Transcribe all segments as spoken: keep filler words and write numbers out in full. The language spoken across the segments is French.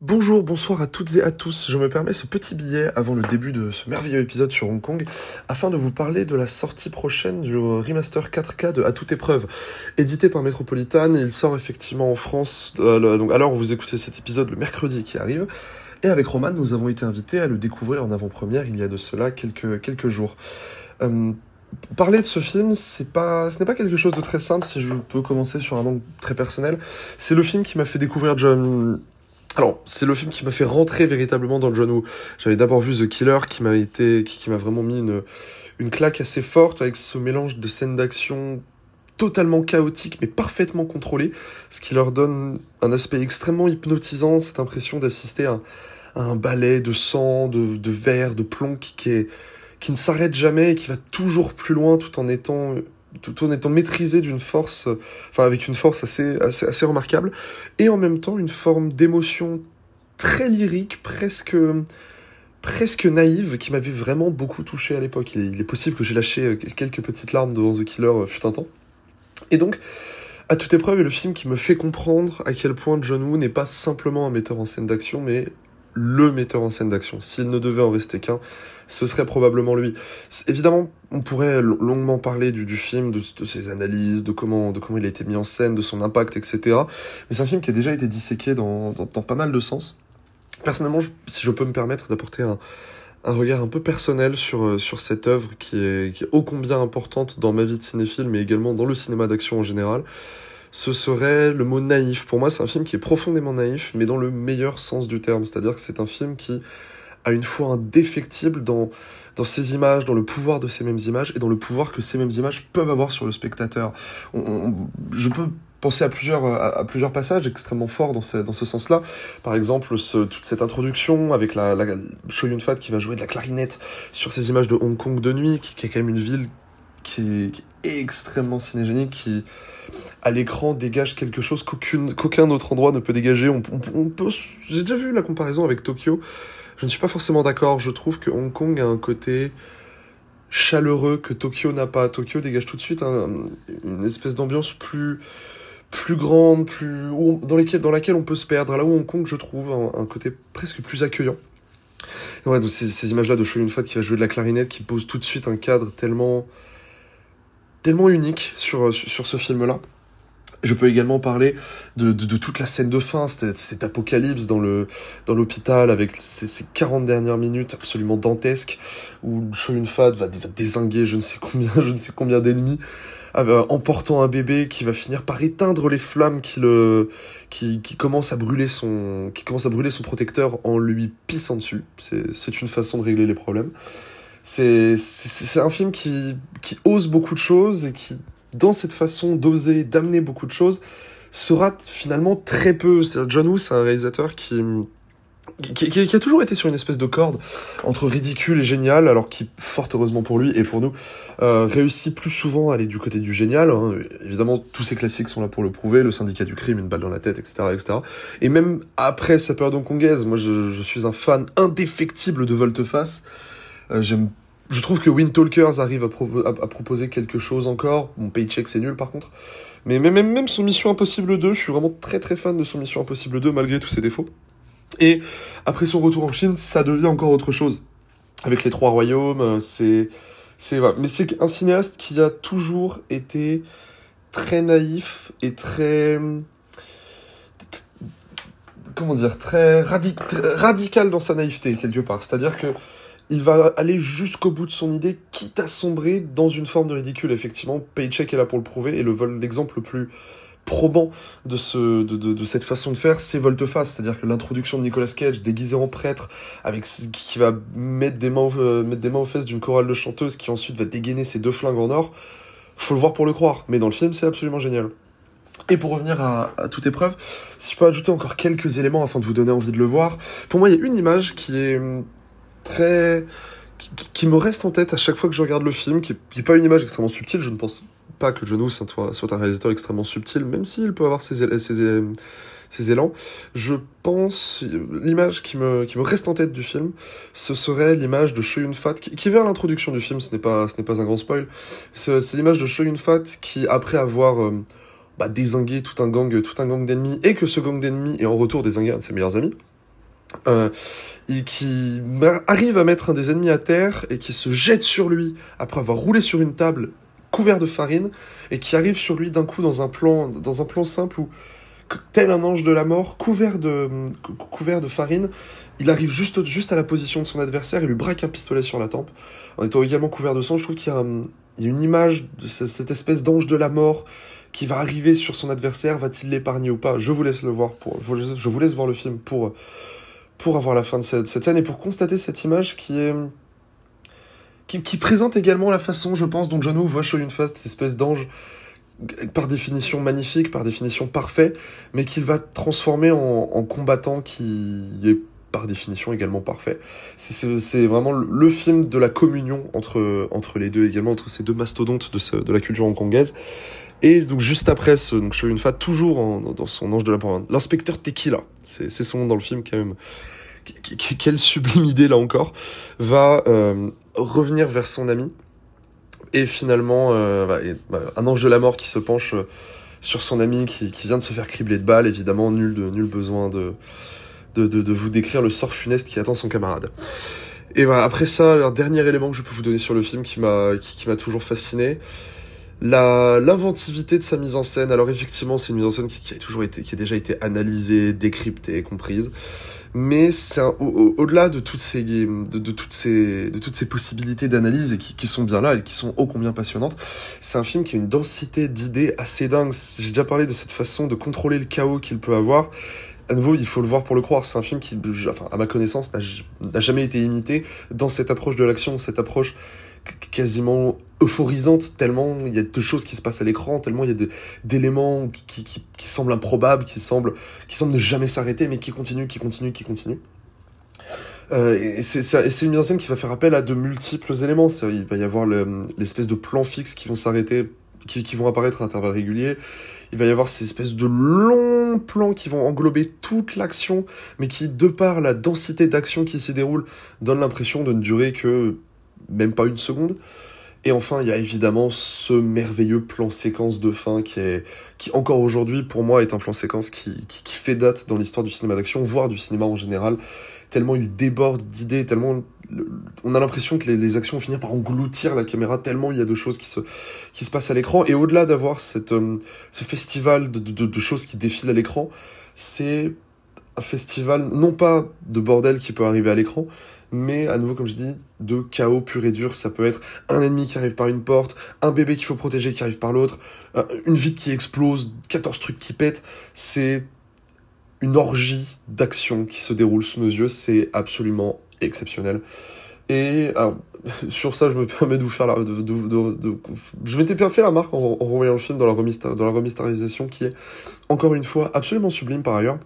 Bonjour, bonsoir à toutes et à tous. Je me permets ce petit billet avant le début de ce merveilleux épisode sur Hong Kong afin de vous parler de la sortie prochaine du remaster quatre K de À toute épreuve. Édité par Metropolitan, il sort effectivement en France, euh, le, donc à l'heure où vous écoutez cet épisode, le mercredi qui arrive. Et avec Roman, nous avons été invités à le découvrir en avant-première il y a de cela quelques, quelques jours. Euh, Parler de ce film, c'est pas, ce n'est pas quelque chose de très simple si je peux commencer sur un angle très personnel. C'est le film qui m'a fait découvrir John... Alors, c'est le film qui m'a fait rentrer véritablement dans le John Woo. J'avais d'abord vu The Killer, qui m'a été, qui, qui m'a vraiment mis une, une claque assez forte avec ce mélange de scènes d'action totalement chaotiques, mais parfaitement contrôlées, ce qui leur donne un aspect extrêmement hypnotisant, cette impression d'assister à, à un ballet de sang, de, de verre, de plomb qui, qui, est, qui ne s'arrête jamais et qui va toujours plus loin tout en étant... tout en étant maîtrisé d'une force, euh, enfin avec une force assez, assez, assez remarquable, et en même temps une forme d'émotion très lyrique, presque, presque naïve, qui m'avait vraiment beaucoup touché à l'époque. Il est, il est possible que j'ai lâché quelques petites larmes devant The Killer euh, fut un temps. Et donc, À toute épreuve est le film qui me fait comprendre à quel point John Woo n'est pas simplement un metteur en scène d'action, mais le metteur en scène d'action. S'il ne devait en rester qu'un, ce serait probablement lui. C'est, évidemment, on pourrait longuement parler du, du film, de, de ses analyses, de comment, de comment il a été mis en scène, de son impact, et cetera. Mais c'est un film qui a déjà été disséqué dans, dans, dans pas mal de sens. Personnellement, je, si je peux me permettre d'apporter un, un regard un peu personnel sur, sur cette œuvre qui est, qui est ô combien importante dans ma vie de cinéphile, mais également dans le cinéma d'action en général, ce serait le mot naïf. Pour moi, c'est un film qui est profondément naïf, mais dans le meilleur sens du terme. C'est-à-dire que c'est un film qui a une foi indéfectible dans, dans ses images, dans le pouvoir de ces mêmes images, et dans le pouvoir que ces mêmes images peuvent avoir sur le spectateur. On, on, je peux penser à plusieurs, à, à plusieurs passages extrêmement forts dans ce, dans ce sens-là. Par exemple, ce, toute cette introduction avec la, la Chow Yun-fat qui va jouer de la clarinette sur ces images de Hong Kong de nuit, qui, qui est quand même une ville qui est, qui est extrêmement cinégénique, qui, à l'écran, dégage quelque chose qu'aucune, qu'aucun autre endroit ne peut dégager. On, on, on peut, j'ai déjà vu la comparaison avec Tokyo. Je ne suis pas forcément d'accord. Je trouve que Hong Kong a un côté chaleureux que Tokyo n'a pas. Tokyo dégage tout de suite un, une espèce d'ambiance plus, plus grande, plus, où, dans, lesquelles, dans laquelle on peut se perdre. Là où Hong Kong, je trouve, un, un côté presque plus accueillant. Et ouais, donc ces, ces images-là de Chow Yun-fat qui va jouer de la clarinette, qui pose tout de suite un cadre tellement... tellement unique sur, sur, sur ce film-là. Je peux également parler de, de, de toute la scène de fin, cet, cet apocalypse dans, le, dans l'hôpital avec ces, ces quarante dernières minutes absolument dantesques où Chow Yun-fat va, va dézinguer je ne sais combien, je ne sais combien d'ennemis, euh, emportant un bébé qui va finir par éteindre les flammes qui, le, qui, qui, commencent à brûler son, qui commencent à brûler son protecteur en lui pissant dessus. C'est, c'est une façon de régler les problèmes. C'est, c'est, c'est un film qui, qui ose beaucoup de choses et qui, dans cette façon d'oser, d'amener beaucoup de choses, se rate finalement très peu. C'est, John Woo, c'est un réalisateur qui, qui, qui, qui a toujours été sur une espèce de corde entre ridicule et génial, alors qui, fort heureusement pour lui et pour nous, euh, réussit plus souvent à aller du côté du génial. Hein. Évidemment, tous ces classiques sont là pour le prouver, Le Syndicat du Crime, Une balle dans la tête, et cetera, et cetera. Et même après sa période hongkongaise, moi je, je suis un fan indéfectible de Volte-Face. Euh, j'aime, je trouve que Wind Talkers arrive à, pro- à, à proposer quelque chose encore. Mon Paycheck, c'est nul par contre. Mais même, même, même son Mission Impossible deux, je suis vraiment très très fan de son Mission Impossible deux, malgré tous ses défauts. Et après son retour en Chine, ça devient encore autre chose. Avec Les Trois Royaumes, c'est... c'est voilà. Mais c'est un cinéaste qui a toujours été très naïf et très... Comment dire, très, radic- très radical dans sa naïveté, quelque part. C'est-à-dire que il va aller jusqu'au bout de son idée, quitte à sombrer dans une forme de ridicule. Effectivement, Paycheck est là pour le prouver, et le vol, l'exemple le plus probant de, ce, de, de, de cette façon de faire, c'est Volte-Face. C'est-à-dire que l'introduction de Nicolas Cage, déguisé en prêtre, avec, qui va mettre des, mains, euh, mettre des mains aux fesses d'une chorale de chanteuses, qui ensuite va dégainer ses deux flingues en or, faut le voir pour le croire. Mais dans le film, c'est absolument génial. Et pour revenir à, à toute épreuve, si je peux ajouter encore quelques éléments afin de vous donner envie de le voir, pour moi, il y a une image qui est très... Qui, qui me reste en tête à chaque fois que je regarde le film, qui n'est pas une image extrêmement subtile. Je ne pense pas que John Woo soit, soit un réalisateur extrêmement subtil, même s'il peut avoir ses, ses, ses élans. Je pense... L'image qui me, qui me reste en tête du film, ce serait l'image de Chow Yun-fat, qui, qui vers l'introduction du film, ce n'est pas, ce n'est pas un grand spoil, c'est, c'est l'image de Chow Yun-fat qui, après avoir... Euh, bah, dézinguer tout un gang, tout un gang d'ennemis, et que ce gang d'ennemis est en retour dézingué un de ses meilleurs amis, euh, et qui ma- arrive à mettre un des ennemis à terre et qui se jette sur lui après avoir roulé sur une table couvert de farine et qui arrive sur lui d'un coup dans un plan dans un plan simple où tel un ange de la mort couvert de cou- couvert de farine, il arrive juste juste à la position de son adversaire et lui braque un pistolet sur la tempe en étant également couvert de sang. Je trouve qu'il y a, un- il y a une image de ce- cette espèce d'ange de la mort qui va arriver sur son adversaire. Va-t-il l'épargner ou pas? Je vous laisse le voir pour je vous laisse, je vous laisse voir le film pour pour avoir la fin de cette, cette scène et pour constater cette image qui est qui, qui présente également la façon, je pense, dont John Woo voit Chow Yun-fat, cette espèce d'ange par définition magnifique, par définition parfait, mais qu'il va transformer en, en combattant qui est par définition également parfait. C'est, c'est, c'est vraiment le film de la communion entre, entre les deux, également entre ces deux mastodontes de, ce, de la culture hongkongaise. Et donc juste après, ce, donc Chow Yun-fat, toujours en, dans son ange de la mort, l'inspecteur Tequila, c'est, c'est son nom dans le film quand même. Quelle sublime idée là encore, va euh, revenir vers son ami et finalement euh, bah, et, bah, un ange de la mort qui se penche euh, sur son ami qui, qui vient de se faire cribler de balles. Évidemment, nul, de, nul besoin de, de, de, de vous décrire le sort funeste qui attend son camarade. Et voilà, après ça, un dernier élément que je peux vous donner sur le film qui m'a, qui, qui m'a toujours fasciné, la, l'inventivité de sa mise en scène. Alors effectivement, c'est une mise en scène qui, qui a toujours été, qui a déjà été analysée, décryptée, comprise. Mais c'est un, au, au, au-delà de toutes ces, de, de toutes ces, de toutes ces possibilités d'analyse et qui, qui sont bien là et qui sont ô combien passionnantes, c'est un film qui a une densité d'idées assez dingue. J'ai déjà parlé de cette façon de contrôler le chaos qu'il peut avoir. À nouveau, il faut le voir pour le croire. C'est un film qui, enfin, à ma connaissance, n'a, n'a jamais été imité dans cette approche de l'action, cette approche quasiment euphorisante, tellement il y a de choses qui se passent à l'écran, tellement il y a de, d'éléments qui, qui, qui semblent improbables, qui semblent, qui semblent ne jamais s'arrêter, mais qui continuent, qui continuent, qui continuent. Euh, et, c'est, c'est, et c'est une mise en scène qui va faire appel à de multiples éléments. C'est, il va y avoir le, l'espèce de plans fixes qui vont s'arrêter, qui, qui vont apparaître à intervalles réguliers. Il va y avoir ces espèces de longs plans qui vont englober toute l'action, mais qui, de par la densité d'action qui s'y déroule, donnent l'impression de ne durer que même pas une seconde. Et enfin, il y a évidemment ce merveilleux plan séquence de fin qui est, qui encore aujourd'hui, pour moi, est un plan séquence qui, qui, qui fait date dans l'histoire du cinéma d'action, voire du cinéma en général, tellement il déborde d'idées, tellement on a l'impression que les, les actions vont finir par engloutir la caméra, tellement il y a de choses qui se, qui se passent à l'écran. Et au-delà d'avoir cette, euh, ce festival de, de, de choses qui défilent à l'écran, c'est un festival, non pas de bordel qui peut arriver à l'écran, mais à nouveau, comme je dis, de chaos pur et dur. Ça peut être un ennemi qui arrive par une porte, un bébé qu'il faut protéger qui arrive par l'autre, euh, une vitre qui explose, quatorze trucs qui pètent. C'est une orgie d'action qui se déroule sous nos yeux. C'est absolument exceptionnel. Et alors, sur ça, je me permets de vous faire la... De, de, de, de, je m'étais bien fait la marque en, en revoyant le film dans la, remistar, dans la remasterisation qui est, encore une fois, absolument sublime par ailleurs.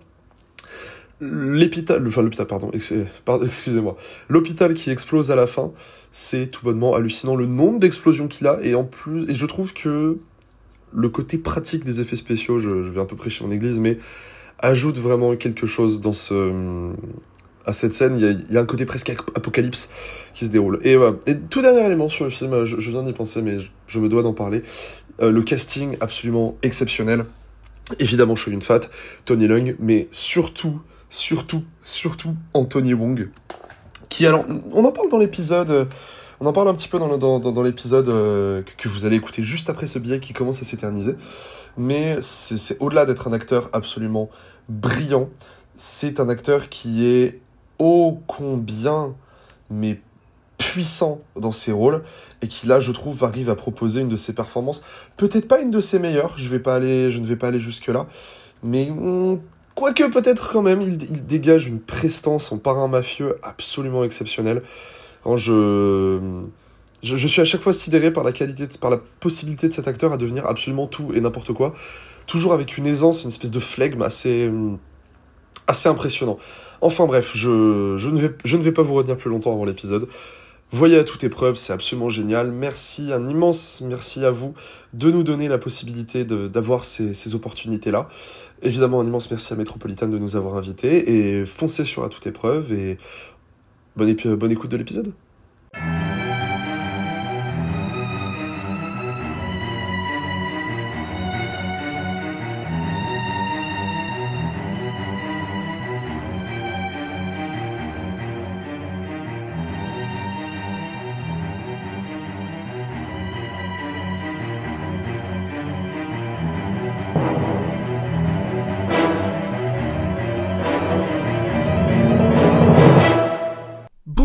L'hôpital, enfin l'hôpital, pardon, ex, pardon, excusez-moi. L'hôpital qui explose à la fin, c'est tout bonnement hallucinant le nombre d'explosions qu'il a, et en plus, et je trouve que le côté pratique des effets spéciaux, je, je vais un peu prêcher mon église, mais ajoute vraiment quelque chose dans ce, à cette scène. Il y a, il y a un côté presque apocalypse qui se déroule. Et voilà. Et tout dernier élément sur le film, je, je viens d'y penser, mais je, je me dois d'en parler. Euh, le casting absolument exceptionnel. Évidemment, Chow Yun-fat, Tony Leung, mais surtout, surtout, surtout Anthony Wong, qui, alors, on en parle dans l'épisode, on en parle un petit peu dans, le, dans, dans, dans l'épisode euh, que, que vous allez écouter juste après ce billet qui commence à s'éterniser, mais c'est, c'est au-delà d'être un acteur absolument brillant, c'est un acteur qui est ô combien, mais puissant dans ses rôles, et qui là, je trouve, arrive à proposer une de ses performances, peut-être pas une de ses meilleures, je vais pas aller, je ne vais pas aller jusque-là, mais... On, quoique peut-être quand même, il, il dégage une prestance en parrain mafieux absolument exceptionnelle. Alors je, je, je suis à chaque fois sidéré par la qualité, de, par la possibilité de cet acteur à devenir absolument tout et n'importe quoi. Toujours avec une aisance, une espèce de flegme assez, assez impressionnant. Enfin bref, je, je, ne vais, je ne vais pas vous retenir plus longtemps avant l'épisode. Voyez à toute épreuve, c'est absolument génial. Merci, un immense merci à vous de nous donner la possibilité de, d'avoir ces, ces opportunités-là. Évidemment, un immense merci à Métropolitane de nous avoir invités. Et foncez sur à toute épreuve et bonne, épi- bonne écoute de l'épisode.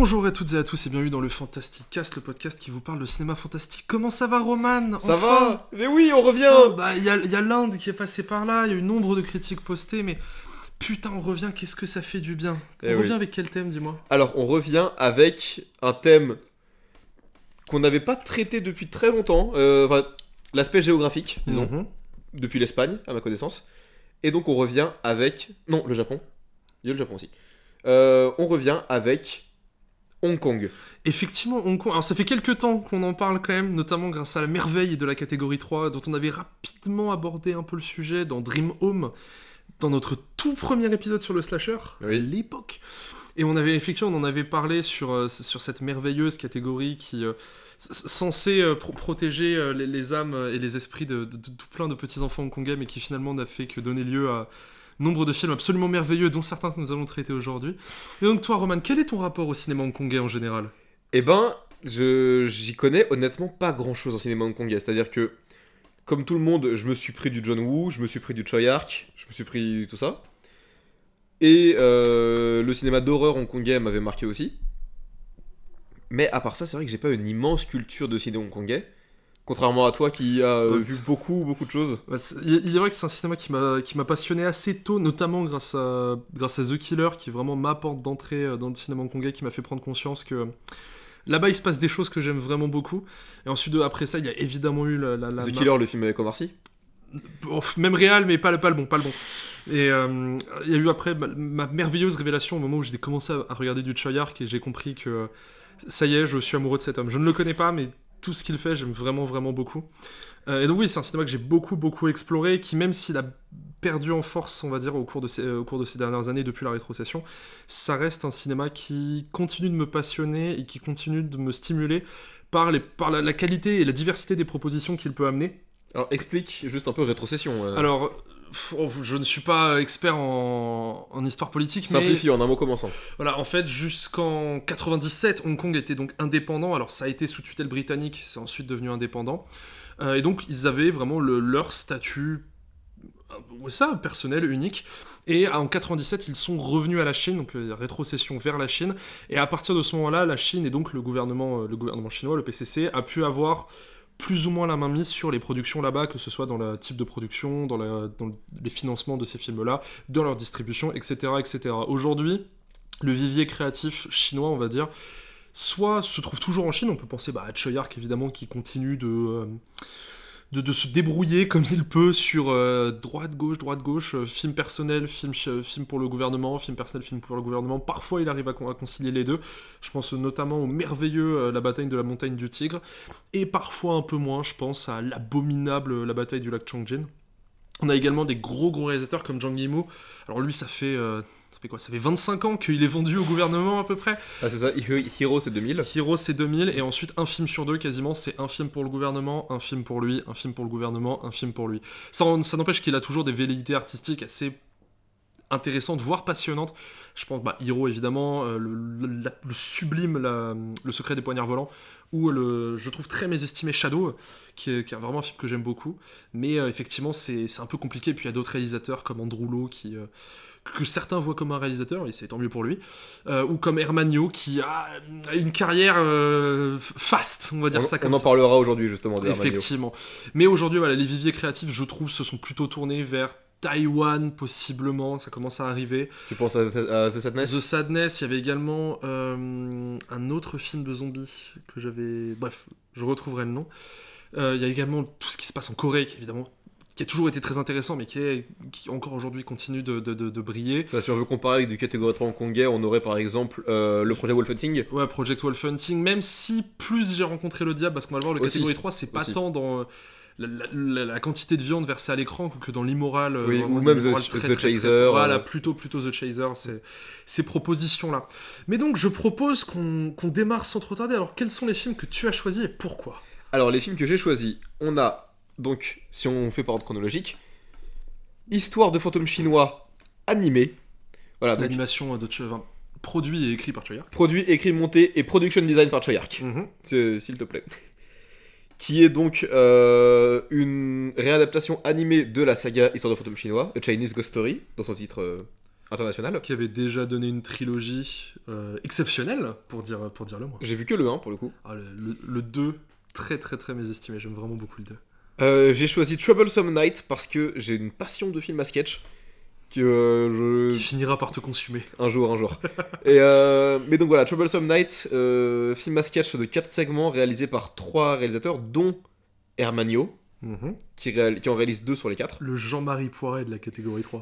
Bonjour à toutes et à tous et bienvenue dans le Fantastic Cast, le podcast qui vous parle de cinéma fantastique. Comment ça va, Roman? Ça Enfin va? Mais oui, on revient. Enfin, bah, il y a, y a l'Inde qui est passée par là, il y a eu nombre de critiques postées, mais putain, on revient, qu'est-ce que ça fait du bien. On Eh revient oui. avec quel thème, dis-moi? Alors, on revient avec un thème qu'on n'avait pas traité depuis très longtemps, euh, enfin, l'aspect géographique, disons, Mhm. depuis l'Espagne, à ma connaissance. Et donc, on revient avec... Non, le Japon. Il y a le Japon aussi. Euh, on revient avec Hong Kong. Effectivement, Hong Kong. Alors, ça fait quelques temps qu'on en parle quand même, notamment grâce à la merveille de la catégorie trois, dont on avait rapidement abordé un peu le sujet dans Dream Home, dans notre tout premier épisode sur le slasher, Oui. à l'époque. Et on avait, effectivement, on en avait parlé sur, euh, sur cette merveilleuse catégorie qui... euh, c- censée euh, pro- protéger euh, les, les âmes et les esprits de, de- de tout plein de petits enfants hongkongais, mais qui finalement n'a fait que donner lieu à nombre de films absolument merveilleux, dont certains que nous allons traiter aujourd'hui. Et donc toi, Roman, quel est ton rapport au cinéma hongkongais en général? Eh ben, je, j'y connais honnêtement pas grand-chose en cinéma hongkongais. C'est-à-dire que, comme tout le monde, je me suis pris du John Woo, je me suis pris du Choi Ark, je me suis pris tout ça. Et euh, le cinéma d'horreur hongkongais m'avait marqué aussi. Mais à part ça, c'est vrai que j'ai pas une immense culture de cinéma hongkongais. Contrairement à toi qui a euh, Euh, vu beaucoup, beaucoup de choses. Bah, c'est- il il est vrai que c'est un cinéma qui m'a qui m'a passionné assez tôt, notamment grâce à grâce à The Killer, qui est vraiment ma porte d'entrée euh, dans le cinéma hongkongais, qui m'a fait prendre conscience que là-bas il se passe des choses que j'aime vraiment beaucoup. Et ensuite de- après ça, il y a évidemment eu la, la, la The ma- Killer, le film avec Omar Sy. Oh, même réel, mais pas le pas le bon, pas le bon. Et euh, il y a eu après ma, ma merveilleuse révélation au moment où j'ai commencé à, à regarder du Choi Ark et j'ai compris que euh, ça y est, je suis amoureux de cet homme. Je ne le connais pas, mais tout ce qu'il fait, j'aime vraiment vraiment beaucoup. Euh, et donc oui, c'est un cinéma que j'ai beaucoup beaucoup exploré, qui même s'il a perdu en force, on va dire, au cours de ces, euh, au cours de ces dernières années depuis la rétrocession, ça reste un cinéma qui continue de me passionner et qui continue de me stimuler par, les, par la, la qualité et la diversité des propositions qu'il peut amener. Alors explique juste un peu rétrocession. euh. Alors, pff, oh, je ne suis pas expert en, en histoire politique, mais Simplifie en un mot commençant. voilà, en fait, jusqu'en quatre-vingt-dix-sept, Hong Kong était donc indépendant. Alors, ça a été sous tutelle britannique, c'est ensuite devenu indépendant. Euh, et donc, ils avaient vraiment le- leur statut, euh, ça, personnel, unique. Et en quatre-vingt-dix-sept, ils sont revenus à la Chine, donc euh, rétrocession vers la Chine. Et à partir de ce moment-là, la Chine et donc le gouvernement, euh, le gouvernement chinois, le P C C, a pu avoir plus ou moins la main mise sur les productions là-bas, que ce soit dans le type de production, dans, la- dans les financements de ces films-là, dans leur distribution, et cetera, et cetera. Aujourd'hui, le vivier créatif chinois, on va dire, soit se trouve toujours en Chine, on peut penser bah, à Choi Ark évidemment qui continue de, euh, de, de se débrouiller comme il peut sur euh, droite-gauche, droite-gauche, euh, film personnel, film, ch- film pour le gouvernement, film personnel, film pour le gouvernement. Parfois il arrive à, con- à concilier les deux. Je pense notamment au merveilleux euh, La bataille de la montagne du Tigre, et parfois un peu moins, je pense à l'abominable euh, La bataille du lac Changjin. On a également des gros gros réalisateurs comme Zhang Yimou. Alors lui ça fait... euh, ça fait quoi? Ça fait vingt-cinq ans qu'il est vendu au gouvernement à peu près. Ah c'est ça, Hi- Hero c'est deux mille. Hero c'est deux mille, et ensuite un film sur deux quasiment, c'est un film pour le gouvernement, un film pour lui, un film pour le gouvernement, un film pour lui. Ça, en- ça n'empêche qu'il a toujours des velléités artistiques assez intéressantes, voire passionnantes. Je pense, bah, Hero évidemment, euh, le, le- la- le sublime la- Le secret des poignards volants, ou le, je trouve très mésestimé Shadow, qui est, qui est vraiment un film que j'aime beaucoup. Mais euh, effectivement, c'est c'est un peu compliqué. Puis il y a d'autres réalisateurs comme Andrew Lowe qui... euh, que certains voient comme un réalisateur, et c'est tant mieux pour lui, euh, ou comme Hermanio, qui a une carrière euh, faste, on va dire On, ça on comme en ça. parlera aujourd'hui justement de Hermanio. Effectivement. Mais aujourd'hui, voilà, les viviers créatifs, je trouve, se sont plutôt tournés vers Taïwan, possiblement, ça commence à arriver. Tu penses à, à The Sadness? The Sadness, il y avait également euh, un autre film de zombies que j'avais... Bref, je retrouverai le nom. Euh, Il y a également tout ce qui se passe en Corée, qui évidemment... qui a toujours été très intéressant, mais qui, est, qui encore aujourd'hui continue de, de, de, de briller. Ça, si on veut comparer avec du catégorie trois hongkongais, on aurait par exemple euh, le projet Wolf Hunting. Ouais, Project Wolf Hunting, même si plus j'ai rencontré le diable, parce qu'on va le voir, le Aussi. catégorie trois, c'est pas Aussi. tant dans euh, la, la- la- la quantité de viande versée à l'écran que dans l'immoral. euh, Oui, vraiment ou même l'immoral The- très, The très, très, Chaser, très- Voilà, euh. plutôt, plutôt The Chaser, c'est, ces propositions-là. Mais donc, je propose qu'on, qu'on démarre sans trop tarder. Alors, quels sont les films que tu as choisis et pourquoi? Alors, les films que j'ai choisis, on a donc, si on fait par ordre chronologique, Histoire de fantômes chinois animé. Voilà, donc L'animation de Ch- enfin, produit et écrit par Choi Ark. produit, écrit, monté et production design par Choi Ark. Mhm. C'est- S'il te plaît. Qui est donc euh, une réadaptation animée de la saga Histoire de fantômes chinois, A Chinese Ghost Story, dans son titre euh, international. Qui avait déjà donné une trilogie euh, exceptionnelle, pour dire, pour dire le moins. J'ai vu que le un pour le coup. Ah, le, le, le deux, très très très mésestimé, j'aime vraiment beaucoup le deux. Euh, j'ai choisi Troublesome Night parce que j'ai une passion de film à sketch. Que euh, je... Qui finira par te consumer. Un jour, un jour. Et euh, mais donc voilà, Troublesome Night, euh, film à sketch de quatre segments réalisé par trois réalisateurs, dont Hermanio, Mm-hmm. qui, réal... qui en réalise deux sur les quatre. Le Jean-Marie Poiret de la catégorie trois.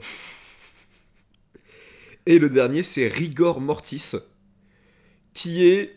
Et le dernier, c'est Rigor Mortis, qui est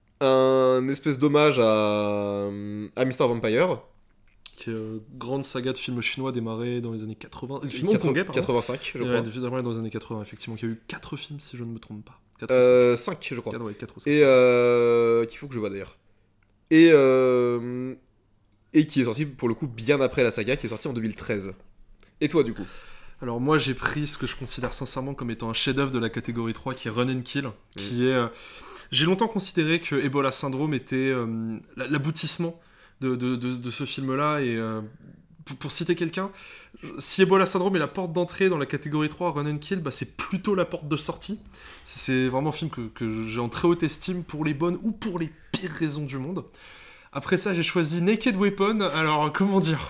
un espèce d'hommage à, à mister Vampire. Qui est une grande saga de films chinois démarré dans les années quatre-vingts. Le film quatre- hongkongais, pardon. quatre-vingt-cinq, je Ouais, crois. démarré dans les années quatre-vingts, effectivement. Qui a eu quatre films, si je ne me trompe pas. quatre Euh, cinq, je crois. quatre, ouais, quatre ou cinq. Et euh, qu'il faut que je vois d'ailleurs. Et, euh, et qui est sorti pour le coup bien après la saga, qui est sorti en deux mille treize. Et toi, du coup? Alors moi j'ai pris ce que je considère sincèrement comme étant un chef-d'œuvre de la catégorie trois qui est Run and Kill, qui est... euh, j'ai longtemps considéré que Ebola Syndrome était euh, l'aboutissement de, de, de, de ce film-là, et euh, pour, pour citer quelqu'un, si Ebola Syndrome est la porte d'entrée dans la catégorie trois, Run and Kill, bah, c'est plutôt la porte de sortie. C'est vraiment un film que, que j'ai en très haute estime pour les bonnes ou pour les pires raisons du monde. Après ça j'ai choisi Naked Weapon, alors comment dire...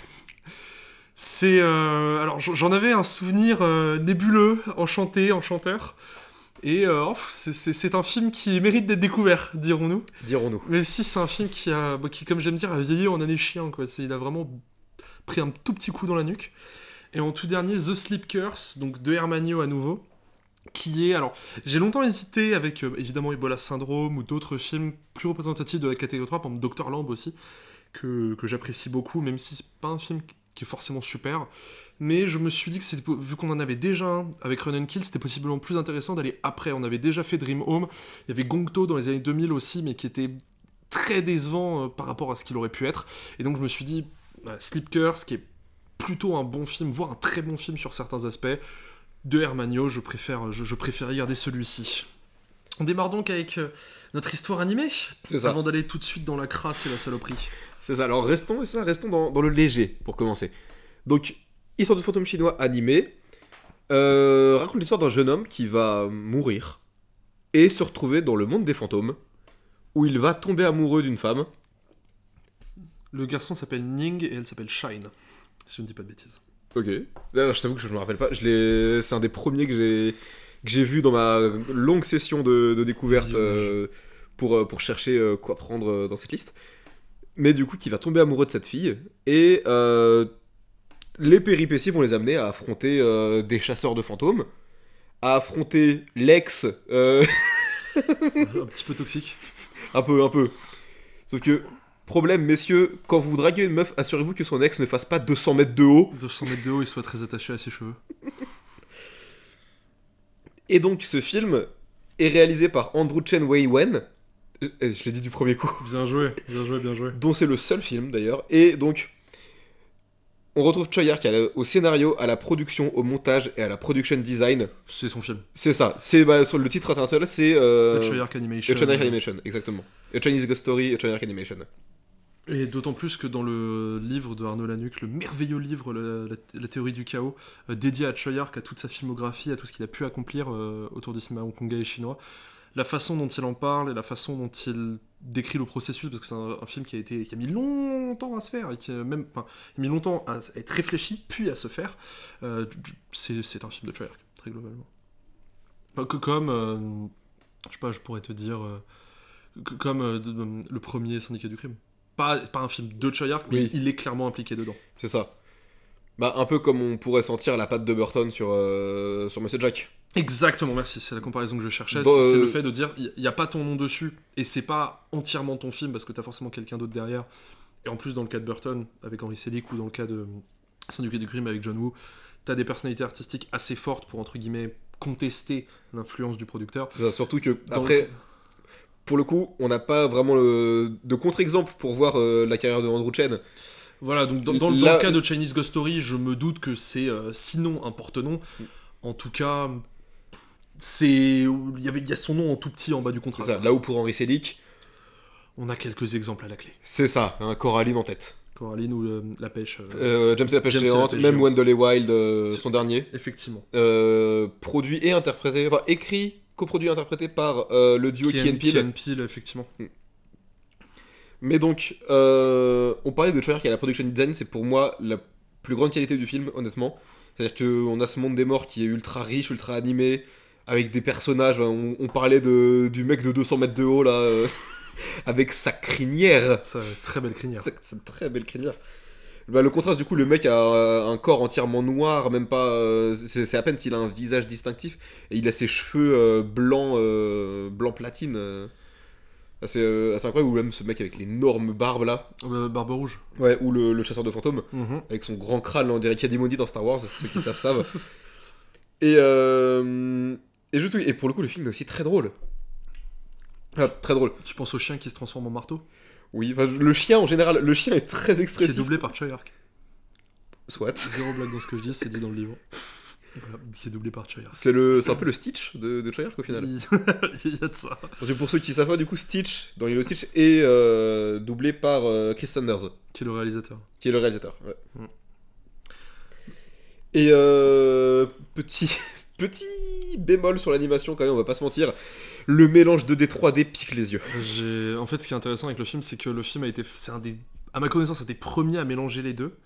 C'est euh, alors j'en avais un souvenir euh, nébuleux, enchanté, enchanteur, et euh, oh, c'est, c'est, c'est un film qui mérite d'être découvert, dirons-nous. Dirons-nous. Mais si c'est un film qui a, bah, qui comme j'aime dire, a vieilli en année chien, quoi. C'est, il a vraiment pris un tout petit coup dans la nuque. Et en tout dernier, The Sleep Curse, donc de Hermanio à nouveau, qui est alors j'ai longtemps hésité avec euh, évidemment Ebola Syndrome ou d'autres films plus représentatifs de la catégorie trois, par exemple docteur Lamb aussi, que que j'apprécie beaucoup, même si c'est pas un film qui est forcément super, mais je me suis dit que c'était, vu qu'on en avait déjà un avec Run and Kill, c'était possiblement plus intéressant d'aller après. On avait déjà fait Dream Home, il y avait Gongto dans les années deux mille aussi, mais qui était très décevant euh, par rapport à ce qu'il aurait pu être, et donc je me suis dit, bah, Sleep Curse, qui est plutôt un bon film, voire un très bon film sur certains aspects, de Hermanio, je préfère, je, je préfère regarder celui-ci. On démarre donc avec euh, notre histoire animée, C'est ça. avant d'aller tout de suite dans la crasse et la saloperie. C'est ça, alors restons, et ça, restons dans, dans le léger, pour commencer. Donc, histoire de fantôme chinois animé, euh, raconte l'histoire d'un jeune homme qui va mourir, et se retrouver dans le monde des fantômes, où il va tomber amoureux d'une femme. Le garçon s'appelle Ning et elle s'appelle Shine, si je ne dis pas de bêtises. Ok. Alors, je t'avoue que je me rappelle pas, je l'ai... c'est un des premiers que j'ai, que j'ai vu dans ma longue session de, de découverte euh, pour, pour chercher euh, quoi prendre euh, dans cette liste. Mais du coup, qui va tomber amoureux de cette fille, et euh, les péripéties vont les amener à affronter euh, des chasseurs de fantômes, à affronter l'ex, euh, Un petit peu toxique. un peu, un peu. Sauf que, problème, messieurs, quand vous draguez une meuf, assurez-vous que son ex ne fasse pas deux cents mètres de haut. deux cents mètres de haut, il soit très attaché à ses cheveux. Et donc, ce film est réalisé par Andrew Chen Wei-Wen, je, je l'ai dit du premier coup, Bien joué, bien joué, bien joué. dont c'est le seul film d'ailleurs, et donc... On retrouve Choi Ark au scénario, à la production, au montage et à la production design. C'est son film. C'est ça. C'est bah, sur le titre international, c'est euh, A Choi Ark Animation. A Choi Ark Animation, exactement. A Chinese Ghost Story, A Choi Ark Animation. Et d'autant plus que dans le livre de Arnaud Lanuc, le merveilleux livre La, la- la théorie du chaos, euh, dédié à Choi Ark, à toute sa filmographie, à tout ce qu'il a pu accomplir euh, autour du cinéma hongkongais et chinois, la façon dont il en parle et la façon dont il décrit le processus, parce que c'est un, un film qui a, été, qui a mis longtemps à se faire, et qui a même, enfin, il a mis longtemps à, à être réfléchi, puis à se faire, euh, c'est, c'est un film de Choi Ark, très globalement. Pas que comme, euh, je sais pas, je pourrais te dire, euh, que- comme euh, de- de- le premier Syndicat du crime. Pas, pas un film de Choi Ark, mais Oui. il est clairement impliqué dedans. C'est ça. Bah, un peu comme on pourrait sentir la patte de Burton sur, euh, sur Monsieur Jack. Exactement, merci, c'est la comparaison que je cherchais. Bon, c'est, c'est euh, le fait de dire, il n'y a pas ton nom dessus, et c'est pas entièrement ton film, parce que t'as forcément quelqu'un d'autre derrière. Et en plus, dans le cas de Burton, avec Henry Selick, ou dans le cas de Syndicat du crime avec John Woo, t'as des personnalités artistiques assez fortes pour, entre guillemets, contester l'influence du producteur. C'est ça, surtout que, Dans après, le- pour le coup, on n'a pas vraiment le- de contre-exemple pour voir euh, la carrière de Andrew Chen. Voilà, donc dans, dans le- Là- dans le cas de Chinese Ghost Story, je me doute que c'est euh, sinon un porte-nom. En tout cas, c'est il y avait il y a son nom en tout petit en bas du contrat. C'est ça. Là où pour Henry Selick, On a quelques exemples à la clé. c'est ça, un Coraline en tête. Coraline ou euh, La Pêche. euh, Euh, James et la pêche James et la géante, pêche même géante. Wendell et Wild, euh, C'est- son dernier. Effectivement. Euh, produit et interprété, enfin écrit, coproduit et interprété par euh, le duo Key and Peele. Key and Peele, effectivement. Mais donc, euh, on parlait de Choyark et la production design, c'est pour moi la plus grande qualité du film, honnêtement. C'est-à-dire qu'on a ce monde des morts qui est ultra riche, ultra animé, avec des personnages. On, on parlait de, du mec de deux cents mètres de haut, là, euh, avec sa crinière. Ça, très belle crinière. C'est c'est une très belle crinière. Bah, le contraste, du coup, le mec a euh, un corps entièrement noir, même pas. euh, c'est c'est à peine s'il a un visage distinctif, et il a ses cheveux euh, blancs, euh, blanc platine. euh. C'est euh, assez incroyable, ou même ce mec avec l'énorme barbe là. Euh, Barbe Rouge. Ouais, ou le, le chasseur de fantômes, Mhm. avec son grand crâne, là, on dirait Kiadimondi dans Star Wars, ceux qui savent savent. Et, euh, et, juste, oui, et pour le coup, le film est aussi très drôle. Ah, très drôle. Tu penses au chien qui se transforme en marteau? Oui, enfin, le chien en général, le chien est très Qui est expressif. doublé par Choyark. Soit. Zéro blague dans ce que je dis, c'est dit dans le livre. Voilà, qui est doublé par Choyark. C'est le- c'est un peu le Stitch de, de Choyark au final. Il il y a de ça. Parce que pour ceux qui savent pas, du coup, Stitch, dans Lilo Stitch, est euh, doublé par euh, Chris Sanders, Qui est le réalisateur. qui est le réalisateur. Ouais. Mm. Et euh, petit, petit bémol sur l'animation, quand même, on va pas se mentir. Le mélange deux D trois D pique les yeux. J'ai... En fait, ce qui est intéressant avec le film, c'est que le film a été. C'est un des. À ma connaissance, un des premiers à mélanger les deux.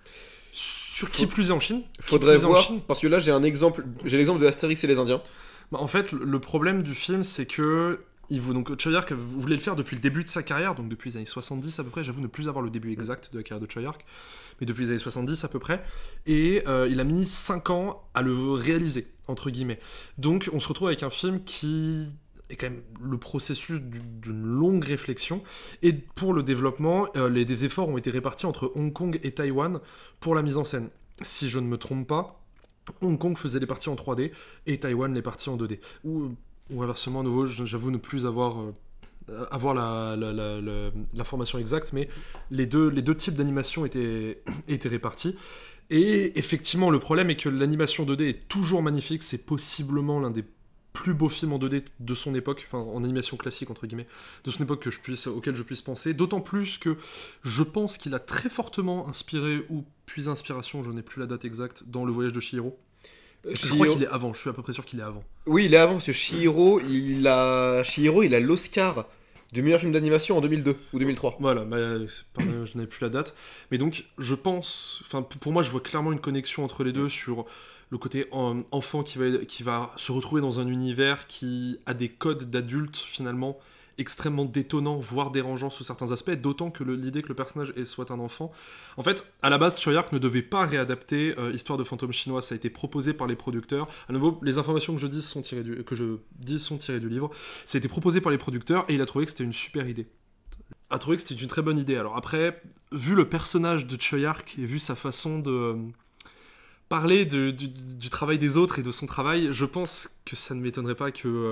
Sur qui Faut- plus est en Chine. Qui Faudrait plus est en voir, Chine. parce que là j'ai un exemple, j'ai l'exemple de Astérix et les Indiens. Bah, en fait, le- le problème du film, c'est que. Il vous, donc, Choyark voulait le faire depuis le début de sa carrière, donc depuis les années soixante-dix à peu près. J'avoue ne plus avoir le début exact de la carrière de Choyark, mais depuis les années soixante-dix à peu près. Et euh, il a mis cinq ans à le réaliser, entre guillemets. Donc on se retrouve avec un film qui est quand même le processus du- d'une longue réflexion. Et pour le développement, euh, les, des efforts ont été répartis entre Hong Kong et Taïwan pour la mise en scène. Si je ne me trompe pas, Hong Kong faisait les parties en trois D et Taïwan les parties en deux D. Ou, ou inversement, à nouveau, je- j'avoue ne plus avoir, euh, avoir la, la- la- la- l'information exacte, mais les deux, les deux types d'animation étaient, étaient répartis. Et effectivement, le problème est que l'animation deux D est toujours magnifique. C'est possiblement l'un des plus beaux films en deux D de son époque, enfin en animation classique entre guillemets, de son époque que je puisse, auquel je puisse penser. D'autant plus que je pense qu'il a très fortement inspiré ou puisé inspiration, je n'ai plus la date exacte, dans Le Voyage de Chihiro. Je crois Chihiro- qu'il est avant. Je suis à peu près sûr qu'il est avant. Oui, il est avant, parce que Chihiro, il a, Chihiro, il a l'Oscar du meilleur film d'animation en deux mille deux ou deux mille trois. Voilà, bah, c'est- pardon, je n'avais plus la date. Mais donc, je pense, enfin, p- pour moi, je vois clairement une connexion entre les deux sur le côté en- enfant qui va, qui va se retrouver dans un univers qui a des codes d'adultes finalement extrêmement détonnants, voire dérangeants sous certains aspects, d'autant que le- l'idée que le personnage est, soit un enfant. En fait, à la base, Choyark ne devait pas réadapter euh, Histoire de fantôme chinois, ça a été proposé par les producteurs. À nouveau, les informations que je dis sont tirées du, que je dis sont tirées du livre. Ça a été proposé par les producteurs et il a trouvé que c'était une super idée. A trouvé que c'était une très bonne idée. Alors après, vu le personnage de Choyark et vu sa façon de euh, parler de- du, du travail des autres et de son travail, je pense que ça ne m'étonnerait pas que... euh,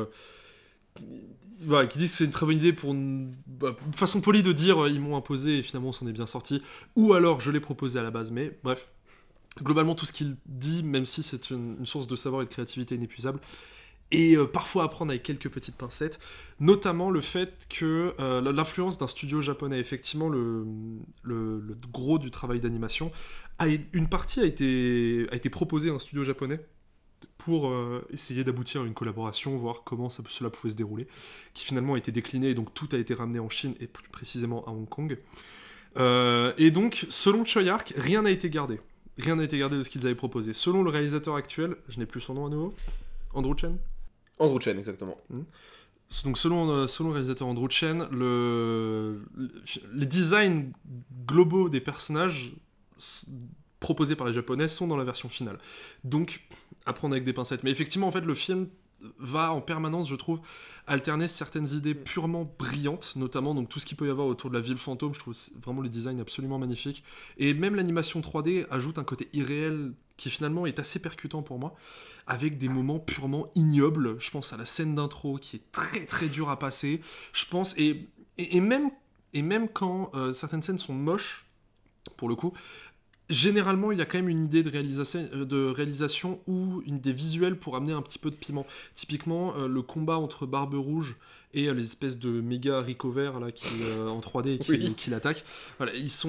voilà, qu'ils disent que c'est une très bonne idée pour une, bah, une façon polie de dire euh, ils m'ont imposé et finalement on s'en est bien sorti, ou alors je l'ai proposé à la base, mais bref. Globalement, tout ce qu'il dit, même si c'est une, une source de savoir et de créativité inépuisable, et euh, parfois à prendre avec quelques petites pincettes, notamment le fait que euh, l'influence d'un studio japonais, effectivement, le, le, le gros du travail d'animation, a, une partie a été, a été proposée à un studio japonais pour euh, essayer d'aboutir à une collaboration, voir comment ça, cela pouvait se dérouler, qui finalement a été décliné, et donc tout a été ramené en Chine, et plus précisément à Hong Kong. Euh, et donc, selon Choyark, rien n'a été gardé. Rien n'a été gardé de ce qu'ils avaient proposé. Selon le réalisateur actuel, je n'ai plus son nom à nouveau, Andrew Chen. Andrew Chen, exactement. Donc selon, euh, selon le réalisateur Andrew Chen, le, le- les designs globaux des personnages s- proposés par les Japonais sont dans la version finale. Donc, à prendre avec des pincettes. Mais effectivement, en fait, le film va en permanence, je trouve, alterner certaines idées purement brillantes, notamment donc tout ce qu'il peut y avoir autour de la ville fantôme. Je trouve c'est vraiment le design absolument magnifique. Et même l'animation trois D ajoute un côté irréel qui finalement est assez percutant pour moi, avec des moments purement ignobles. Je pense à la scène d'intro qui est très très dure à passer. Je pense, et, et, et même, et même quand euh, certaines scènes sont moches, pour le coup, généralement il y a quand même une idée de réalisation, euh, de réalisation ou une idée visuelle pour amener un petit peu de piment. Typiquement, euh, le combat entre Barbe Rouge et euh, les espèces de méga haricots verts là, qui, euh, en trois D et qui, Oui. qui l'attaquent, voilà, ils sont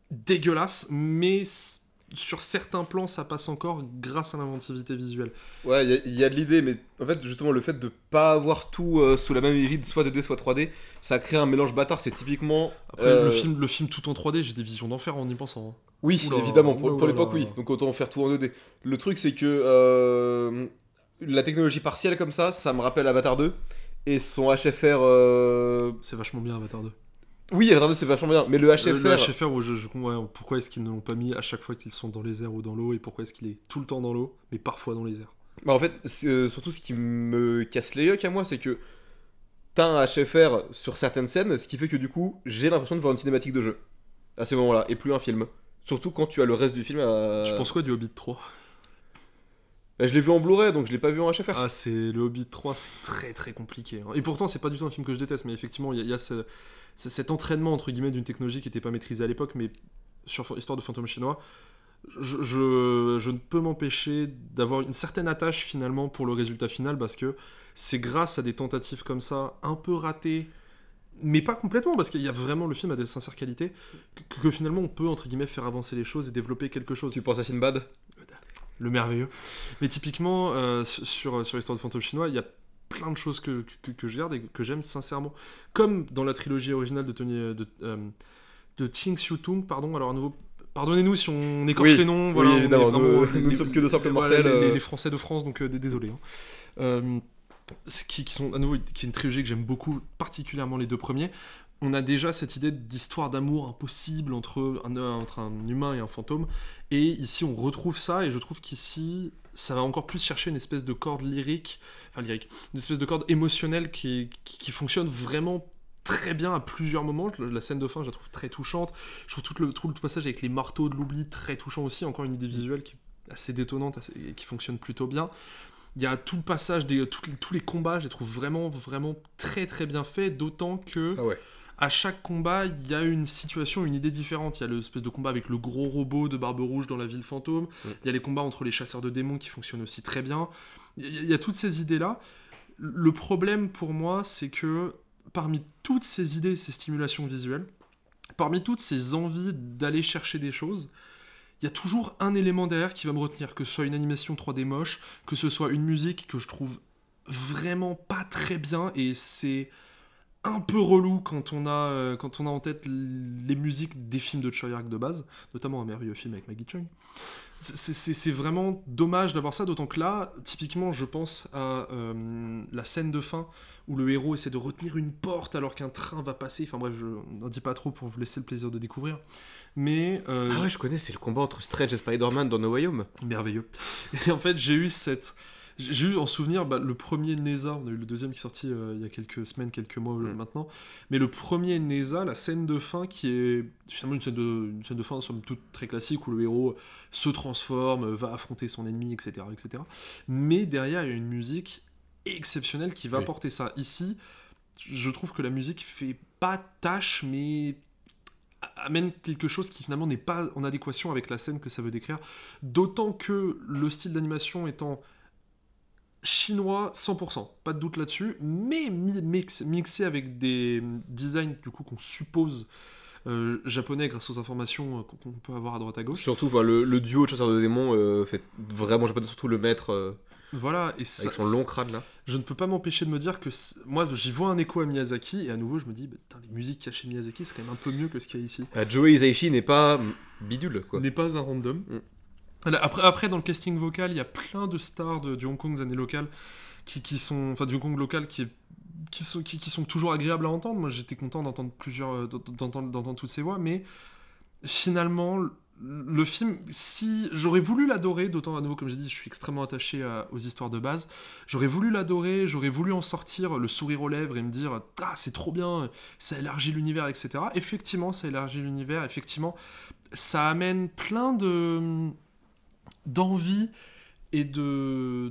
dégueulasse, mais s- sur certains plans, ça passe encore grâce à l'inventivité visuelle. Ouais, il y, a- il y a de l'idée, mais en fait, justement, le fait de pas avoir tout euh, sous la même égide, soit deux D, soit trois D, ça crée un mélange bâtard. C'est typiquement. Après, euh, le, film, le film tout en trois D, j'ai des visions d'enfer en y pensant. hein. Oui, Oula, évidemment, pour, oula, pour oula l'époque, là. oui. Donc autant faire tout en deux D. Le truc, c'est que euh, la technologie partielle comme ça, ça me rappelle Avatar deux. Et son H F R. euh, C'est vachement bien Avatar deux. Oui, Avatar deux, c'est vachement bien. Mais le H F R. Le, le H F R, ouais, je, je, ouais, pourquoi est-ce qu'ils ne l'ont pas mis à chaque fois qu'ils sont dans les airs ou dans l'eau, et pourquoi est-ce qu'il est tout le temps dans l'eau, mais parfois dans les airs. Bah, en fait, c'est, euh, surtout ce qui me casse les yeux à moi, c'est que t'as un H F R sur certaines scènes, ce qui fait que du coup, j'ai l'impression de voir une cinématique de jeu. À ces moments-là, et plus un film. Surtout quand tu as le reste du film à. Tu penses quoi du Hobbit trois? Bah, je l'ai vu en Blu-ray, donc je l'ai pas vu en H F R. Ah, c'est le Hobbit trois, c'est très très compliqué. hein. Et pourtant, c'est pas du tout un film que je déteste, mais effectivement, il y a, il y a ce- ce- cet entraînement entre guillemets d'une technologie qui n'était pas maîtrisée à l'époque, mais sur Histoire de fantôme chinois, je, je- je ne peux m'empêcher d'avoir une certaine attache finalement pour le résultat final, parce que c'est grâce à des tentatives comme ça, un peu ratées, mais pas complètement, parce qu'il y a vraiment, le film a des sincères qualités, que, que finalement on peut entre guillemets faire avancer les choses et développer quelque chose. Tu penses à Sinbad? Le merveilleux. Mais typiquement, euh, sur, sur l'histoire de fantôme chinois, il y a plein de choses que, que, que je garde et que j'aime sincèrement. Comme dans la trilogie originale de Tony, de, euh, de Ching Xiu-Tung, pardon, alors à nouveau, pardonnez-nous si on écorche Oui, les noms, oui, voilà, on est évidemment, vraiment, nous- les- nous ne sommes que de simples voilà, mortels, les, les- euh. les Français de France, donc euh, d- désolé. hein. Euh, ce qui, qui sont à nouveau, qui est une trilogie que j'aime beaucoup, particulièrement les deux premiers. On a déjà cette idée d'histoire d'amour impossible entre un, entre un humain et un fantôme. Et ici, on retrouve ça, et je trouve qu'ici, ça va encore plus chercher une espèce de corde lyrique, enfin lyrique, une espèce de corde émotionnelle qui, qui, qui fonctionne vraiment très bien à plusieurs moments. Je- La scène de fin, je la trouve très touchante. Je trouve tout le, tout le passage avec les marteaux de l'oubli très touchant aussi. Encore une idée visuelle qui est assez détonnante, assez- et qui fonctionne plutôt bien. Il y a tout le passage, des, tout- tous les combats, je les trouve vraiment, vraiment très très bien faits, d'autant que Ah ouais. à chaque combat, il y a une situation, une idée différente. Il y a l'espèce de combat avec le gros robot de Barbe Rouge dans la ville fantôme. Mm. Il y a les combats entre les chasseurs de démons qui fonctionnent aussi très bien. Il y a, il y a toutes ces idées-là. Le problème pour moi, c'est que parmi toutes ces idées, ces stimulations visuelles, parmi toutes ces envies d'aller chercher des choses, il y a toujours un élément derrière qui va me retenir, que ce soit une animation trois D moche, que ce soit une musique que je trouve vraiment pas très bien, et c'est un peu relou quand on a, euh, quand on a en tête l- les musiques des films de Choi-Ark de base, notamment un merveilleux film avec Maggie Chung. C'est- C'est c'est vraiment dommage d'avoir ça, d'autant que là, typiquement, je pense à euh, la scène de fin où le héros essaie de retenir une porte alors qu'un train va passer. Enfin bref, je n'en dis pas trop pour vous laisser le plaisir de découvrir. Mais euh, Ah ouais, je connais, c'est le combat entre Strange et Spider-Man dans No Way Home. merveilleux. Et en fait, j'ai eu cette. J'ai eu en souvenir bah, le premier Neza, on a eu le deuxième qui est sorti euh, il y a quelques semaines, quelques mois euh, Mm. maintenant, mais le premier Neza, la scène de fin qui est finalement une scène de, une scène de fin somme toute très classique où le héros se transforme, va affronter son ennemi, et cetera, et cetera. Mais derrière, il y a une musique exceptionnelle qui va Oui. porter ça. Ici, je trouve que la musique fait pas tâche, mais amène quelque chose qui finalement n'est pas en adéquation avec la scène que ça veut décrire, d'autant que le style d'animation étant chinois cent pour cent, pas de doute là-dessus, mais mi- mix- mixé avec des designs du coup qu'on suppose euh, japonais grâce aux informations euh, qu'on qu'on peut avoir à droite à gauche. Surtout, enfin, le, le duo de chasseurs de démons euh, fait vraiment japonais, surtout le maître euh, Voilà, et ça, avec son long crâne là. je ne peux pas m'empêcher de me dire que c'est- moi j'y vois un écho à Miyazaki, et à nouveau je me dis, bah, putain, les musiques qu'il y a chez Miyazaki c'est quand même un peu mieux que ce qu'il y a ici. Euh, Joey Hisaishi n'est pas mm, bidule quoi. N'est pas un random. Mm. Là, Après, après, dans le casting vocal, il y a plein de stars de- du Hong Kong des années locales qui, qui sont, enfin du Hong Kong local qui, est- qui, sont, qui, qui sont toujours agréables à entendre. Moi, j'étais content d'entendre plusieurs, euh, d'entendre, d'entendre toutes ces voix, mais finalement, le- le film, si j'aurais voulu l'adorer, d'autant à nouveau, comme j'ai dit, je suis extrêmement attaché à- aux histoires de base. J'aurais voulu l'adorer, j'aurais voulu en sortir le sourire aux lèvres et me dire ah c'est trop bien, ça élargit l'univers, et cetera. Effectivement, ça élargit l'univers. Effectivement, ça amène plein de d'envie et de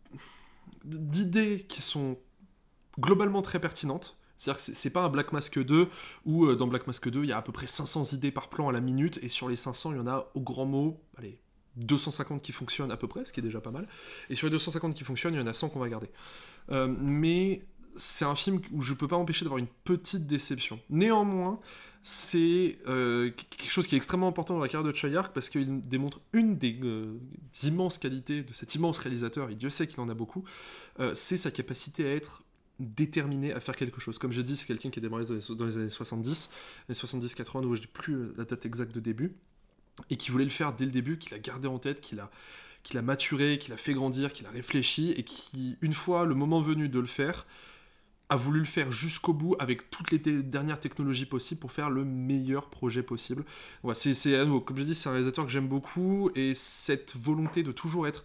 d'idées qui sont globalement très pertinentes. C'est-à-dire que c'est- c'est pas un Black Mask deux où euh, dans Black Mask deux il y a à peu près cinq cents idées par plan à la minute, et sur les cinq cents il y en a au grand mot, allez, deux cent cinquante qui fonctionnent à peu près, ce qui est déjà pas mal, et sur les deux cent cinquante qui fonctionnent il y en a cent qu'on va garder. Euh, mais c'est un film où je peux pas m'empêcher d'avoir une petite déception. Néanmoins, c'est euh, quelque chose qui est extrêmement important dans la carrière de Choyark parce qu'il démontre une des, euh, des immenses qualités de cet immense réalisateur, et Dieu sait qu'il en a beaucoup, euh, c'est sa capacité à être déterminé à faire quelque chose. Comme j'ai dit, c'est quelqu'un qui a démarré dans les, dans les années soixante-dix, les soixante-dix quatre-vingts, où je n'ai plus la date exacte de début, et qui voulait le faire dès le début, qu'il a gardé en tête, qu'il a, qu'il a maturé, qu'il a fait grandir, qu'il a réfléchi, et qui, une fois le moment venu de le faire, a voulu le faire jusqu'au bout avec toutes les te- dernières technologies possibles pour faire le meilleur projet possible. Voilà, c'est, c'est, à nouveau, comme je dis, c'est un réalisateur que j'aime beaucoup, et cette volonté de toujours être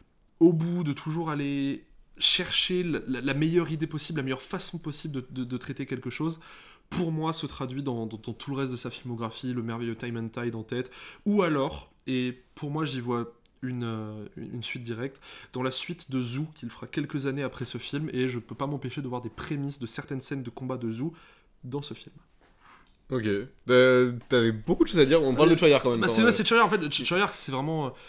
au bout, de toujours aller chercher la, la- la meilleure idée possible, la meilleure façon possible de, de- de traiter quelque chose, pour moi se traduit dans, dans- dans tout le reste de sa filmographie, le merveilleux Time and Tide en tête, ou alors, et pour moi j'y vois une, euh, une suite directe, dans la suite de Zoo, qu'il fera quelques années après ce film, et je peux pas m'empêcher de voir des prémices de certaines scènes de combat de Zoo dans ce film. Ok. T'as- T'avais beaucoup de choses à dire. On parle de Choyark quand même. Bah, temps, c'est, euh. c'est Choyark, en fait, Choyark, c'est vraiment... euh,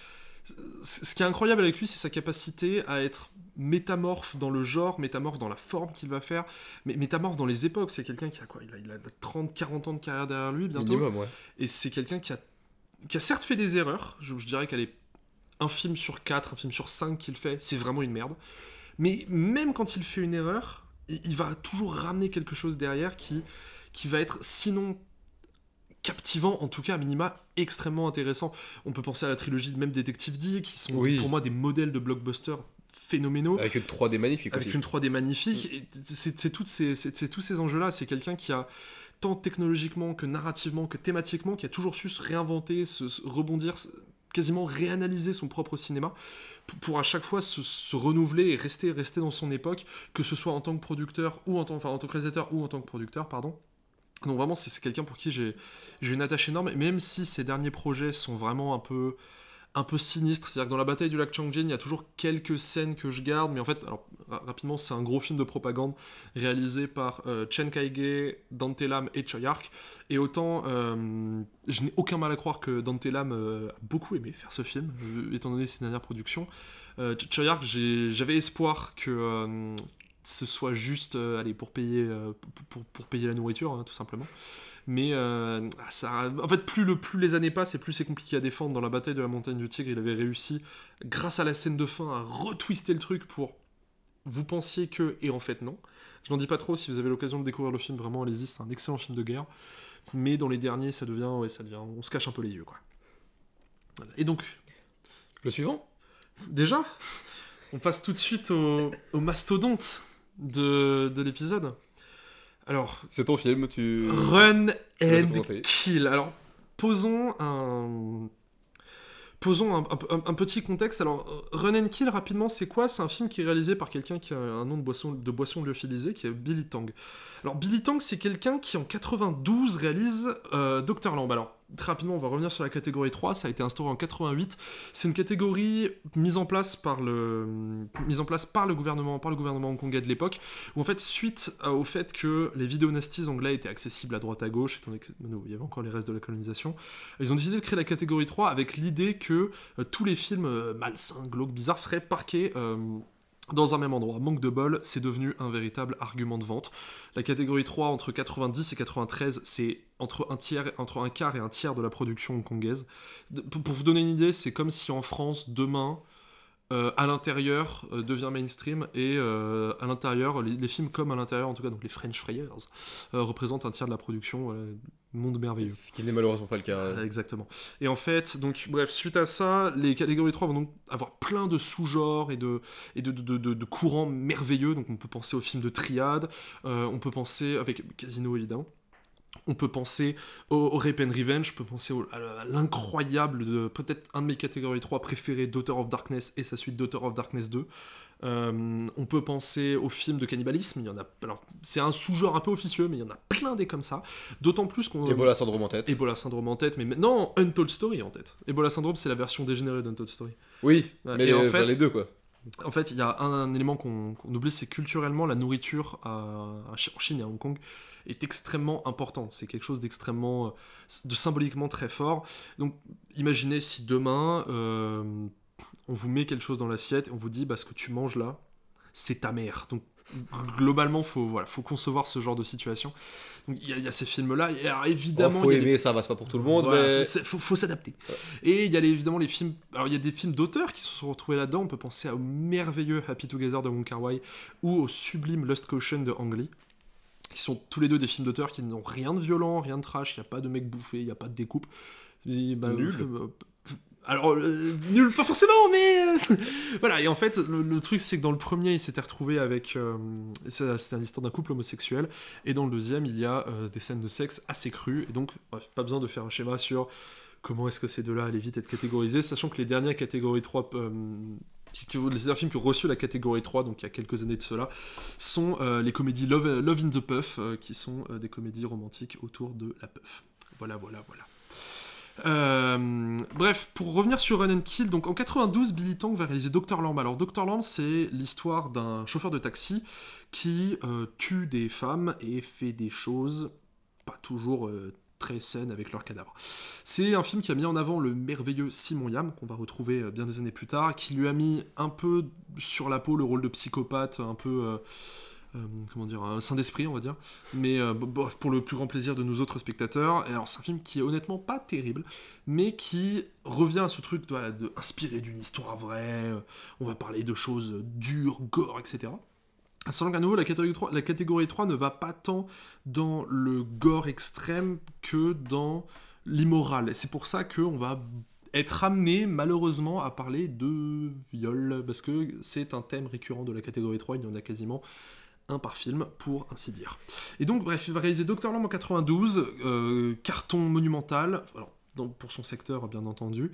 c- Ce qui est incroyable avec lui, c'est sa capacité à être métamorphe dans le genre, métamorphe dans la forme qu'il va faire, mais métamorphe dans les époques. C'est quelqu'un qui a quoi, il a, il a trente quarante ans de carrière derrière lui bientôt. Minimum, ouais. Et c'est quelqu'un qui a, qui a certes fait des erreurs. Je, je dirais qu'elle est un film sur quatre, un film sur cinq qu'il fait, c'est vraiment une merde. Mais même quand il fait une erreur, il, il va toujours ramener quelque chose derrière qui, qui va être sinon captivant, en tout cas à minima extrêmement intéressant. On peut penser à la trilogie de même Detective D, qui sont Oui. pour moi des modèles de blockbusters phénoménaux, Avec une trois D magnifique avec aussi. une trois D magnifique. Et c'est, c'est, toutes ces, c'est, c'est tous ces enjeux-là. C'est quelqu'un qui a, tant technologiquement que narrativement que thématiquement, qui a toujours su se réinventer, se, se rebondir, se- quasiment réanalyser son propre cinéma pour, pour à chaque fois se, se renouveler et rester, rester dans son époque, que ce soit en tant que producteur ou en tant, enfin, en tant que réalisateur ou en tant que producteur, pardon. Donc vraiment, c'est, c'est quelqu'un pour qui j'ai, j'ai une attache énorme, et même si ses derniers projets sont vraiment un peu, un peu sinistres, c'est-à-dire que dans la bataille du lac Changjin, il y a toujours quelques scènes que je garde, mais en fait, alors, ra- rapidement, c'est un gros film de propagande réalisé par euh, Chen Kaige, Dante Lam et Choyark, et autant, euh, je n'ai aucun mal à croire que Dante Lam euh, a beaucoup aimé faire ce film, euh, étant donné ses dernières productions. Euh, Ch- Choyark, j'ai- j'avais espoir que... euh, ce soit juste euh, allez, pour, payer, euh, pour, pour- pour payer la nourriture, hein, tout simplement. Mais euh, ah, ça, en fait, plus, le, plus les années passent et plus c'est compliqué à défendre. Dans la bataille de la montagne du Tigre, il avait réussi, grâce à la scène de fin, à retwister le truc pour vous pensiez que, et en fait non. Je n'en dis pas trop, si vous avez l'occasion de découvrir le film, vraiment allez-y, c'est un excellent film de guerre. Mais dans les derniers, ça devient, ouais, ça devient, on se cache un peu les yeux, quoi. Voilà. Et donc, Le suivant déjà, on passe tout de suite au, au mastodonte de, de l'épisode. Alors, C'est ton film, tu. Run Je vais te and présenter. Kill. Alors, posons un... Posons un, un- un petit contexte. Alors, euh, Run and Kill, rapidement, c'est quoi? C'est un film qui est réalisé par quelqu'un qui a un nom de boisson, de boisson lyophilisée, qui est Billy Tang. Alors, Billy Tang, c'est quelqu'un qui, en quatre-vingt-douze, réalise euh, docteur Lamb. Alors, très rapidement, on va revenir sur la catégorie trois. Ça a été instauré en quatre-vingt-huit. C'est une catégorie mise en place par le, mise en place par le gouvernement, par le gouvernement hongkongais de l'époque, où en fait, suite euh, au fait que les vidéos nasties anglais étaient accessibles à droite à gauche, étant donné que non, il y avait encore les restes de la colonisation, ils ont décidé de créer la catégorie trois avec l'idée que euh, tous les films euh, malsains, glauques, bizarres seraient parqués euh, dans un même endroit. Manque de bol, c'est devenu un véritable argument de vente. La catégorie trois, entre quatre-vingt-dix et quatre-vingt-treize, c'est entre un, tiers, entre un quart et un tiers de la production hongkongaise. De- pour, pour vous donner une idée, c'est comme si en France, demain, euh, à l'intérieur euh, devient mainstream, et euh, à l'intérieur, les, les films comme à l'intérieur, en tout cas, donc les French Friars, euh, représentent un tiers de la production. euh, monde merveilleux. Ce qui n'est malheureusement pas le cas. Euh, Exactement. Et en fait, donc, bref, suite à ça, les catégories trois vont donc avoir plein de sous-genres et de, et de, de, de, de courants merveilleux. Donc, on peut penser aux films de triade, euh, on peut penser, avec Casino évidemment, on peut penser au, au Rape and Revenge, on peut penser au- à l'incroyable, de peut-être un de mes catégories trois préférés, Daughter of Darkness et sa suite Daughter of Darkness deux. Euh, on peut penser aux films de cannibalisme, il y en a, alors c'est un sous-genre un peu officieux, mais il y en a plein des comme ça. D'autant plus qu'on... Ebola syndrome en tête. Ebola Syndrome en tête, mais maintenant Untold Story en tête. Ebola Syndrome, c'est la version dégénérée d'Untold Story. Oui, Ouais, mais et les, en enfin, fait- les deux quoi. En fait, il y a un, un élément qu'on qu'on oublie, c'est culturellement, la nourriture à- à Chi- en Chine et à Hong Kong est extrêmement importante. C'est quelque chose d'extrêmement, euh, de symboliquement très fort. Donc, imaginez si demain, euh, on vous met quelque chose dans l'assiette et on vous dit, bah, ce que tu manges là, c'est ta mère. Donc, globalement, faut, voilà, faut concevoir ce genre de situation. Donc il y, y a ces films-là, et alors évidemment... Oh, faut il y a aimer, les... ça va, c'est pas pour tout le monde, voilà, mais... Faut, faut, faut s'adapter. Ouais. Et il y a les, évidemment les films... Alors il y a des films d'auteurs qui se sont retrouvés là-dedans, on peut penser au merveilleux Happy Together de Wong Kar-wai, ou au sublime Lost Caution de Ang Lee, qui sont tous les deux des films d'auteurs qui n'ont rien de violent, rien de trash, il n'y a pas de mec bouffé, il n'y a pas de découpe. Et, bah, Nul. euh, Alors, euh, nul, pas forcément, mais... euh, voilà, et en fait, le, le truc, c'est que dans le premier, il s'était retrouvé avec... Euh, c'est- c'était l'histoire d'un couple homosexuel, et dans le deuxième, il y a euh, des scènes de sexe assez crues, et donc, bref, pas besoin de faire un schéma sur comment est-ce que ces deux-là allaient vite être catégorisés, sachant que les dernières catégories trois... Euh, qui- qui- les derniers films qui ont reçu la catégorie trois, donc il y a quelques années de cela, sont euh, les comédies Love, Love in the Puff, euh, qui sont euh, des comédies romantiques autour de la puff. Voilà, voilà, voilà. Euh, bref, pour revenir sur Run and Kill, donc en quatre-vingt-douze, Billy Tang va réaliser docteur Lamb. Alors docteur Lamb, c'est l'histoire d'un chauffeur de taxi qui euh, tue des femmes et fait des choses pas toujours euh, très saines avec leurs cadavres. C'est un film qui a mis en avant le merveilleux Simon Yam, qu'on va retrouver euh, bien des années plus tard, qui lui a mis un peu sur la peau le rôle de psychopathe, un peu... Euh, euh, comment dire, un saint d'esprit, on va dire, mais euh, bref, pour le plus grand plaisir de nous autres spectateurs. Et alors, c'est un film qui est honnêtement pas terrible, mais qui revient à ce truc voilà, de inspiré d'une histoire vraie. euh, On va parler de choses dures, gore, et cetera. Sachant qu'à nouveau, la catégorie trois, la catégorie trois ne va pas tant dans le gore extrême que dans l'immoral. Et c'est pour ça qu'on va être amené, malheureusement, à parler de viol, parce que c'est un thème récurrent de la catégorie trois, il y en a quasiment un par film, pour ainsi dire. Et donc, bref, il va réaliser docteur Lamb en quatre-vingt-douze, euh, carton monumental, alors, donc pour son secteur, bien entendu,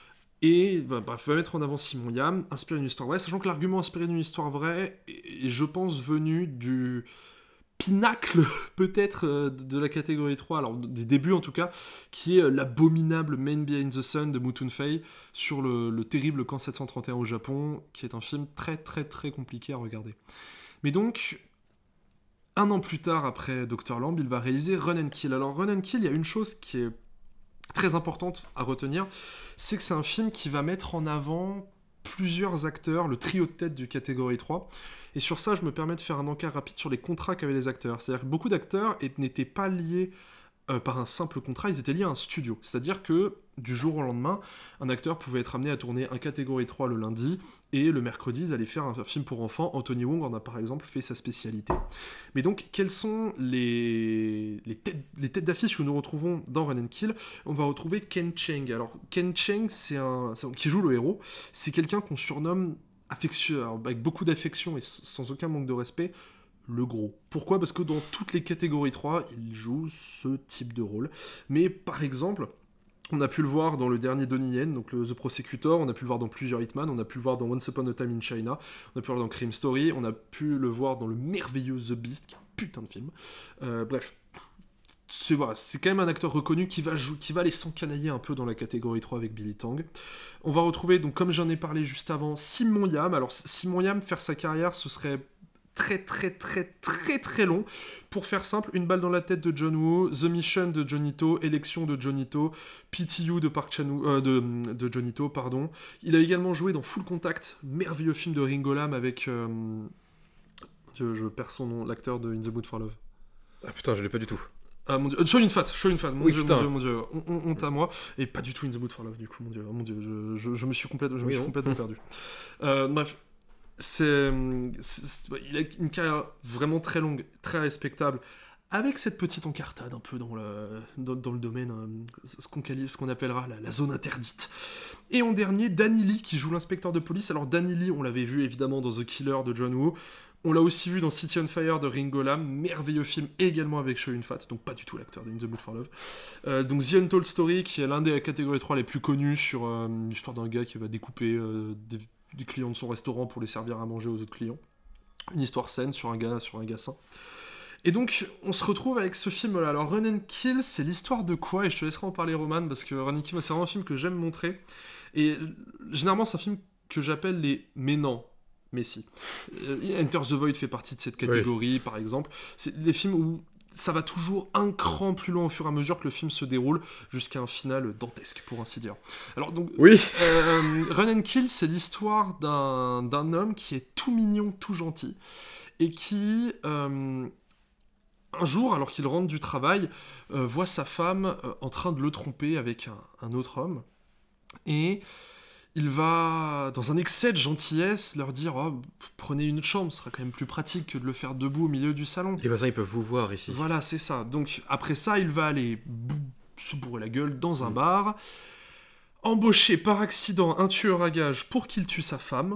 et bah, bref, va mettre en avant Simon Yam, inspiré d'une histoire vraie, sachant que l'argument inspiré d'une histoire vraie est, je pense, venu du pinacle, peut-être, euh, de la catégorie trois, alors des débuts en tout cas, qui est euh, l'abominable Man Behind the Sun de Mutun Fei, sur le, le terrible camp sept cent trente et un au Japon, qui est un film très très très compliqué à regarder. Mais donc, un an plus tard, après docteur Lamb, il va réaliser Run and Kill. Alors, Run and Kill, il y a une chose qui est très importante à retenir, c'est que c'est un film qui va mettre en avant plusieurs acteurs, le trio de tête du catégorie trois. Et sur ça, je me permets de faire un encart rapide sur les contrats qu'avaient les acteurs. C'est-à-dire que beaucoup d'acteurs n'étaient pas liés euh, par un simple contrat, ils étaient liés à un studio. C'est-à-dire que du jour au lendemain, un acteur pouvait être amené à tourner un catégorie trois le lundi, et le mercredi, ils allaient faire un film pour enfants. Anthony Wong en a par exemple fait sa spécialité. Mais donc, quelles sont les, les têtes, les têtes d'affiche que nous retrouvons dans Run and Kill? On va retrouver Ken Cheng. Alors, Ken Cheng, c'est un, c'est un- qui joue le héros, c'est quelqu'un qu'on surnomme affection, alors, avec beaucoup d'affection et sans aucun manque de respect, le gros. Pourquoi ? Parce que dans toutes les catégories trois, il joue ce type de rôle. Mais par exemple, on a pu le voir dans le dernier Donnie Yen, donc le The Prosecutor, on a pu le voir dans plusieurs Hitman, on a pu le voir dans Once Upon a Time in China, on a pu le voir dans Crime Story, on a pu le voir dans le merveilleux The Beast, qui est un putain de film. Euh, bref, c'est, voilà, c'est quand même un acteur reconnu qui va, jou- qui va aller s'encanailler un peu dans la catégorie trois avec Billy Tang. On va retrouver, donc comme j'en ai parlé juste avant, Simon Yam. Alors Simon Yam, faire sa carrière, ce serait très très très très très long. Pour faire simple, Une balle dans la tête de John Woo, The Mission de Johnny To, Élection de Johnny To, P T U de Park Chan-wook, euh, de, de Johnny To, pardon. Il a également joué dans Full Contact, merveilleux film de Ringo Lam avec... euh, je, je perds son nom, l'acteur de In the Mood for Love. Ah putain, je l'ai pas du tout. Ah mon dieu, euh, Chow Yun-fat, Chow Yun-fat, mon Oui, dieu, mon putain. dieu, mon dieu, on- on- honte à moi, et pas du tout In the Mood for Love du coup, mon dieu, oh mon dieu, je, je- je me suis, complète- je me Oui, suis non. complètement perdu. Euh, bref, c'est, c'est- c'est- il a une carrière vraiment très longue, très respectable, avec cette petite encartade un peu dans le, dans, dans le domaine, euh, ce qu'on, quali- ce qu'on appellera la, la zone interdite. Et en dernier, Danny Lee qui joue l'inspecteur de police. Alors Danny Lee, on l'avait vu évidemment dans The Killer de John Woo. On l'a aussi vu dans City on Fire de Ringo Lam, merveilleux film également avec Chow Yun-fat, donc pas du tout l'acteur de In the Mood for Love. Euh, donc The Untold Story, qui est l'un des catégories trois les plus connus sur euh, l'histoire d'un gars qui va découper euh, des, des clients de son restaurant pour les servir à manger aux autres clients. Une histoire saine sur un gars, sur un gars sain. Et donc, on se retrouve avec ce film-là. Alors, Run and Kill, c'est l'histoire de quoi ? Et je te laisserai en parler, Roman, parce que Run and Kill, c'est vraiment un film que j'aime montrer. Et euh, généralement, c'est un film que j'appelle les « mais non ». Mais si. Euh, Enter the Void fait partie de cette catégorie, par exemple. C'est les films où ça va toujours un cran plus loin au fur et à mesure que le film se déroule, jusqu'à un final dantesque, pour ainsi dire. Alors, donc, Oui. euh, Run and Kill, c'est l'histoire d'un, d'un homme qui est tout mignon, tout gentil, et qui, euh, un jour, alors qu'il rentre du travail, euh, voit sa femme euh, en train de le tromper avec un, un autre homme. Et il va, dans un excès de gentillesse, leur dire oh, « Prenez une autre chambre, ce sera quand même plus pratique que de le faire debout au milieu du salon. » Les voisins, ils peuvent vous voir ici. Voilà, c'est ça. Donc, après ça, il va aller bou- se bourrer la gueule dans un Mm. bar, embaucher par accident un tueur à gages pour qu'il tue sa femme.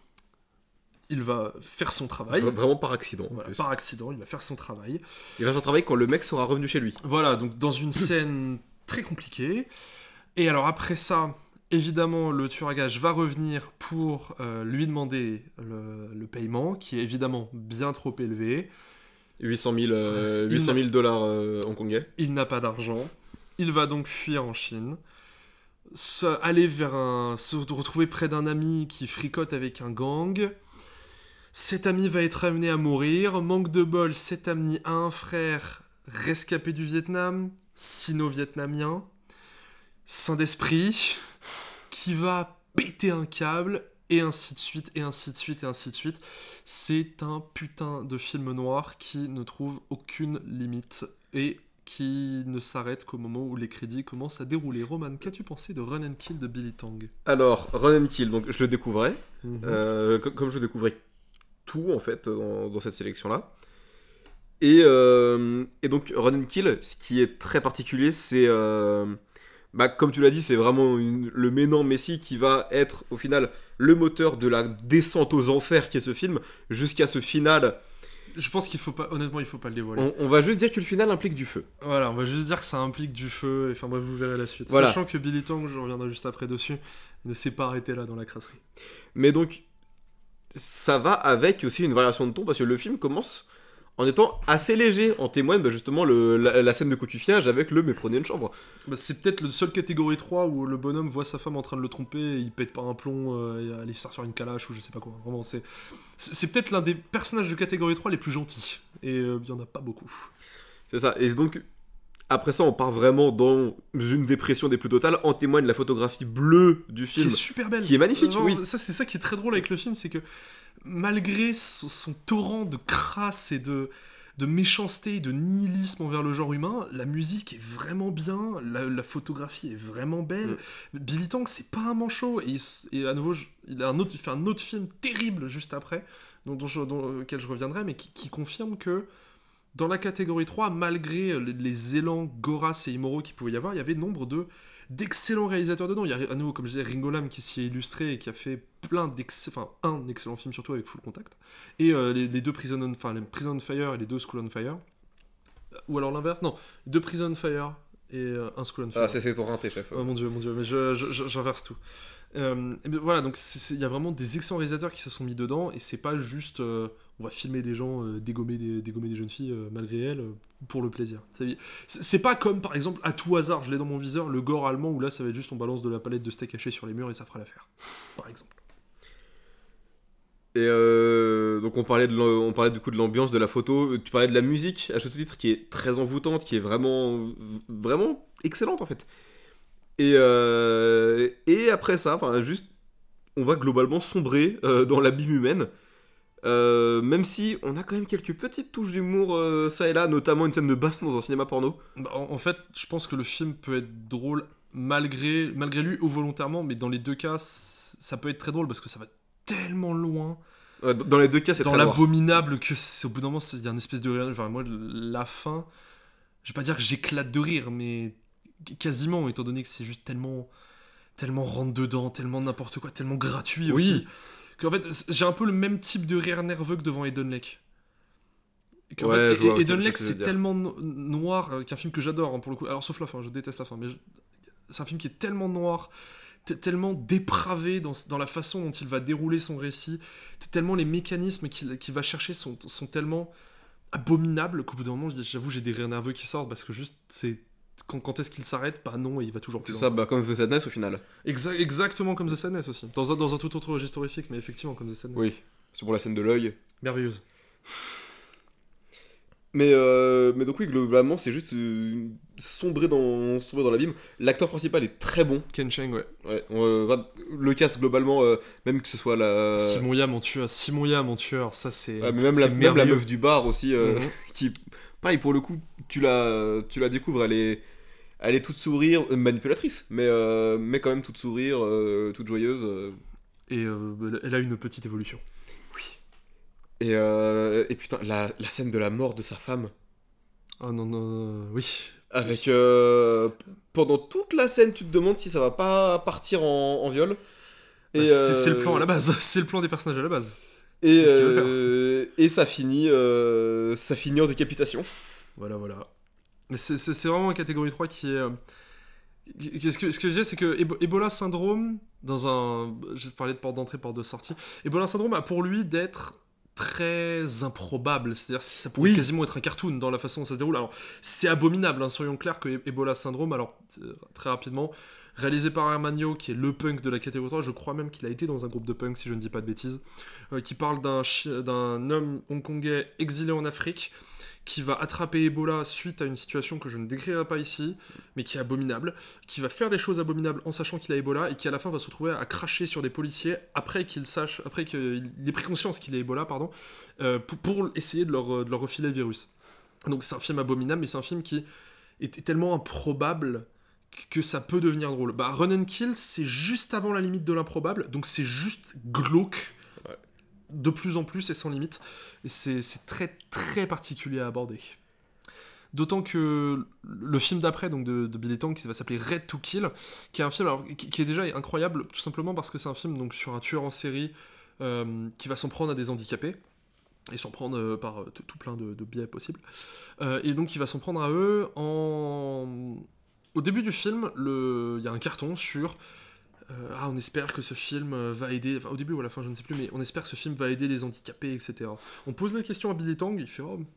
Il va faire son travail. V- Vraiment par accident. en Voilà, plus. par accident, il va faire son travail. Il va faire son travail quand le mec sera revenu chez lui. Voilà, donc dans une scène très compliquée. Et alors après ça, évidemment, le tueur à gages va revenir pour euh, lui demander le, le paiement, qui est évidemment bien trop élevé. huit cent mille, euh, Il huit cent n'a- mille dollars euh, hongkongais. Il n'a pas d'argent. Il va donc fuir en Chine. Se, aller vers un... se retrouver près d'un ami qui fricote avec un gang. Cet ami va être amené à mourir. Manque de bol, cet ami a un frère rescapé du Vietnam, sino-vietnamien, saint d'esprit, qui va péter un câble, et ainsi de suite, et ainsi de suite, et ainsi de suite. C'est un putain de film noir qui ne trouve aucune limite, et qui ne s'arrête qu'au moment où les crédits commencent à dérouler. Roman, qu'as-tu pensé de Run and Kill de Billy Tang? Alors, Run and Kill, donc je le découvrais. Mhm. Euh, co- comme je découvrais tout en fait dans, dans cette sélection là et, euh, et donc Run and Kill, ce qui est très particulier, c'est euh, bah, comme tu l'as dit, c'est vraiment une- le Ménan Messi qui va être au final le moteur de la descente aux enfers qui est ce film, jusqu'à ce final. Je pense qu'il faut pas, honnêtement, il faut pas le dévoiler. On, on va juste dire que le final implique du feu. Voilà, on va juste dire que ça implique du feu, et enfin bref, vous verrez la suite. Voilà. Sachant que Billy Tang, je reviendrai juste après dessus, ne s'est pas arrêté là dans la crasserie. Mais donc ça va avec aussi une variation de ton, parce que le film commence en étant assez léger. En témoigne bah, justement le, la, la scène de cocufiage avec le « mais prenez une chambre ». Bah, c'est peut-être le seul catégorie trois où le bonhomme voit sa femme en train de le tromper et il pète pas un plomb euh, et aller sortir une calache ou je sais pas quoi. Vraiment, c'est, c'est, c'est peut-être l'un des personnages de catégorie trois les plus gentils. Et euh, il y en a pas beaucoup. C'est ça. Et donc, après ça, on part vraiment dans une dépression des plus totales. En témoigne la photographie bleue du Qui film. est super belle. qui est magnifique, Genre, oui. Ça, c'est ça qui est très drôle avec le film, c'est que malgré son, son torrent de crasse et de, de méchanceté et de nihilisme envers le genre humain, la musique est vraiment bien, la, la photographie est vraiment belle. Mm. Billy Tang, c'est pas un manchot. Et, il s- et à nouveau, je- il, a un autre, il fait un autre film terrible juste après, dont, dont je- dont- auquel je reviendrai, mais qui, qui confirme que dans la catégorie trois, malgré les, les élans goras et immoraux qu'il pouvait y avoir, il y avait nombre de d'excellents réalisateurs dedans. Il y a à nouveau, comme je disais, Ringo Lam qui s'y est illustré et qui a fait plein d'excellents, enfin un excellent film surtout avec Full Contact, et euh, les, les deux Prison on, enfin les Prison on Fire et les deux School on Fire, ou alors l'inverse, non, deux Prison on Fire et euh, un School on Fire. Ah, c'est c'est ton rinté, chef. Oh mon dieu, mon dieu, mais je, je- je- j'inverse tout. Euh, et bien voilà, donc c'est- c'est- il y a vraiment des excellents réalisateurs qui se sont mis dedans, et c'est pas juste euh, on va filmer des gens euh, dégommer, des, dégommer des jeunes filles euh, malgré elles euh, pour le plaisir. C'est, c'est c'est pas comme par exemple à tout hasard, je l'ai dans mon viseur, le gore allemand où là ça va être juste on balance de la palette de steak haché sur les murs et ça fera l'affaire. Par exemple. Et euh, donc on parlait, de l'am- on parlait du coup de l'ambiance, de la photo, tu parlais de la musique à ce titre qui est très envoûtante, qui est vraiment, vraiment excellente en fait. Et, euh, et après ça, enfin juste, on va globalement sombrer euh, dans l'abîme humaine. Euh, même si on a quand même quelques petites touches d'humour euh, ça et là, notamment une scène de baston dans un cinéma porno. Bah, en, en fait, je pense que le film peut être drôle malgré, malgré lui ou volontairement, mais dans les deux cas, c- ça peut être très drôle parce que ça va tellement loin Euh, dans les deux cas, c'est dans très noir. l'abominable que c'est, au bout d'un moment, c'est- il y a une espèce de rire. Enfin, moi, la fin, je vais pas dire que j'éclate de rire, mais quasiment, étant donné que c'est juste tellement, tellement rentre dedans, tellement n'importe quoi, tellement gratuit Oui. aussi. Qu'en fait, c- j'ai un peu le même type de rire nerveux que devant Eden Lake. Et qu'en Ouais, fait, je vois, et- ok, Eden je sais Lake, ce que tu veux c'est dire. tellement no- noir euh, qu'un film que j'adore, hein, pour le coup. Alors, sauf la fin, je déteste la fin, mais je- c'est un film qui est tellement noir, t- tellement dépravé dans, dans la façon dont il va dérouler son récit, t- tellement les mécanismes qu'il qu'il va chercher sont, sont tellement abominables qu'au bout d'un moment, j'avoue, j'ai des rires nerveux qui sortent parce que juste, c'est. Quand, quand est-ce qu'il s'arrête? Bah non, et il va toujours plus C'est loin. ça, bah, comme The Sadness au final. Exa- exactement comme The Sadness aussi. Dans un, dans un tout autre registre horrifique, mais effectivement comme The Sadness. Oui, c'est pour la scène de l'œil. Merveilleuse. Mais, euh, mais donc oui, globalement, c'est juste euh, sombrer dans, sombrer dans l'abîme. L'acteur principal est très bon. Ken Cheng, ouais. Ouais, on, euh, le cast, globalement, euh, même que ce soit la... Simon Ya, mon tueur. Simon Ya, mon tueur. Ça, c'est. Ouais, mais même, c'est la, même la merveilleux. meuf du bar aussi, euh, Mhm. qui... Pareil, pour le coup, tu la, tu la découvres, elle est, elle est toute sourire, euh, manipulatrice, mais, euh, mais quand même toute sourire, euh, toute joyeuse. euh. Et euh, elle a une petite évolution. Et, euh, et putain, la, la scène de la mort de sa femme, Ah non, non, euh, oui. avec... euh, pendant toute la scène, tu te demandes si ça va pas partir en, en viol. Bah, Et, c'est c'est le euh, plan à la base. C'est le plan des personnages à la base. Et, C'est ce qu'ils veulent faire. euh, et ça finit, euh, ça finit en décapitation. Voilà, voilà. Mais c'est- c'est c'est vraiment une catégorie trois qui est. euh, qui- Ce que, ce que je dis, c'est que Ebo- Ebola syndrome, dans un. J'ai parlé de porte d'entrée, porte de sortie. Ebola syndrome a pour lui d'être très improbable. C'est-à-dire, ça pourrait Oui. quasiment être un cartoon dans la façon dont ça se déroule. Alors, c'est abominable, hein, soyons clairs que Ebola syndrome, alors, euh, très rapidement, réalisé par Hermanio, qui est le punk de la catégorie trois, je crois même qu'il a été dans un groupe de punk, si je ne dis pas de bêtises, euh, qui parle d'un chi- d'un homme hongkongais exilé en Afrique, qui va attraper Ebola suite à une situation que je ne décrirai pas ici, mais qui est abominable, qui va faire des choses abominables en sachant qu'il a Ebola, et qui à la fin va se retrouver à cracher sur des policiers après qu'il sache, après qu'il ait pris conscience qu'il a Ebola, pardon, euh, pour, pour essayer de leur, de leur refiler le virus. Donc c'est un film abominable, mais c'est un film qui est tellement improbable que ça peut devenir drôle. Bah, Run and Kill, c'est juste avant la limite de l'improbable, donc c'est juste glauque. Ouais. De plus en plus et sans limite. Et c'est c'est très très particulier à aborder. D'autant que le film d'après, donc de, de Billy Tang, qui va s'appeler Red to Kill, qui est un film alors, qui, qui est déjà incroyable, tout simplement parce que c'est un film donc, sur un tueur en série euh, qui va s'en prendre à des handicapés, et s'en prendre euh, par euh, tout plein de, de biais possibles. Euh, et donc il va s'en prendre à eux en... Au début du film, le... il y a un carton sur... Euh, ah, on espère que ce film euh, va aider, enfin au début ou à la fin, je ne sais plus, mais on espère que ce film va aider les handicapés, et cetera. On pose la question à Billy Tang, il fait oh,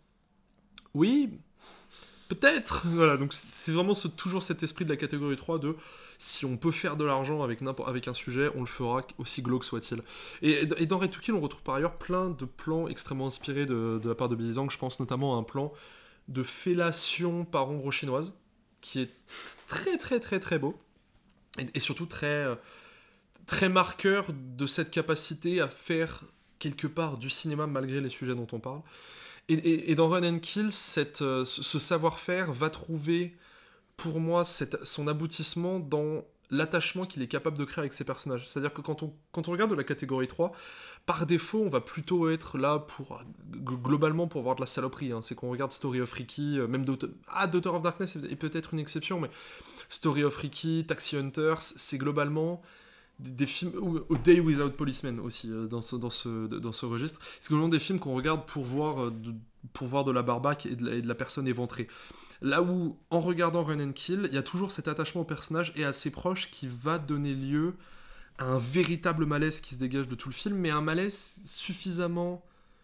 oui, peut-être. Voilà, donc c'est vraiment ce, toujours cet esprit de la catégorie trois de si on peut faire de l'argent avec, avec un sujet, on le fera, aussi glauque soit-il. Et, et dans Red to Kill, on retrouve par ailleurs plein de plans extrêmement inspirés de, de la part de Billy Tang. Je pense notamment à un plan de fellation par ombre chinoise qui est très très très très beau. Et, et surtout très, très marqueur de cette capacité à faire quelque part du cinéma malgré les sujets dont on parle. Et, et, et dans Run and Kill, cette, euh, ce savoir-faire va trouver pour moi cette, son aboutissement dans l'attachement qu'il est capable de créer avec ses personnages. C'est-à-dire que quand on, quand on regarde la catégorie trois, par défaut, on va plutôt être là pour, globalement, pour voir de la saloperie. Hein. C'est qu'on regarde Story of Ricky, même Daughter, ah, Daughter of Darkness est peut-être une exception, mais Story of Ricky, Taxi Hunters, c'est globalement des, des films, ou, ou Day Without Policeman aussi, euh, dans, ce, dans, ce, dans ce registre. C'est globalement des films qu'on regarde pour voir, euh, de, pour voir de la barbaque et de la, et de la personne éventrée. Là où, en regardant Run and Kill, il y a toujours cet attachement au personnage et à ses proches qui va donner lieu à un véritable malaise qui se dégage de tout le film, mais un malaise suffisamment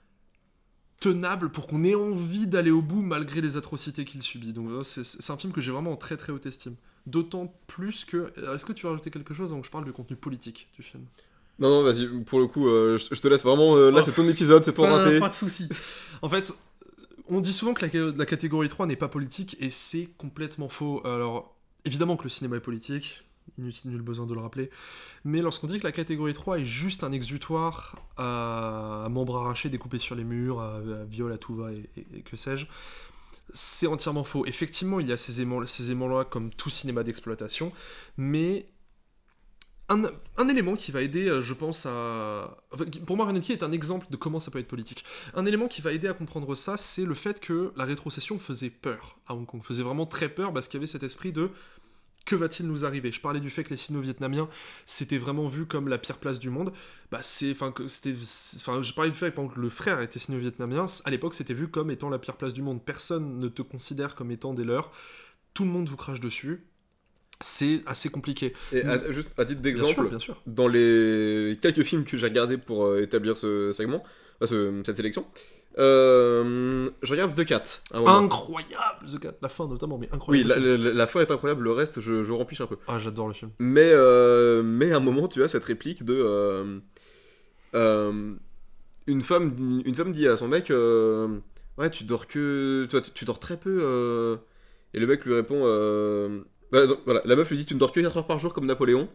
tenable pour qu'on ait envie d'aller au bout malgré les atrocités qu'il subit. Donc c'est, c'est un film que j'ai vraiment en très très haute estime. D'autant plus que... Est-ce que tu veux rajouter quelque chose avant que je parle du contenu politique du film ? Non, non, vas-y, pour le coup, euh, je, je te laisse vraiment... euh, là, Oh. c'est ton épisode, c'est ton Pas, raté. pas de soucis. En fait, on dit souvent que la, la catégorie trois n'est pas politique, et c'est complètement faux. Alors, évidemment que le cinéma est politique, inutile, nul besoin de le rappeler, mais lorsqu'on dit que la catégorie trois est juste un exutoire à, à membres arrachés, découpés sur les murs, à, à viol, à tout va, et, et, et que sais-je, c'est entièrement faux. Effectivement, il y a ces aimants, ces aimants-là comme tout cinéma d'exploitation, mais un, un élément qui va aider, je pense, à... Enfin, pour moi, Run and Kill est un exemple de comment ça peut être politique. Un élément qui va aider à comprendre ça, c'est le fait que la rétrocession faisait peur à Hong Kong. Faisait vraiment très peur parce qu'il y avait cet esprit de... Que va-t-il nous arriver ? Je parlais du fait que les Sino-Vietnamiens, c'était vraiment vu comme la pire place du monde. Bah, c'est... Enfin, c'était... Enfin, je parlais du fait que le frère était Sino-Vietnamien. À l'époque, c'était vu comme étant la pire place du monde. Personne ne te considère comme étant des leurs. Tout le monde vous crache dessus. C'est assez compliqué. Et à, juste à titre d'exemple, bien sûr, bien sûr. dans les quelques films que j'ai regardés pour euh, établir ce segment, euh, ce, cette sélection, euh, je regarde The Cat. À un moment. Incroyable The Cat, la fin notamment, mais incroyable. Oui, la, la, la fin est incroyable, le reste, je, je rempiche un peu. Ah, j'adore le film. Mais, euh, mais à un moment, tu as cette réplique de... Euh, euh, une, femme, une femme dit à son mec... Euh, Ouais, tu dors que. Toi, tu, tu dors très peu. euh, Et le mec lui répond. euh, bah, donc, voilà, la meuf lui dit tu ne dors que quatre heures par jour comme Napoléon.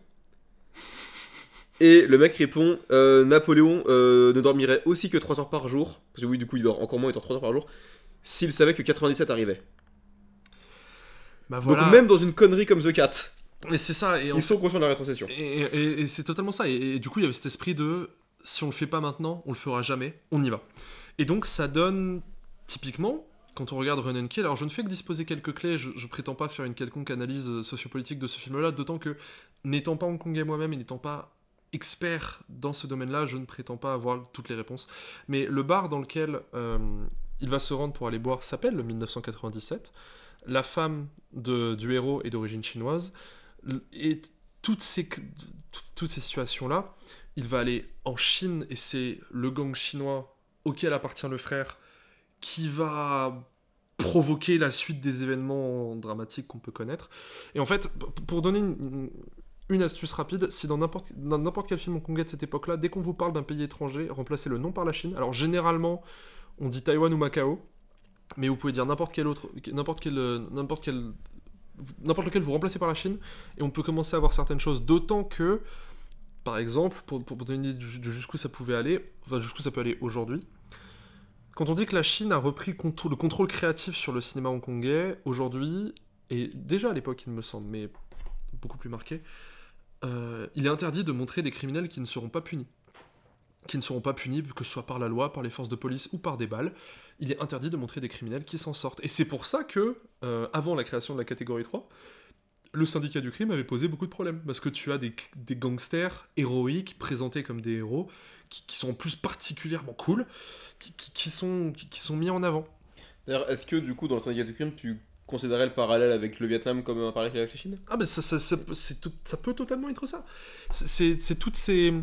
Et le mec répond euh, Napoléon euh, ne dormirait aussi que trois heures par jour. Parce que oui, du coup, il dort encore moins, il dort trois heures par jour. S'il savait que quatre-vingt-dix-sept arrivait. Bah Donc, voilà. même dans une connerie comme The Cat, Et c'est ça. Et, en ils sont conscients de la rétrocession. Et, et- et c'est totalement ça. Et, et du coup, il y avait cet esprit de si on le fait pas maintenant, on le fera jamais, on y va. Et donc, ça donne typiquement, quand on regarde Run and Kill, alors je ne fais que disposer quelques clés, je, je prétends pas faire une quelconque analyse euh, sociopolitique de ce film-là, d'autant que n'étant pas hongkongais moi-même et n'étant pas expert dans ce domaine-là, je ne prétends pas avoir toutes les réponses. Mais le bar dans lequel euh, il va se rendre pour aller boire s'appelle le mille neuf cent quatre-vingt-dix-sept. La femme de- du héros est d'origine chinoise. Et toutes ces, toutes ces situations-là, il va aller en Chine et c'est le gang chinois auquel appartient le frère qui va provoquer la suite des événements dramatiques qu'on peut connaître. Et en fait, p- pour donner une, une astuce rapide, si dans n'importe, dans n'importe quel film hongkongais de cette époque-là, dès qu'on vous parle d'un pays étranger, remplacez le nom par la Chine. Alors généralement, on dit Taïwan ou Macao, mais vous pouvez dire n'importe quel autre, n'importe quel, n'importe quel n'importe lequel vous remplacez par la Chine, et on peut commencer à voir certaines choses, d'autant que, par exemple, pour, pour, pour donner une idée de jusqu'où ça pouvait aller, enfin jusqu'où ça peut aller aujourd'hui, quand on dit que la Chine a repris contrô- le contrôle créatif sur le cinéma hongkongais, aujourd'hui, et déjà à l'époque il me semble, mais beaucoup plus marqué, euh, il est interdit de montrer des criminels qui ne seront pas punis. Qui ne seront pas punis, que ce soit par la loi, par les forces de police ou par des balles. Il est interdit de montrer des criminels qui s'en sortent. Et c'est pour ça que, euh, avant la création de la catégorie trois, le syndicat du crime avait posé beaucoup de problèmes. Parce que tu as des, des gangsters héroïques, présentés comme des héros, qui, qui sont en plus particulièrement cool, qui, qui, qui sont, qui, qui sont mis en avant. D'ailleurs, est-ce que du coup, dans le syndicat du crime, tu considérais le parallèle avec le Vietnam comme un parallèle avec la Chine? Ah ben ça, ça, ça, c'est tout- ça peut totalement être ça. C'est- C'est c'est toutes ces...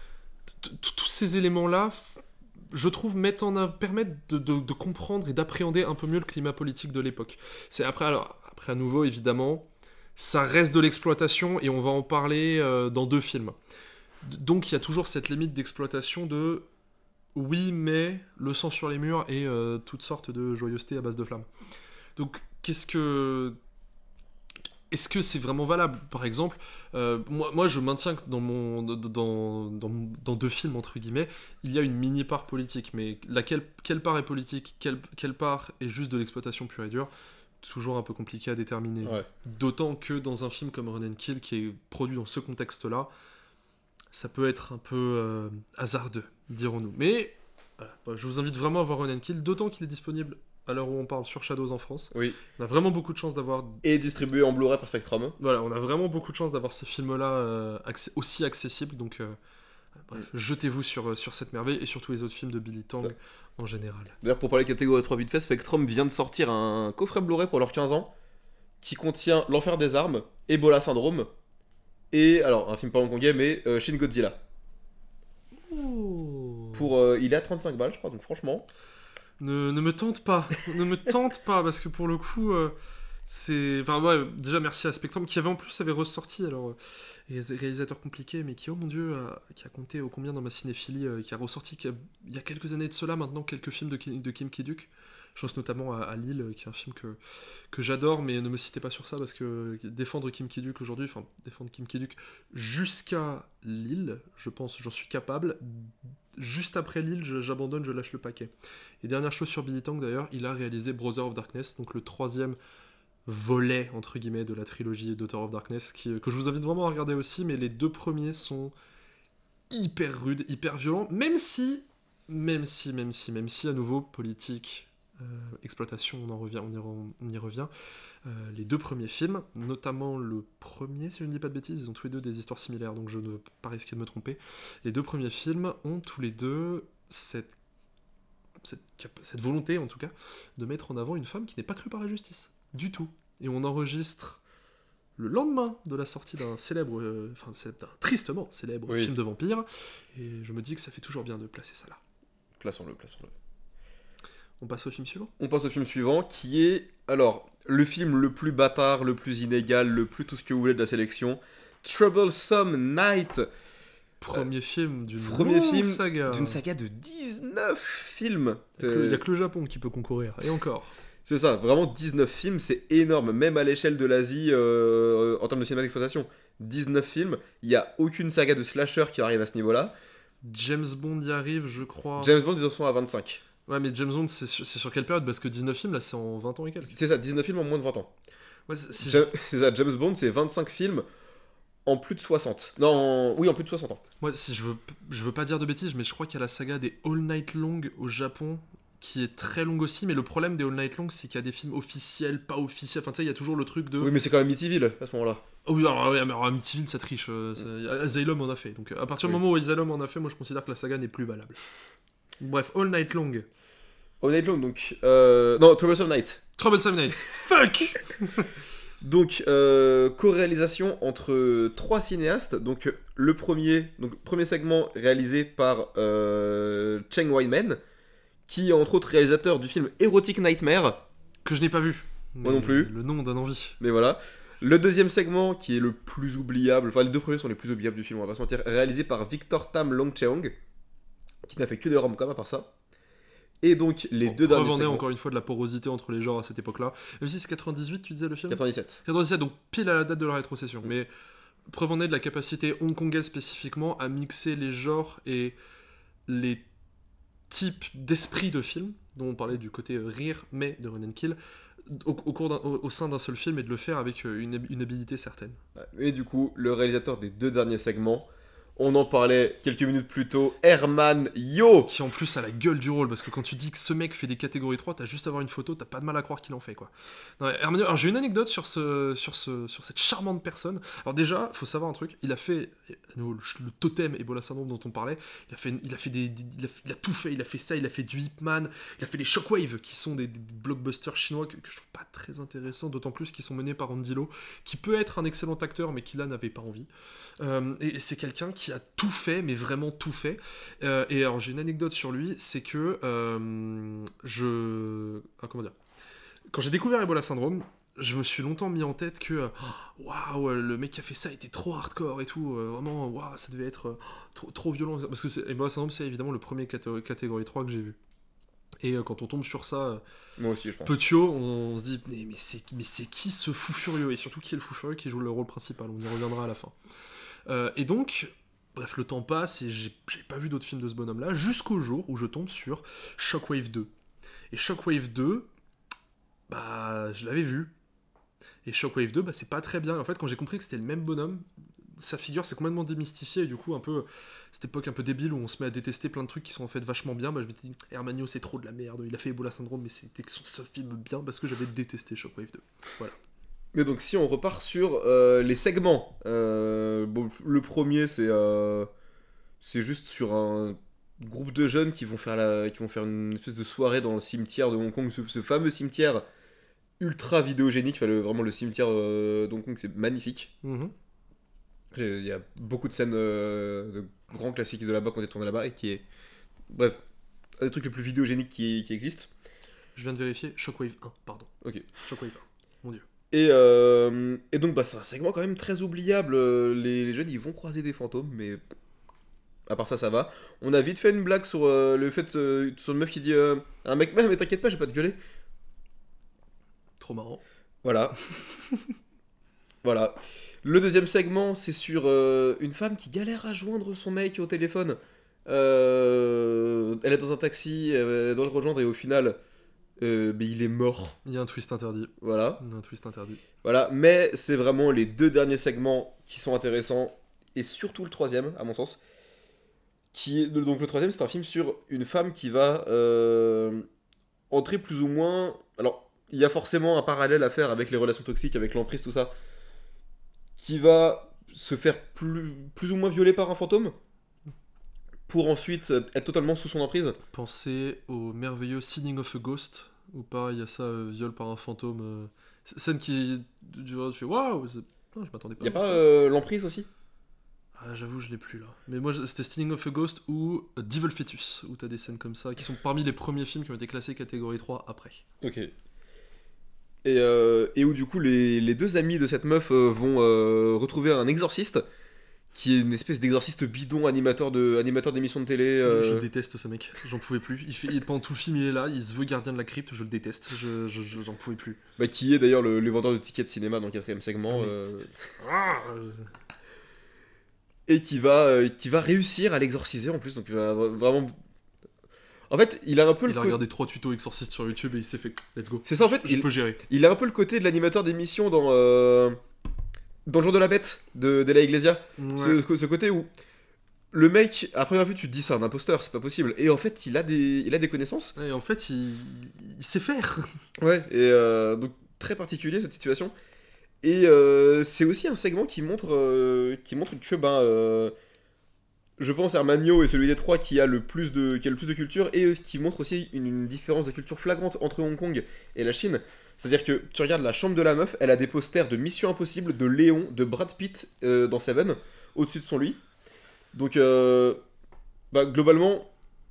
t- t- Tous ces éléments-là, f- je trouve, mettent en, av- permettent de, de- de comprendre et d'appréhender un peu mieux le climat politique de l'époque. C'est après, alors, après à nouveau, évidemment, ça reste de l'exploitation et on va en parler euh, dans deux films. D- Donc il y a toujours cette limite d'exploitation de oui, mais le sang sur les murs et euh, toutes sortes de joyeuseté à base de flammes. Donc qu'est-ce que est-ce que c'est vraiment valable? Par exemple, euh, moi, moi je maintiens que dans, mon, dans, dans, dans deux films, entre guillemets, il y a une mini-part politique, mais laquelle, quelle part est politique, quelle, quelle part est juste de l'exploitation pure et dure, toujours un peu compliqué à déterminer. Ouais. D'autant que dans un film comme Run and Kill, qui est produit dans ce contexte-là, ça peut être un peu euh, hasardeux, dirons-nous. Mais voilà, je vous invite vraiment à voir Run and Kill, d'autant qu'il est disponible à l'heure où on parle sur Shadows en France. Oui. On a vraiment beaucoup de chance d'avoir Et distribué en Blu-ray par Spectrum. voilà, on a vraiment beaucoup de chance d'avoir ces films-là euh, accé- aussi accessibles, donc euh, bref, Mm. jetez-vous sur, euh, sur cette merveille et sur tous les autres films de Billy Tang Ça. en général. D'ailleurs, pour parler catégorie trois vite fait, Spectrum vient de sortir un coffret Blu-ray pour leurs quinze ans qui contient L'Enfer des Armes, Ebola Syndrome et, alors, un film pas hongkongais, mais euh, Shin Godzilla. Pour, euh, il est à trente-cinq balles, je crois, donc franchement. Ne, ne me tente pas, ne me tente pas, parce que pour le coup, euh, c'est... Enfin, ouais, déjà merci à Spectrum, qui avait en plus avait ressorti, alors, euh, ré- réalisateur compliqué, mais qui, oh mon dieu, a- qui a compté ô combien dans ma cinéphilie, euh, qui a ressorti qui a- il y a quelques années de cela maintenant, quelques films de, Ki- de Kim Ki-duk. Je pense notamment à, à Lille, qui est un film que, que j'adore, mais ne me citez pas sur ça, parce que défendre Kim Ki-duk aujourd'hui, enfin, défendre Kim Ki-duk jusqu'à Lille, je pense, j'en suis capable. Juste après Lille, je- j'abandonne, je lâche le paquet. Et dernière chose sur Billy Tang d'ailleurs, il a réalisé Brother of Darkness, donc le troisième volet, entre guillemets, de la trilogie Daughter of Darkness, qui, que je vous invite vraiment à regarder aussi, mais les deux premiers sont hyper rudes, hyper violents, même si, même si, même si, même si, à nouveau, politique, euh, exploitation, on en revient, on y, re- on y revient. Euh, les deux premiers films, notamment le premier, si je ne dis pas de bêtises, ils ont tous les deux des histoires similaires, donc je ne veux pas risquer de me tromper. Les deux premiers films ont tous les deux cette, cette, cap- cette volonté, en tout cas, de mettre en avant une femme qui n'est pas crue par la justice, du tout. Et on enregistre le lendemain de la sortie d'un célèbre, euh, enfin c'est d'un tristement célèbre Oui. film de vampire, et je me dis que ça fait toujours bien de placer ça là. Plaçons-le, plaçons-le. On passe au film suivant. On passe au film suivant qui est, alors, le film le plus bâtard, le plus inégal, le plus tout ce que vous voulez de la sélection, Troublesome Night. Premier euh, film d'une premier film saga. D'une saga de dix-neuf films. Il n'y a que le Japon qui peut concourir, et encore. C'est ça, vraiment dix-neuf films, c'est énorme, même à l'échelle de l'Asie euh, en termes de cinéma d'exploitation. dix-neuf films, il n'y a aucune saga de slasher qui arrive à ce niveau-là. James Bond y arrive, je crois. James Bond, ils en sont à vingt-cinq. Ouais, mais James Bond, c'est sur, c'est sur quelle période? Parce que dix-neuf films, là, c'est en vingt ans et quelques. C'est ça, dix-neuf films en moins de vingt ans. Ouais, c'est, si Ja- je... c'est ça, James Bond, c'est vingt-cinq films en plus de soixante. Non, en- oui, en plus de soixante ans. Moi, si je veux, je veux pas dire de bêtises, mais je crois qu'il y a la saga des All Night Long au Japon, qui est très longue aussi, mais le problème des All Night Long, c'est qu'il y a des films officiels, pas officiels, enfin tu sais, il y a toujours le truc de... Oui, mais c'est quand même Amityville à ce moment-là. Oh oui, alors, ouais, mais alors Amityville, ça triche, euh, c'est- Asylum en a fait, donc à partir du Oui. moment où Asylum en a fait, moi je considère que la saga n'est plus valable. Bref, All Night Long. All Night Long, donc... Euh... Non, Troublesome Night. Troublesome Night. Fuck. Donc, euh, co-réalisation entre trois cinéastes. Donc, le premier, donc, premier segment réalisé par euh, Cheng Wai-man, qui est entre autres réalisateur du film Erotic Nightmare. Que je n'ai pas vu. Moi Mais non plus. Le nom donne envie. Mais voilà. Le deuxième segment, qui est le plus oubliable, enfin les deux premiers sont les plus oubliables du film, on va pas se mentir, réalisé par Victor Tam Longcheong, qui n'a fait que des rom-coms à part ça. Et donc, les Bon, deux preuve derniers en est segments. encore une fois de la porosité entre les genres à cette époque-là. Même si c'est quatre-vingt-dix-huit, tu disais le film quatre-vingt-dix-sept. quatre-vingt-dix-sept, donc pile à la date de la rétrocession. Mais preuve en est de la capacité hongkongaise spécifiquement à mixer les genres et les types d'esprit de film, dont on parlait du côté rire, mais de Run and Kill, au, au, cours d'un- au, au sein d'un seul film et de le faire avec euh, une, hab- une habilité certaine. Ouais. Et du coup, le réalisateur des deux derniers segments, on en parlait quelques minutes plus tôt, Herman Yo. Qui en plus a la gueule du rôle, parce que quand tu dis que ce mec fait des catégories trois, t'as juste à voir une photo, t'as pas de mal à croire qu'il en fait, quoi. Non, Herman Yo- alors j'ai une anecdote sur, ce, sur, ce, sur cette charmante personne. Alors déjà, faut savoir un truc, il a fait, à nouveau, le, le totem Ebola Syndrome dont on parlait, il a, fait, il, a fait des, des- il, a, il a tout fait, il a fait ça, il a fait du Ip Man, il a fait les Shockwave, qui sont des, des blockbusters chinois que, que je trouve pas très intéressants, d'autant plus qu'ils sont menés par Andy Lau, qui peut être un excellent acteur, mais qui là n'avait pas envie. Euh, et, et c'est quelqu'un qui a tout fait, mais vraiment tout fait. Euh, et alors j'ai une anecdote sur lui, c'est que euh, je... ah, comment dire, quand j'ai découvert Ebola Syndrome, je me suis longtemps mis en tête que euh, waouh, le mec qui a fait ça était trop hardcore et tout, euh, vraiment waouh, ça devait être euh, trop, trop violent, parce que c'est, Ebola Syndrome, c'est évidemment le premier caté- catégorie trois que j'ai vu. Et euh, quand on tombe sur ça, euh, Moi aussi, je pense. Petio, on, on se dit mais, mais, c'est, mais c'est qui ce fou furieux, et surtout qui est le fou furieux qui joue le rôle principal, on y reviendra à la fin. Euh, et donc, bref, le temps passe et j'ai, j'ai pas vu d'autres films de ce bonhomme-là, jusqu'au jour où je tombe sur Shockwave deux. Et Shockwave deux, bah, je l'avais vu. Et Shockwave deux, bah, c'est pas très bien. En fait, quand j'ai compris que c'était le même bonhomme, sa figure s'est complètement démystifiée, et du coup, un peu, cette époque un peu débile où on se met à détester plein de trucs qui sont en fait vachement bien, bah, je m'étais dit, Herman Yo, c'est trop de la merde, il a fait Ebola Syndrome, mais c'était son seul film bien parce que j'avais détesté Shockwave deux. Voilà. Mais donc, si on repart sur euh, les segments, euh, bon, le premier, c'est euh, c'est juste sur un groupe de jeunes qui vont faire, la, qui vont faire une espèce de soirée dans le cimetière de Hong Kong, ce, ce fameux cimetière ultra vidéogénique, enfin, le- vraiment le cimetière euh, d'Hong Kong, c'est magnifique. Mhm. J'ai- Il y a beaucoup de scènes euh, de grands classiques de là-bas qui ont été tournés là-bas et qui est. Bref, un des trucs les plus vidéogéniques qui, qui existent. Je viens de vérifier, Shockwave un, pardon. Ok. Shockwave un, mon dieu. Et, euh, et donc, bah, c'est un segment quand même très oubliable. Les, les jeunes, ils vont croiser des fantômes, mais à part ça, ça va. On a vite fait une blague sur euh, le fait, euh, sur une meuf qui dit euh, un mec, mais t'inquiète pas, j'ai pas de gueuler. Trop marrant. Voilà. Voilà. Le deuxième segment, c'est sur euh, une femme qui galère à joindre son mec au téléphone. Euh, elle est dans un taxi, elle doit le rejoindre et au final, euh, mais il est mort. Il y a un twist interdit. Voilà. Il y a un twist interdit. Voilà. Mais c'est vraiment les deux derniers segments qui sont intéressants et surtout le troisième, à mon sens. Qui est, donc le troisième, c'est un film sur une femme qui va euh, entrer plus ou moins. Alors, il y a forcément un parallèle à faire avec les relations toxiques, avec l'emprise, tout ça. Qui va se faire plus, plus ou moins violer par un fantôme pour ensuite être totalement sous son emprise. Pensez au merveilleux Singing of a Ghost, où pareil, il y a ça, euh, viol par un fantôme. euh, c- Scène qui. Tu vois, tu fais waouh, c'est- non, je m'attendais pas Il y a à pas ça. euh, l'emprise aussi? Ah, j'avoue, je l'ai plus là. Mais moi, c'était Stinging of a Ghost ou euh, Devil Fetus, où t'as des scènes comme ça, qui sont parmi les premiers films qui ont été classés catégorie trois après. Ok. Et, euh, et où du coup les, les deux amis de cette meuf euh, vont euh, retrouver un exorciste qui est une espèce d'exorciste bidon, animateur de animateur d'émissions de télé. Euh... Je déteste ce mec, j'en pouvais plus. Il fait, il, pendant tout le film, il est là, il se veut gardien de la crypte, je le déteste, je, je, je- j'en pouvais plus. Bah, qui est d'ailleurs le, le vendeur de tickets de cinéma dans le quatrième segment. Mais euh, c'est- Ah, euh, Et qui va, euh, qui va réussir à l'exorciser en plus. Donc, il va vraiment. En fait, il a un peu le il a co- regardé trois tutos exorcistes sur YouTube et il s'est fait let's go. C'est ça en fait, Je il, peux gérer. il a un peu le côté de l'animateur d'émission dans. euh, Dans le jour de la bête de, de la Iglesia. Ouais. Ce, ce côté où le mec, à première vue, tu te dis c'est un imposteur, c'est pas possible. Et en fait, il a des, il a des connaissances. Et en fait, il, il sait faire. Ouais, et euh, donc très particulier cette situation. Et euh, c'est aussi un segment qui montre, euh, qui montre que, ben, euh, je pense Hermanio est celui des trois qui a le plus de, qui a le plus de culture et euh, qui montre aussi une, une différence de culture flagrante entre Hong Kong et la Chine. C'est-à-dire que tu regardes la chambre de la meuf, elle a des posters de Mission Impossible, de Léon, de Brad Pitt euh, dans Seven, au-dessus de son lit. Donc, euh, bah, globalement,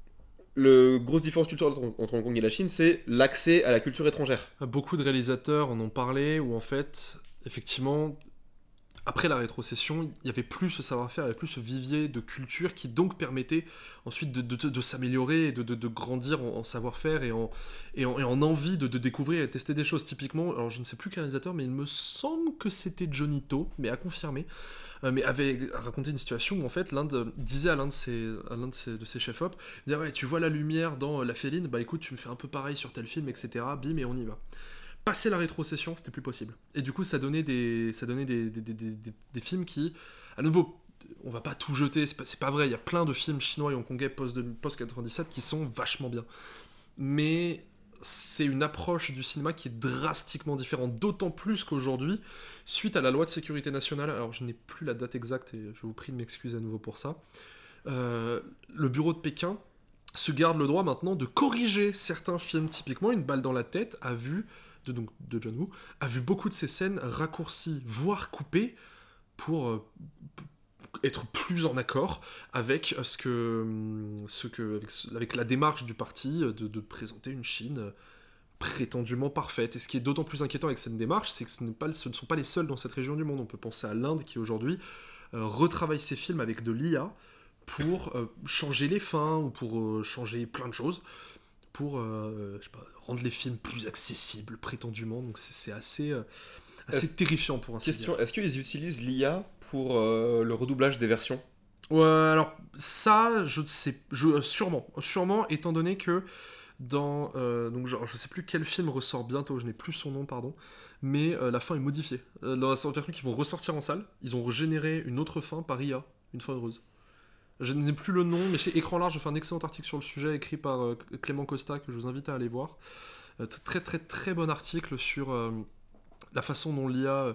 la grosse différence culturelle entre, entre Hong Kong et la Chine, c'est l'accès à la culture étrangère. Beaucoup de réalisateurs en ont parlé, où en fait, effectivement, après la rétrocession, il y avait plus ce savoir-faire, il y avait plus ce vivier de culture qui donc permettait ensuite de, de- de s'améliorer, et de, de- de grandir en, en savoir-faire et en, et en, et en envie de, de découvrir et tester des choses. Typiquement, alors je ne sais plus quel réalisateur, mais il me semble que c'était Johnny To, mais à confirmer, euh, mais avait raconté une situation où en fait l'Inde disait à l'un de ses, à l'un de ses, de ses chefs-op, il disait ouais, tu vois la lumière dans euh, La Féline, bah écoute, tu me fais un peu pareil sur tel film, et cetera. Bim, et on y va. Passer la rétrocession, c'était plus possible. Et du coup, ça donnait des, ça donnait des, des, des, des, des- des films qui, à nouveau, on va pas tout jeter, c'est pas, c'est pas vrai, il y a plein de films chinois et hongkongais post- post-quatre-vingt-dix-sept qui sont vachement bien. Mais c'est une approche du cinéma qui est drastiquement différente, d'autant plus qu'aujourd'hui, suite à la loi de sécurité nationale, alors je n'ai plus la date exacte et je vous prie de m'excuser à nouveau pour ça, euh, le bureau de Pékin se garde le droit maintenant de corriger certains films. Typiquement, Une balle dans la tête a vu, de, donc, de John Woo, a vu beaucoup de ces scènes raccourcies, voire coupées, pour euh, p- être plus en accord avec ce que, hum, ce que avec, ce- avec la démarche du parti de, de présenter une Chine euh, prétendument parfaite. Et ce qui est d'autant plus inquiétant avec cette démarche, c'est que ce, n'est pas, ce ne sont pas les seuls dans cette région du monde. On peut penser à l'Inde qui aujourd'hui euh, retravaille ses films avec de l'I A pour euh, changer les fins ou pour euh, changer plein de choses, pour euh, je sais pas, rendre les films plus accessibles prétendument. Donc c'est c'est assez, euh, assez Est-ce- terrifiant pour ainsi Question, dire. est-ce qu'ils utilisent l'I A pour euh, le redoublage des versions? Ouais, alors ça, je sais, je, euh, sûrement, sûrement, étant donné que dans, euh, donc genre, je sais plus quel film ressort bientôt, je n'ai plus son nom, pardon, mais euh, la fin est modifiée. Euh, dans la version qui vont ressortir en salle, ils ont régénéré une autre fin par I A, une fin heureuse. Je n'ai plus le nom, mais chez Écran Large, j'ai fait un excellent article sur le sujet écrit par euh, Clément Costa que je vous invite à aller voir. Euh, très très très bon article sur euh, la façon dont l'I A euh,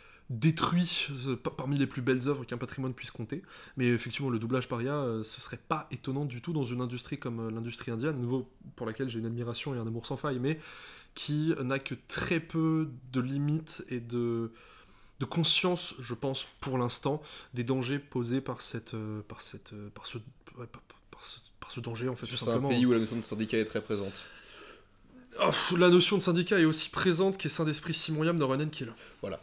détruit euh, pa- parmi les plus belles œuvres qu'un patrimoine puisse compter. Mais effectivement, le doublage par I A, euh, ce serait pas étonnant du tout dans une industrie comme euh, l'industrie indienne, à nouveau pour laquelle j'ai une admiration et un amour sans faille, mais qui n'a que très peu de limites et de, de conscience, je pense, pour l'instant, des dangers posés par cette, euh, par cette, euh, par ce, ouais, par, par ce, par ce danger en fait. Tout C'est un simplement. pays où la notion de syndicat est très présente. Oh, pff, la notion de syndicat est aussi présente qu'est Saint d'Esprit Simon Yam de Ronan Kill. Voilà.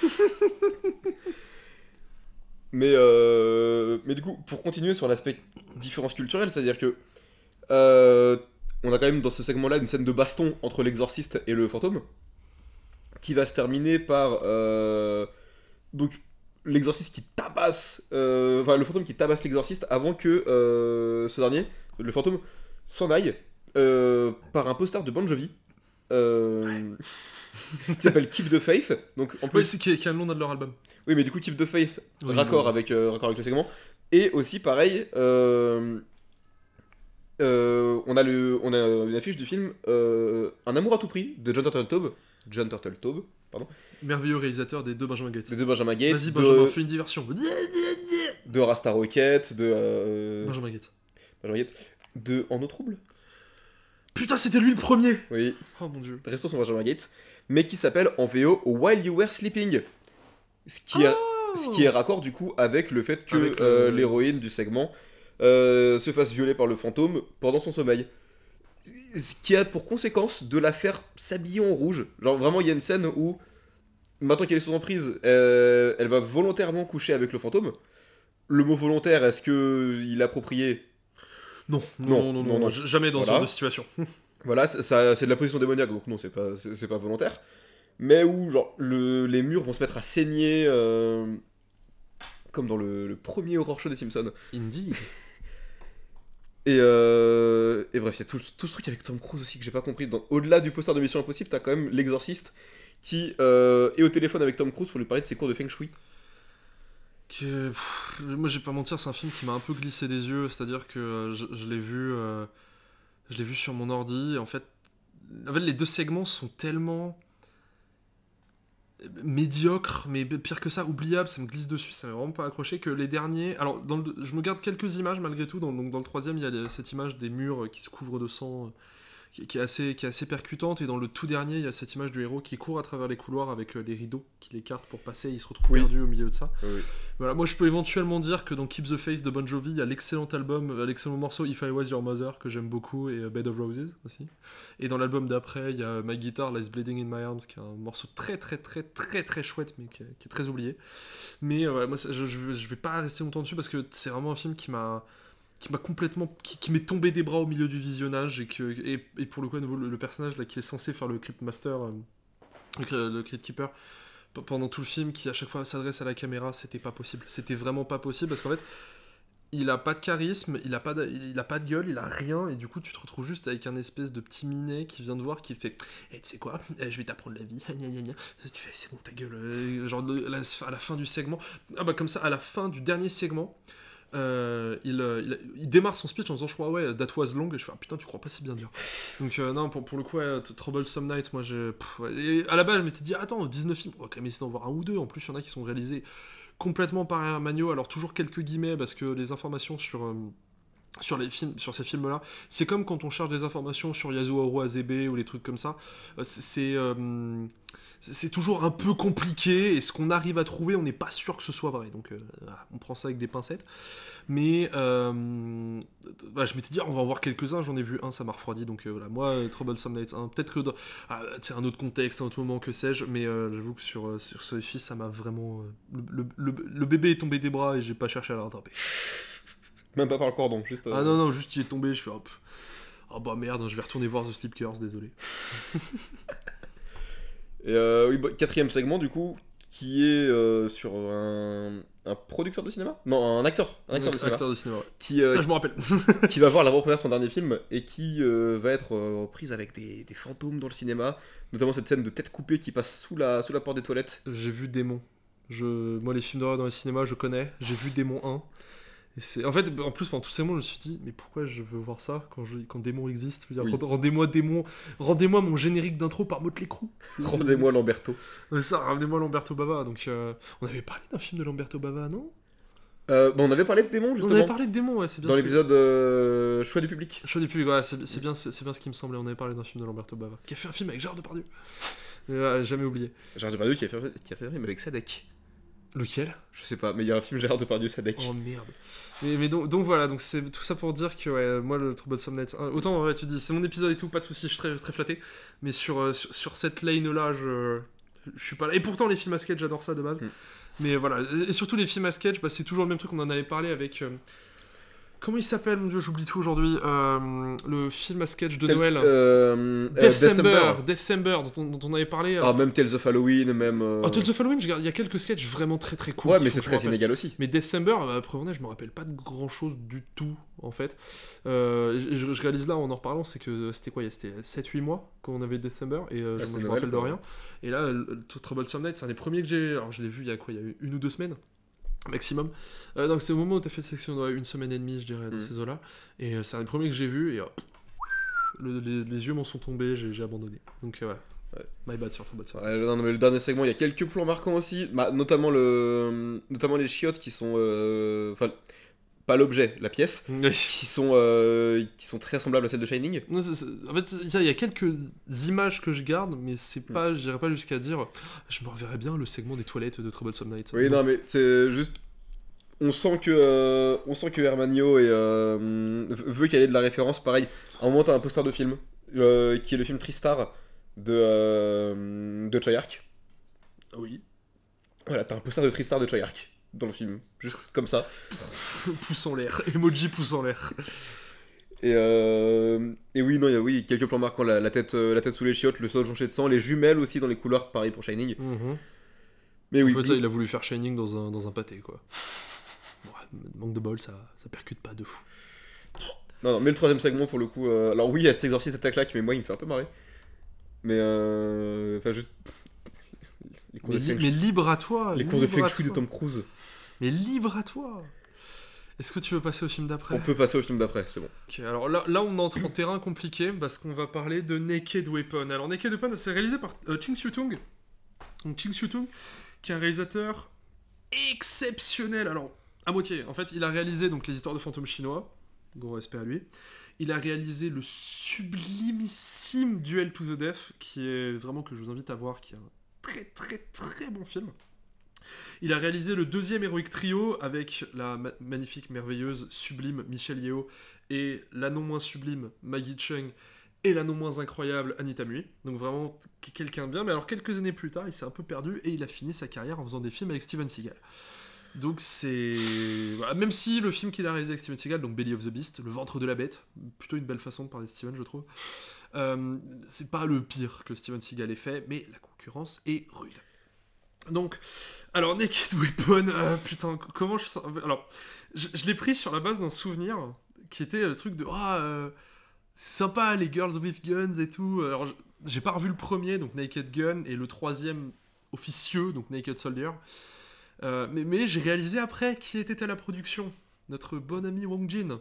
mais, euh, mais du coup, pour continuer sur l'aspect différence culturelle, c'est-à-dire que euh, on a quand même dans ce segment-là une scène de baston entre l'exorciste et le fantôme, qui va se terminer par euh, donc l'exorciste qui tabasse, euh, enfin le fantôme qui tabasse l'exorciste avant que euh, ce dernier, le fantôme, s'en aille euh, par un poster de Bon Jovi. Euh, qui s'appelle Keep the Faith. Donc en plus, Oui, c'est qui, qui a le nom d'un de leur album. oui, mais du coup Keep the Faith, Oui, raccord oui. avec euh, raccord avec le segment. Et aussi pareil, euh, euh, on a le, on a une affiche du film euh, Un amour à tout prix de John Turteltaub, John Turteltaub, pardon, Merveilleux réalisateur des deux Benjamin Gates. des deux Benjamin Gates, Vas-y, Benjamin, de, fais une diversion. de Rasta Rocket, de euh, Benjamin Gates. Benjamin Gates, de En eau trouble. Putain, c'était lui le premier. Oui, Oh mon dieu. restons sur Benjamin Gates, mais qui s'appelle en V O While You Were Sleeping. Ce qui, est, ce qui est raccord du coup avec le fait que Avec le- euh, l'héroïne du segment euh, se fasse violer par le fantôme pendant son sommeil. Ce qui a pour conséquence de la faire s'habiller en rouge. Genre vraiment, il y a une scène où, maintenant qu'elle est sous emprise, euh, elle va volontairement coucher avec le fantôme. le mot volontaire, est-ce qu'il est approprié? Non, non, Non, non, non, non, non, non. jamais dans Voilà. ce genre de situation. Voilà, c'est, ça, c'est de la position démoniaque, donc non, c'est pas, c'est, c'est pas volontaire. Mais où, genre, le, les murs vont se mettre à saigner, euh, comme dans le, le premier horror show des Simpsons. Indeed. Et, euh, et bref, il y a tout, tout ce truc avec Tom Cruise aussi que j'ai pas compris. Dans, au-delà du poster de Mission Impossible, t'as quand même l'exorciste qui euh, est au téléphone avec Tom Cruise pour lui parler de ses cours de Feng Shui. Que, pff, moi, je vais pas mentir, c'est un film qui m'a un peu glissé des yeux. C'est-à-dire que euh, je, je l'ai vu, euh, je l'ai vu sur mon ordi. Et en fait, en fait, les deux segments sont tellement médiocres, mais pire que ça, oubliables. Ça me glisse dessus, ça m'a vraiment pas accroché. Que les derniers. Alors, dans le, je me garde quelques images malgré tout. Dans, donc, dans le troisième, il y a les- cette image des murs qui se couvrent de sang. euh, Qui, qui est assez, qui est assez percutante, et dans le tout dernier, il y a cette image du héros qui court à travers les couloirs avec euh, les rideaux qui l'écartent pour passer, et il se retrouve Oui. perdu au milieu de ça. Oui. Voilà, moi je peux éventuellement dire que dans Keep the Faith de Bon Jovi, il y a l'excellent album, euh, l'excellent morceau If I Was Your Mother que j'aime beaucoup, et euh, Bed of Roses aussi. Et dans l'album d'après, il y a My Guitar Lies Bleeding in My Arms, qui est un morceau très très très très très chouette, mais qui est, qui est très oublié. Mais euh, ouais, moi ça, je, je, je vais pas rester longtemps dessus parce que c'est vraiment un film qui m'a qui m'a complètement qui, qui m'est tombé des bras au milieu du visionnage, et que et, et pour le coup à nouveau, le, le personnage là qui est censé faire le Crypt Master, euh, le, le Crypt Keeper, p- pendant tout le film, qui à chaque fois s'adresse à la caméra, c'était pas possible, c'était vraiment pas possible, parce qu'en fait il a pas de charisme, il a pas de, il a pas de gueule, il a rien, et du coup tu te retrouves juste avec un espèce de petit minet qui vient te voir, qui fait eh, tu sais quoi, eh, je vais t'apprendre la vie, gna, gna, gna. Tu fais c'est bon ta gueule, euh, genre de- la- à la fin du segment, ah bah comme ça, à la fin du dernier segment, euh, il, euh, il, il démarre son speech en disant je crois ouais that was long, et je fais ah, putain tu crois pas si bien dire. Donc euh, non, pour, pour le coup ouais, t- Troublesome Night, moi j'ai pff, ouais. Et à la base je m'étais dit attends, dix-neuf films, on va quand même essayer d'en voir un ou deux, en plus il y en a qui sont réalisés complètement par Hermanio, alors toujours quelques guillemets parce que les informations sur euh, sur les films, sur ces films-là, c'est comme quand on cherche des informations sur Yasuo Azebe ou les trucs comme ça. Euh, c'est c'est, euh, c'est toujours un peu compliqué, et ce qu'on arrive à trouver, on n'est pas sûr que ce soit vrai. Donc, euh, voilà, on prend ça avec des pincettes. Mais euh, bah, je m'étais dit, ah, on va en voir quelques-uns. J'en ai vu un, ça m'a refroidi. Donc euh, voilà, moi, euh, Troublesome Night un, peut-être que dans ah, c'est un autre contexte, un autre moment, que sais-je. Mais euh, j'avoue que sur, euh, sur ce film, ça m'a vraiment. euh, le, le- le- le bébé est tombé des bras et j'ai pas cherché à le rattraper. Même pas par le cordon, juste. euh, Ah non, non, juste il est tombé, je fais hop. Oh bah merde, je vais retourner voir The Sleepers, désolé. Et euh, oui, bah, quatrième segment, du coup, qui est euh, sur un, un producteur de cinéma. Non, un acteur. Un acteur de cinéma. Acteur de cinéma, ouais. Qui, euh, Ah, je me rappelle. qui va voir l'avant-première de son dernier film et qui euh, va être euh, reprise avec des, des fantômes dans le cinéma, notamment cette scène de tête coupée qui passe sous la, sous la porte des toilettes. J'ai vu Démon. Je... Moi, les films d'horreur dans les cinémas, je connais. J'ai vu Démon un. Et c'est... En fait, en plus, pendant tous ces mots, je me suis dit, mais pourquoi je veux voir ça quand, je... quand Démon existe? Je veux dire, Oui. rendez-moi Démon, rendez-moi mon générique d'intro par Motley Crue. Rendez-moi Lamberto. C'est ça, ramenez-moi Lamberto Bava. Donc, euh, on avait parlé d'un film de Lamberto Bava, non? Euh, bon, on avait parlé de démons On justement avait parlé de Démon, ouais, c'est bien. dans ce que- l'épisode euh, Choix du public. Choix du public, ouais, c'est, c'est bien, c'est, c'est bien ce qui me semblait. On avait parlé d'un film de Lamberto Bava, qui a fait un film avec Gérard Depardieu. Et, ouais, jamais oublié. Gérard Depardieu qui a fait, qui a fait un film avec Sadek. Lequel? Je sais pas, mais il y a un film Gérard Depardieu Sadek. Oh merde. Mais, mais donc, donc voilà, donc c'est tout ça pour dire que ouais, moi le Troublesome Night, hein, autant en vrai tu dis c'est mon épisode et tout, pas de soucis, je suis très, très flatté, mais sur, euh, sur, sur cette lane là, je, je suis pas là. Et pourtant les films à sketch, j'adore ça de base. Mm. Mais voilà, et surtout les films à sketch, bah, c'est toujours le même truc, on en avait parlé avec. Euh, comment il s'appelle, mon dieu, j'oublie tout aujourd'hui, euh, le film à sketch de Tel- Noël. euh, euh, December, December, dont on, dont on avait parlé. Ah, même Tales of Halloween, même. euh, Oh, Tales of Halloween, je regarde, il y a quelques sketchs vraiment très très cool. Ouais, qui mais font c'est que je me très rappelle. inégal aussi. Mais December, euh, après honnête, je me rappelle pas de grand chose du tout en fait. Euh, et je, je réalise là en en reparlant, c'est que c'était quoi, il y a- c'était sept huit mois quand on avait December, et euh, Ah, je, c'était me Noël, rappelle de quoi. rien. Et là, le, le Troublesome Night, c'est un des premiers que j'ai. Alors je l'ai vu il y a quoi, il y a eu une ou deux semaines maximum. Euh, donc c'est au moment où tu as fait cette section, ouais, une semaine et demie, je dirais, dans Mm. ces eaux-là. Et euh, c'est un des premiers que j'ai vu, et euh, le- les, les yeux m'en sont tombés, j'ai, j'ai abandonné. Donc euh, ouais. Ouais. My bad sur Troublesome Ouais, Night. non, mais le dernier segment, il y a quelques plans marquants aussi, bah, notamment, le... notamment les chiottes qui sont. euh, Enfin, pas l'objet, la pièce, qui sont, euh, qui sont très semblables à celle de Shining. Non, c'est- c'est- en fait, il y, a- il y a quelques images que je garde, mais c'est Mm. pas, j'irais pas jusqu'à dire, je me reverrais bien le segment des toilettes de Troublesome Night. Oui, non, mais c'est juste. On sent que, euh, on sent que Hermanio et, euh, veut qu'elle ait de la référence. Pareil, à un moment, t'as un poster de film, euh, qui est le film Tristar de, euh, de Choyark. Oui. Voilà, t'as un poster de Tristar de Choyark. dans le film, juste comme ça. Pouce en l'air, emoji pouce en l'air. Et, euh... et oui, non, il y a oui, quelques plans marquants, la, la, tête, euh, la tête sous les chiottes, le sol jonché de sang, les jumelles aussi dans les couloirs, pareil pour Shining. Mm-hmm. Mais en oui, fait, le... ça, il a voulu faire Shining dans un, dans un pâté, quoi. Ouais, manque de bol, ça, ça percute pas de fou. Non, non, mais le troisième segment, pour le coup... Euh... Alors oui, il y a cet exorciste attaque là, mais moi, il me fait un peu marrer. Mais euh... Enfin, je... Les cours mais, de li- mais libre à toi. Les cours de Feng Shui de Tom Cruise. Mais libre à toi. Est-ce que tu veux passer au film d'après ? On peut passer au film d'après, c'est bon. Ok, alors là, là on entre en terrain compliqué parce qu'on va parler de Naked Weapon. Alors Naked Weapon, c'est réalisé par euh, Ching Siu-tung. Donc Ching Siu-tung, qui est un réalisateur exceptionnel. Alors, à moitié. En fait, il a réalisé donc les histoires de fantômes chinois. Gros respect à lui. Il a réalisé le sublimissime Duel to the Death, qui est vraiment que je vous invite à voir, qui est un très très très bon film. Il a réalisé le deuxième Heroic Trio avec la ma- magnifique, merveilleuse, sublime Michelle Yeoh et la non moins sublime Maggie Cheung et la non moins incroyable Anita Mui. Donc vraiment quelqu'un de bien, mais alors quelques années plus tard, il s'est un peu perdu et il a fini sa carrière en faisant des films avec Steven Seagal. Donc c'est... Voilà, même si le film qu'il a réalisé avec Steven Seagal, donc Belly of the Beast, Le ventre de la bête, plutôt une belle façon de parler de Steven, je trouve, euh, c'est pas le pire que Steven Seagal ait fait, mais la concurrence est rude. Donc, alors Naked Weapon, euh, putain, comment je sens... Alors, je, je l'ai pris sur la base d'un souvenir qui était le truc de... Ah, euh, c'est sympa, les Girls with Guns et tout. Alors, j'ai pas revu le premier, donc Naked Gun, et le troisième officieux, donc Naked Soldier. Euh, mais, mais j'ai réalisé après qui était à la production. Notre bon ami Wong Jin.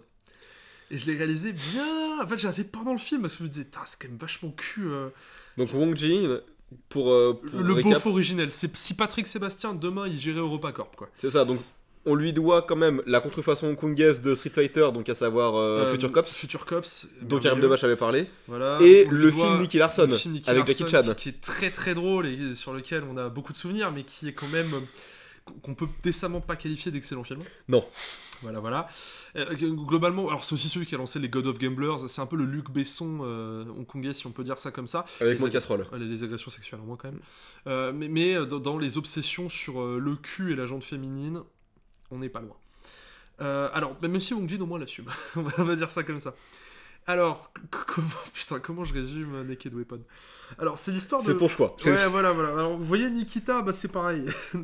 Et je l'ai réalisé bien... En fait, j'ai assez pendant le film, parce que je me disais, putain, c'est quand même vachement cul. Euh... Donc Wong Jin... Pour, euh, pour le récap... beauf originel. C'est, si Patrick Sébastien, demain, il gérait EuropaCorp, quoi. C'est ça, donc on lui doit quand même la contrefaçon hongkongaise de Street Fighter, donc à savoir euh, euh, Future Cops. Future Cops. Dont Karim Debache avait parlé. Voilà. Et le film Nicky Larson, le film Nicky avec Larson, Jackie Chan. Qui, qui est très très drôle et sur lequel on a beaucoup de souvenirs, mais qui est quand même... qu'on peut décemment pas qualifier d'excellent film. Non. Voilà, voilà. Euh, globalement, alors c'est aussi celui qui a lancé les God of Gamblers, c'est un peu le Luc Besson euh, hongkongais, si on peut dire ça comme ça. Avec les moins ag- casserole. Les, les agressions sexuelles en moins, quand même. Euh, mais mais dans, dans les obsessions sur euh, le cul et la jante féminine, on n'est pas loin. Euh, alors, même si Wong Jin au moins l'assume, on va dire ça comme ça. Alors, c- comment, putain, comment je résume Naked Weapon ? Alors, c'est l'histoire de... C'est ton choix. Ouais, voilà, voilà. Alors, vous voyez Nikita, bah c'est pareil.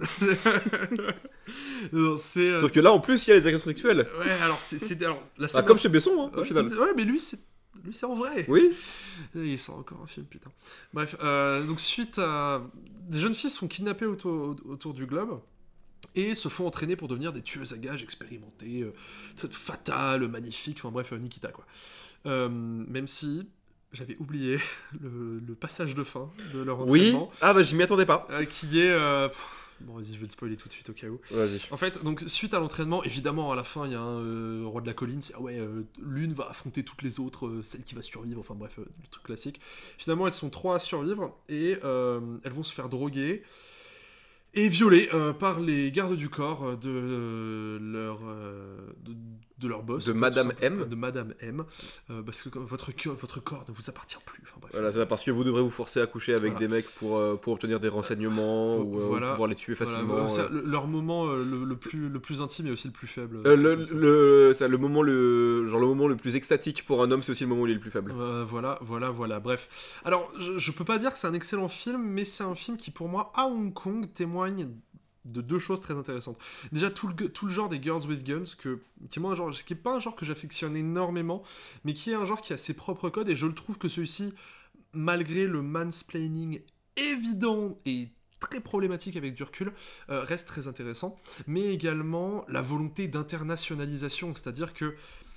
non, c'est, euh... Sauf que là, en plus, il y a les agressions sexuelles. Ouais, alors, c'est... c'est... Alors, la ah, comme chez Besson, hein, au ouais, final. Ouais, mais lui, c'est... Lui, c'est en vrai. Oui. Il sort encore un film, putain. Bref, euh, donc suite à... Des jeunes filles sont kidnappées autour, autour du globe et se font entraîner pour devenir des tueuses à gages expérimentées, euh, fatales, magnifiques, enfin bref, euh, Nikita, quoi. Euh, même si j'avais oublié le, le passage de fin de leur entraînement. Oui. Ah bah je m'y attendais pas. Euh, qui est... Euh, pff, bon, vas-y, je vais le spoiler tout de suite au cas où. Vas-y. En fait, donc suite à l'entraînement, évidemment, à la fin, il y a un euh, roi de la colline. C'est ah ouais, euh, l'une va affronter toutes les autres, euh, celle qui va survivre. Enfin bref, euh, le truc classique. Finalement, elles sont trois à survivre et euh, elles vont se faire droguer et violer euh, par les gardes du corps de euh, leur euh, de, de leur boss. De Madame M. De Madame M. Euh, parce que votre votre corps ne vous appartient plus. Enfin bref. Voilà, c'est parce que vous devrez vous forcer à coucher avec voilà. des mecs pour, euh, pour obtenir des renseignements euh, ou euh, voilà. pouvoir les tuer facilement. Voilà, ça, euh. le, leur moment euh, le, le plus le plus intime et aussi le plus faible. Euh, le, le, ça, le moment le genre le moment le plus extatique pour un homme, c'est aussi le moment où il est le plus faible. Euh, voilà, voilà, voilà. Bref. Alors, je, je peux pas dire que c'est un excellent film, mais c'est un film qui, pour moi, à Hong Kong, témoigne de deux choses très intéressantes. Déjà, tout le, tout le genre des Girls with Guns, que, qui, est moi, un genre, qui est pas un genre que j'affectionne énormément, mais qui est un genre qui a ses propres codes, et je le trouve que celui-ci, malgré le mansplaining évident et très problématique avec du recul, euh, reste très intéressant, mais également la volonté d'internationalisation, c'est-à-dire que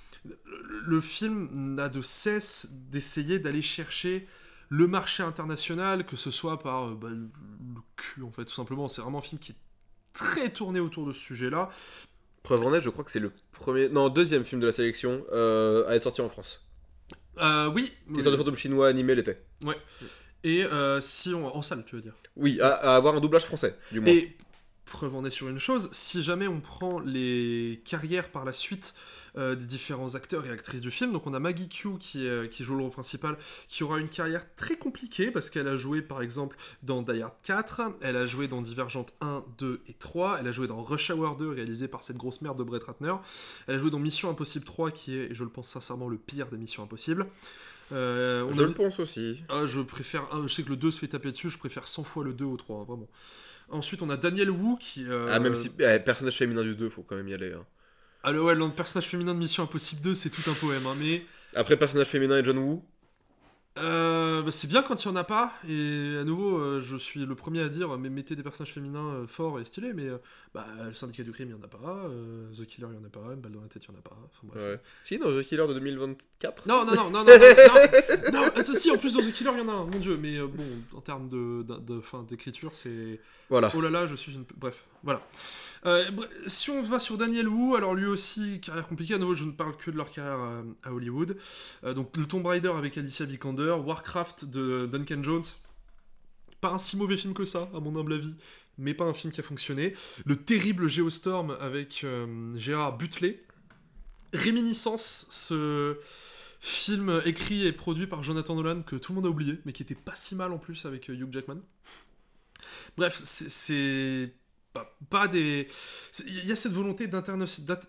le film n'a de cesse d'essayer d'aller chercher le marché international, que ce soit par bah, le cul, en fait, tout simplement. C'est vraiment un film qui est très tourné autour de ce sujet-là. Preuve en est, je crois que c'est le premier, non, deuxième film de la sélection euh, à être sorti en France. Euh, oui. L'histoire de fantôme chinois animé l'était. Ouais. Et euh, si on... en salle, tu veux dire. Oui, à, à avoir un doublage français, du moins. Et preuve en est sur une chose, si jamais on prend les carrières par la suite euh, des différents acteurs et actrices du film, donc on a Maggie Q qui, est, qui joue le rôle principal, qui aura une carrière très compliquée, parce qu'elle a joué par exemple dans Die Hard quatre, elle a joué dans Divergente un, deux et trois, elle a joué dans Rush Hour deux, réalisé par cette grosse merde de Brett Ratner, elle a joué dans Mission Impossible trois, qui est, et je le pense sincèrement, le pire des Missions Impossibles. Euh, on je a... le pense aussi. Ah, je préfère, ah, je sais que le deux se fait taper dessus, je préfère cent fois le deux au trois, hein, vraiment. Ensuite, on a Daniel Wu qui. Euh... Ah, même si. Eh, personnage féminin du deux, faut quand même y aller. Hein. Ah, le, ouais, le personnage féminin de Mission Impossible deux, c'est tout un poème, hein, mais. Après, personnage féminin et John Woo. Euh, bah, c'est bien quand il n'y en a pas, et à nouveau, euh, je suis le premier à dire, mais mettez des personnages féminins euh, forts et stylés, mais euh, bah, le syndicat du crime, il n'y en a pas, euh, The Killer, il n'y en a pas, Une balle dans la tête, il n'y en a pas. Enfin, bref. Ouais. Si, dans The Killer de deux mille vingt-quatre. Non, non, non, non, non, non, non, non, non, si, en plus dans The Killer, il y en a un, mon dieu, mais euh, bon, en termes de, de, de, fin, d'écriture, c'est. Voilà. Oh là là, je suis une. Bref, voilà. Euh, si on va sur Daniel Wu, alors lui aussi, carrière compliquée, à nouveau je ne parle que de leur carrière à, à Hollywood. Euh, donc le Tomb Raider avec Alicia Vikander, Warcraft de Duncan Jones, pas un si mauvais film que ça, à mon humble avis, mais pas un film qui a fonctionné. Le terrible Geostorm avec euh, Gérard Butler. Réminiscence, ce film écrit et produit par Jonathan Nolan que tout le monde a oublié, mais qui était pas si mal en plus avec euh, Hugh Jackman. Bref, c'est... c'est... Pas, pas des... Il y a cette volonté d'interna...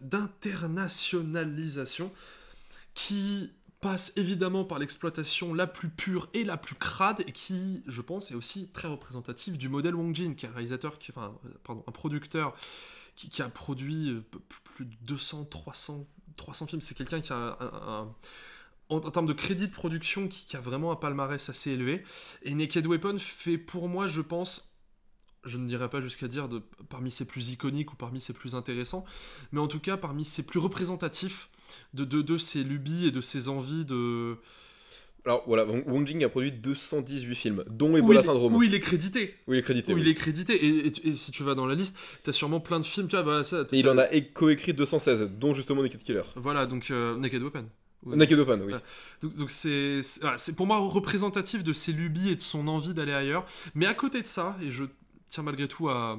d'internationalisation qui passe évidemment par l'exploitation la plus pure et la plus crade et qui, je pense, est aussi très représentative du modèle Wong Jin, qui est un réalisateur, qui... enfin, pardon, un producteur qui, qui a produit plus de deux cents, trois cents, trois cents films. C'est quelqu'un qui a un... un, un en, en termes de crédit de production, qui, qui a vraiment un palmarès assez élevé. Et Naked Weapon fait pour moi, je pense... je ne dirais pas jusqu'à dire de, parmi ses plus iconiques ou parmi ses plus intéressants, mais en tout cas parmi ses plus représentatifs de, de, de ses lubies et de ses envies de... Alors voilà, Wong Jing a produit deux cent dix-huit films, dont Ebola Syndrome. Où il est crédité. Où il est crédité. Où oui. il est crédité. Et, et, et si tu vas dans la liste, t'as sûrement plein de films. Tu vois, bah, ça, et il en a coécrit deux cent seize, dont justement Naked Killer. Voilà, donc euh, Naked Weapon. Naked Weapon, oui. Donc, donc c'est, c'est, voilà, c'est pour moi représentatif de ses lubies et de son envie d'aller ailleurs. Mais à côté de ça, et je tiens malgré tout à,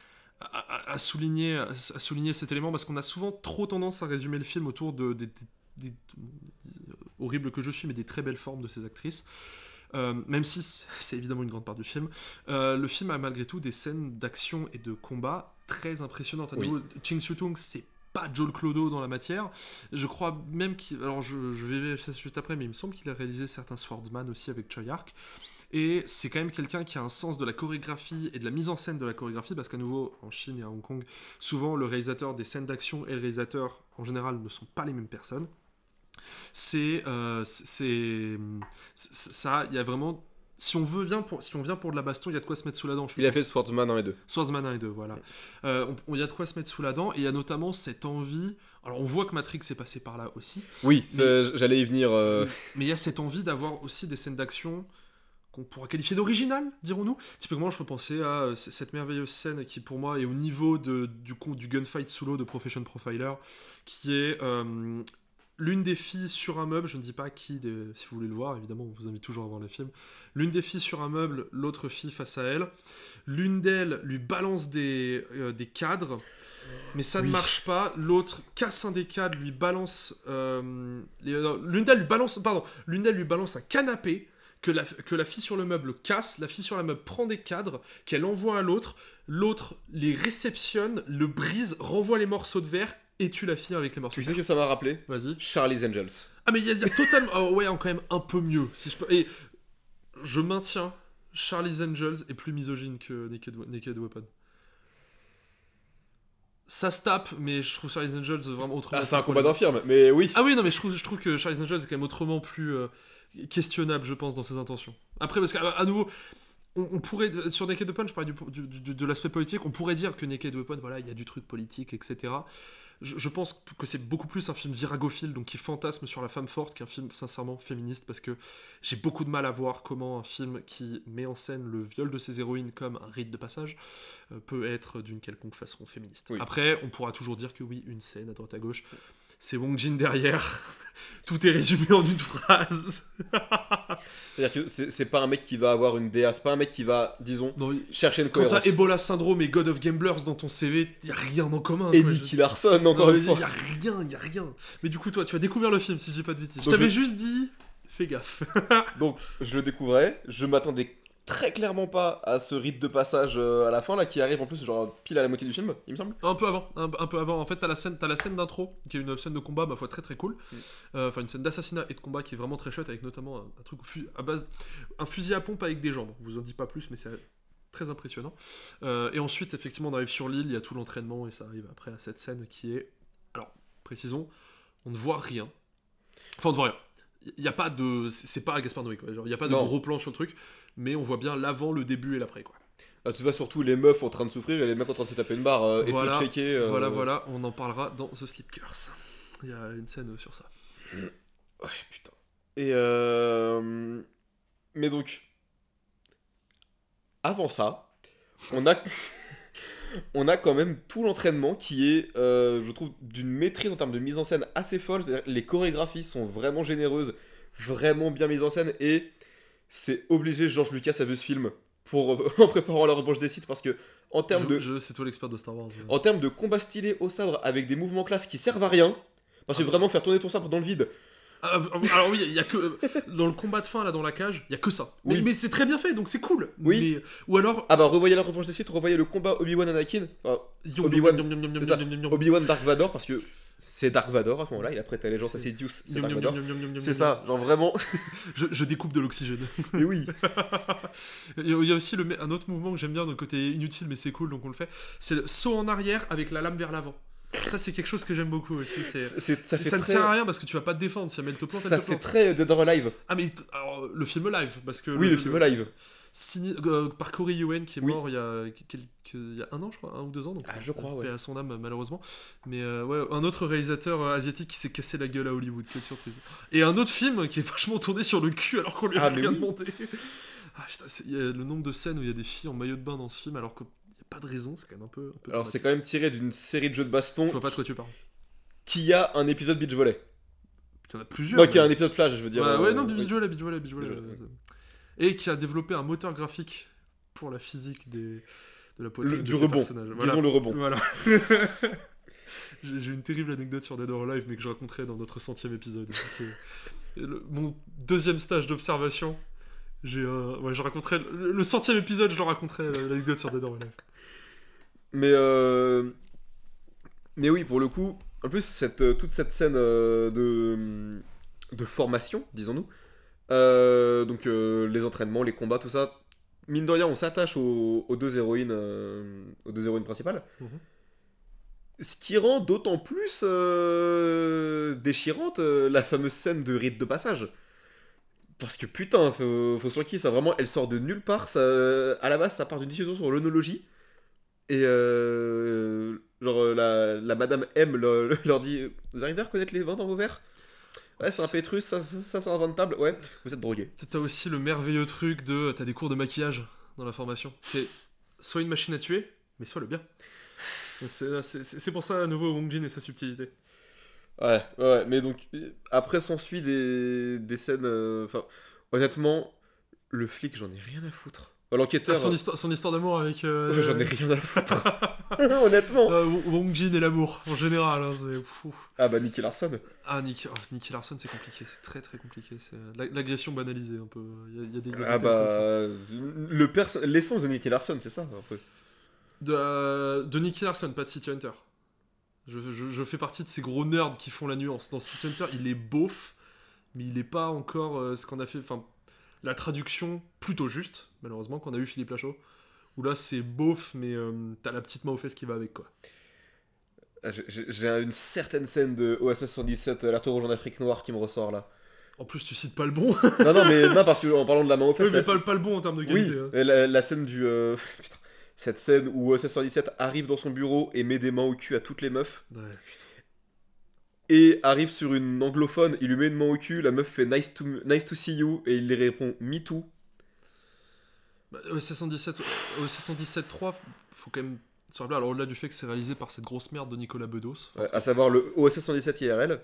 à, à, souligner, à souligner cet élément, parce qu'on a souvent trop tendance à résumer le film autour de, des, des, des, des horribles que je suis, mais des très belles formes de ces actrices. Euh, même si c'est évidemment une grande part du film, euh, le film a malgré tout des scènes d'action et de combat très impressionnantes. À oui. nouveau, Ching Siu-tung, c'est pas Joel Clodo dans la matière. Je crois même qu'il... Alors je, je vais vérifier ça juste après, mais il me semble qu'il a réalisé certains Swordsman aussi avec Choi Ark. Et c'est quand même quelqu'un qui a un sens de la chorégraphie et de la mise en scène de la chorégraphie, parce qu'à nouveau, en Chine et à Hong Kong, souvent le réalisateur des scènes d'action et le réalisateur, en général, ne sont pas les mêmes personnes. C'est... Euh, c'est, c'est ça, il y a vraiment... Si on, veut bien pour, si on vient pour de la baston, il y a de quoi se mettre sous la dent. Il a fait Swordsman un et deux. Swordsman un et deux, voilà. Euh, on, il y a de quoi se mettre sous la dent, et il y a notamment cette envie... Alors on voit que Matrix est passé par là aussi. Oui, mais, j'allais y venir. Euh... Mais il y a cette envie d'avoir aussi des scènes d'action qu'on pourra qualifier d'originales, dirons-nous. Typiquement, je peux penser à cette merveilleuse scène qui, pour moi, est au niveau de, du, du gunfight sous l'eau de Profession Profiler, qui est... Euh, l'une des filles sur un meuble, je ne dis pas qui, des, si vous voulez le voir, évidemment, on vous invite toujours à voir le film. L'une des filles sur un meuble, l'autre fille face à elle. L'une d'elles lui balance des, euh, des cadres, mais ça oui. ne marche pas. L'autre casse un des cadres, lui balance... Euh, les, euh, l'une d'elles lui balance... Pardon, l'une d'elles lui balance un canapé que la, que la fille sur le meuble casse. La fille sur le meuble prend des cadres qu'elle envoie à l'autre. L'autre les réceptionne, le brise, renvoie les morceaux de verre et tue la fille avec les morceaux. Tu sais que ça m'a rappelé ? Vas-y. Charlie's Angels. Ah mais il y, y a totalement... Oh ouais, quand même un peu mieux. Si je peux... Et je maintiens, Charlie's Angels est plus misogyne que Naked, Naked Weapon. Ça se tape, mais je trouve Charlie's Angels vraiment autrement... Ah, c'est un combat d'infirme, mais oui. Ah oui, non, mais je trouve, je trouve que Charlie's Angels est quand même autrement plus euh, questionnable, je pense, dans ses intentions. Après, parce qu'à à nouveau... On pourrait, sur Naked Weapon, je parlais du, du, du, de l'aspect politique, on pourrait dire que Naked Weapon, voilà, il y a du truc politique, et cetera. Je, je pense que c'est beaucoup plus un film viragophile, donc qui fantasme sur la femme forte, qu'un film sincèrement féministe, parce que j'ai beaucoup de mal à voir comment un film qui met en scène le viol de ses héroïnes comme un rite de passage euh, peut être d'une quelconque façon féministe. Oui. Après, on pourra toujours dire que oui, une scène à droite à gauche, c'est Wong Jin derrière. Tout est résumé en une phrase. C'est-à-dire que c'est, c'est pas un mec qui va avoir une D A, c'est pas un mec qui va, disons, Non, chercher une quand cohérence. t'as Ebola Syndrome et God of Gamblers dans ton C V, y a rien en commun. Et quoi, Nicky je- Larson, encore Non, une mais fois. y a rien, y a rien. Mais du coup, toi, tu vas découvrir le film si je dis pas de bêtises. Je Donc t'avais je- juste dit, fais gaffe. Donc, je le découvrais, je m'attendais très clairement pas à ce rite de passage euh, à la fin, là, qui arrive en plus, genre, pile à la moitié du film, il me semble. Un peu avant, un, un peu avant. En fait, t'as la scène, t'as la scène d'intro, qui est une scène de combat, ma foi, très très cool. Mm. Euh, Enfin, une scène d'assassinat et de combat qui est vraiment très chouette, avec notamment un, un truc fu- à base, un fusil à pompe avec des jambes. Je vous en dis pas plus, mais c'est très impressionnant. Euh, et ensuite, effectivement, on arrive sur l'île, il y a tout l'entraînement et ça arrive après à cette scène qui est, alors, précisons, on ne voit rien. Enfin, on ne voit rien. Il y a pas de, c'est c'est pas Gaspard Noé, quoi. Genre, il y a pas de Non. gros plan sur le truc, mais on voit bien l'avant, le début et l'après, quoi. Ah, tu vois surtout les meufs en train de souffrir et les mecs en train de se taper une barre euh, et Voilà, de se checker. euh, Voilà, voilà, on en parlera dans The Sleep Curse. Il y a une scène sur ça. Ouais, putain. Et euh... Mais donc... Avant ça, on a... on a quand même tout l'entraînement qui est, euh, je trouve, d'une maîtrise en termes de mise en scène assez folle. C'est-à-dire que les chorégraphies sont vraiment généreuses, vraiment bien mises en scène, et c'est obligé, George Lucas a vu ce film pour, euh, en préparant la revanche des Sith, parce que en termes Je- de... je- c'est toi l'expert de Star Wars. euh. En termes de combat stylé au sabre avec des mouvements classe qui servent à rien, parce que Ah. vraiment faire tourner ton sabre dans le vide, Ah, euh, alors oui, il y a que dans le combat de fin là dans la cage, il y a que ça. Mais, Oui. mais c'est très bien fait, donc c'est cool. Oui. Mais- ou alors ah bah revoyez la revanche des Sith, revoyez le combat Obi-Wan Anakin, enfin, Yum, Obi-Wan, yum, yum, yum, yum, c'est ça. yum, yum, yum. Obi-Wan Dark Vador, parce que c'est Dark Vador à ce moment-là, il a prêté allégeance à C'est- Sidious, c'est Yum, Dark yum, Vador. yum, yum, yum, yum, C'est yum. ça, genre vraiment. Je, je découpe de l'oxygène. Mais oui. Il y a aussi le, un autre mouvement que j'aime bien, de côté inutile mais c'est cool donc on le fait. C'est le saut en arrière avec la lame vers l'avant. Ça c'est quelque chose que j'aime beaucoup aussi. C'est, C'est- c'est- ça c'est- fait ça ne très, sert à rien parce que tu vas pas te défendre. Si elle te plante, elle ça te fait plante. très Dead or Alive. Ah mais alors, le film live parce que Oui, le film live. signé euh, par Corey Yuen qui est Oui. mort il y a quelques, il y a un an je crois, un ou deux ans donc Ah, je crois, ouais. paix à son âme malheureusement. Mais euh, ouais, un autre réalisateur euh, asiatique qui s'est cassé la gueule à Hollywood, quelle surprise. Et un autre film qui est vachement tourné sur le cul alors qu'on lui a Ah, mais rien oui. demandé. Ah, putain, c'est- il y a le nombre de scènes où il y a des filles en maillot de bain dans ce film alors qu'il n'y a pas de raison, c'est quand même un peu. Un peu Alors c'est dramatique. quand même tiré d'une série de jeux de baston Je vois pas de quoi tu parles. qui a un épisode beach volley. Il y en a plusieurs. Non, mais- qui a un épisode plage, je veux dire. Ouais, euh, ouais, non, oui. Beach Volley, Beach Volley, Beach Volley, Beach euh, Volley, Et qui a développé un moteur graphique pour la physique des, de la poitrine Le- de du ses rebond. personnages. Voilà. Disons le rebond. Voilà. j'ai, j'ai une terrible anecdote sur Dead or Alive, mais que je raconterai dans notre centième épisode. Donc, euh, et le- mon deuxième stage d'observation, j'ai un... ouais, je raconterai le, le centième épisode, je le raconterai euh, l'anecdote sur Dead or Alive. Mais euh... mais oui, pour le coup, en plus cette euh, toute cette scène euh, de de formation, disons-nous, euh, donc euh, les entraînements, les combats, tout ça, mine de rien, on s'attache aux, aux deux héroïnes, euh, aux deux héroïnes principales. Mhm. Ce qui rend d'autant plus euh, déchirante euh, la fameuse scène de rite de passage. Parce que putain, faut, faut se qui ça vraiment, elle sort de nulle part. Ça, à la base, ça part d'une discussion sur l'onologie. Et euh, genre, euh, la, la madame M le- leur dit: Vous arrivez à reconnaître les vins dans vos verres? Ouais, c'est un pétrus, ça, ça, ça c'est un vin de table. Ouais, vous êtes drogué. T'as aussi le merveilleux truc de... T'as des cours de maquillage dans la formation. C'est soit une machine à tuer, mais soit le bien. C'est, c'est, c'est pour ça, à nouveau, Wong Jin et sa subtilité. Ouais, ouais, mais donc, euh, après s'ensuit des, des scènes. euh, Enfin, honnêtement, le flic, j'en ai rien à foutre. Euh, L'enquêteur. Ah, son, histoire, son histoire d'amour avec... euh, Ouais, j'en ai rien à foutre. Honnêtement. euh, Wong Jin et l'amour, en général. Hein, c'est... Fou. Ah bah, Nicky Larson. Ah, Nicky, oh, Nicky Larson, c'est compliqué. C'est très très compliqué. C'est euh, la- l'agression banalisée, un peu. Il y a, il y a des... il y a des Ah thèmes comme ça. bah. Le perso... L'essence de Nicky Larson, c'est ça, un peu. De, euh, de Nicky Larson, pas de City Hunter. Je, je, je fais partie de ces gros nerds qui font la nuance. Dans City Hunter, il est beauf, mais il est pas encore euh, ce qu'on a fait. Enfin, la traduction plutôt juste, malheureusement, qu'on a eu Philippe Lachaud. Où là, c'est beauf, mais euh, t'as la petite main aux fesses qui va avec, quoi. Ah, j'ai- J'ai j'ai une certaine scène de O S S cent dix-sept, Alerte rouge en Afrique noire, qui me ressort là. En plus, tu cites pas le bon. Non, non, mais non, parce que en parlant de la main aux fesses. oui, mais la- pas, pas le bon en termes de Oui, qualité. hein. et la, la scène du. euh, Putain. Cette scène où O S S cent dix-sept arrive dans son bureau et met des mains au cul à toutes les meufs. Ouais, putain. Et arrive sur une anglophone, il lui met une main au cul, la meuf fait nice to, nice to see you, et il lui répond me too. Bah, O S S cent dix-sept, O S S cent dix-sept trois, faut quand même Sur la plage, alors au-delà du fait que c'est réalisé par cette grosse merde de Nicolas Bedos. Ouais, à savoir le O S S cent dix-sept I R L.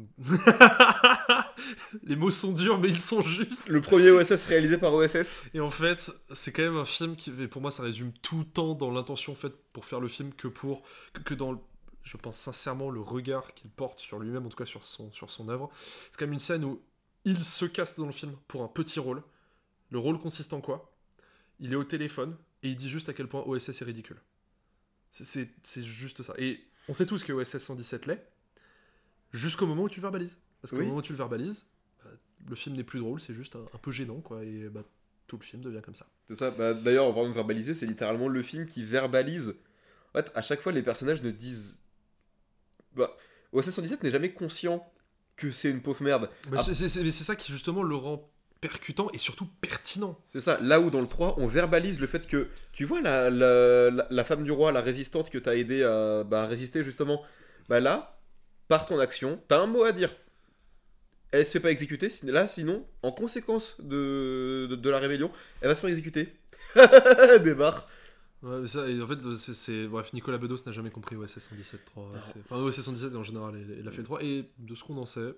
Les mots sont durs, mais ils sont justes. Le premier O S S réalisé par O S S. Et en fait, c'est quand même un film qui, pour moi, ça résume tout tant dans l'intention faite pour faire le film que pour que, que dans, je pense sincèrement, le regard qu'il porte sur lui-même, en tout cas sur son sur son œuvre. C'est quand même une scène où il se casse dans le film pour un petit rôle. Le rôle consiste en quoi ? Il est au téléphone et il dit juste à quel point O S S est ridicule. C'est, c'est, c'est juste ça. Et on sait tous que O S S cent dix-sept l'est, jusqu'au moment où tu le verbalises. Parce qu'au Oui. moment où tu le verbalises, bah, le film n'est plus drôle, c'est juste un, un peu gênant, quoi. Et bah, tout le film devient comme ça. C'est ça. Bah, d'ailleurs, en parlant de verbaliser, c'est littéralement le film qui verbalise. En fait, à chaque fois, les personnages ne disent. Bah, O S S cent dix-sept n'est jamais conscient que c'est une pauvre merde. Bah, Ah, c'est, c'est, c'est, c'est ça qui, justement, le rend percutant et surtout pertinent. C'est ça. Là où dans le trois, on verbalise le fait que. Tu vois la, la, la, la femme du roi, la résistante que t'as aidé à, bah, à résister, justement. Bah là, par ton action, t'as un mot à dire. Elle se fait pas exécuter, là sinon, en conséquence de, de, de la rébellion, elle va se faire exécuter. Débarre. Ouais, mais ça, et en fait, c'est, c'est... Bref, Nicolas Bedos n'a jamais compris O S S cent dix-sept trois. C'est... Enfin, O S S cent dix-sept en général, il, il a fait le trois. Et de ce qu'on en sait,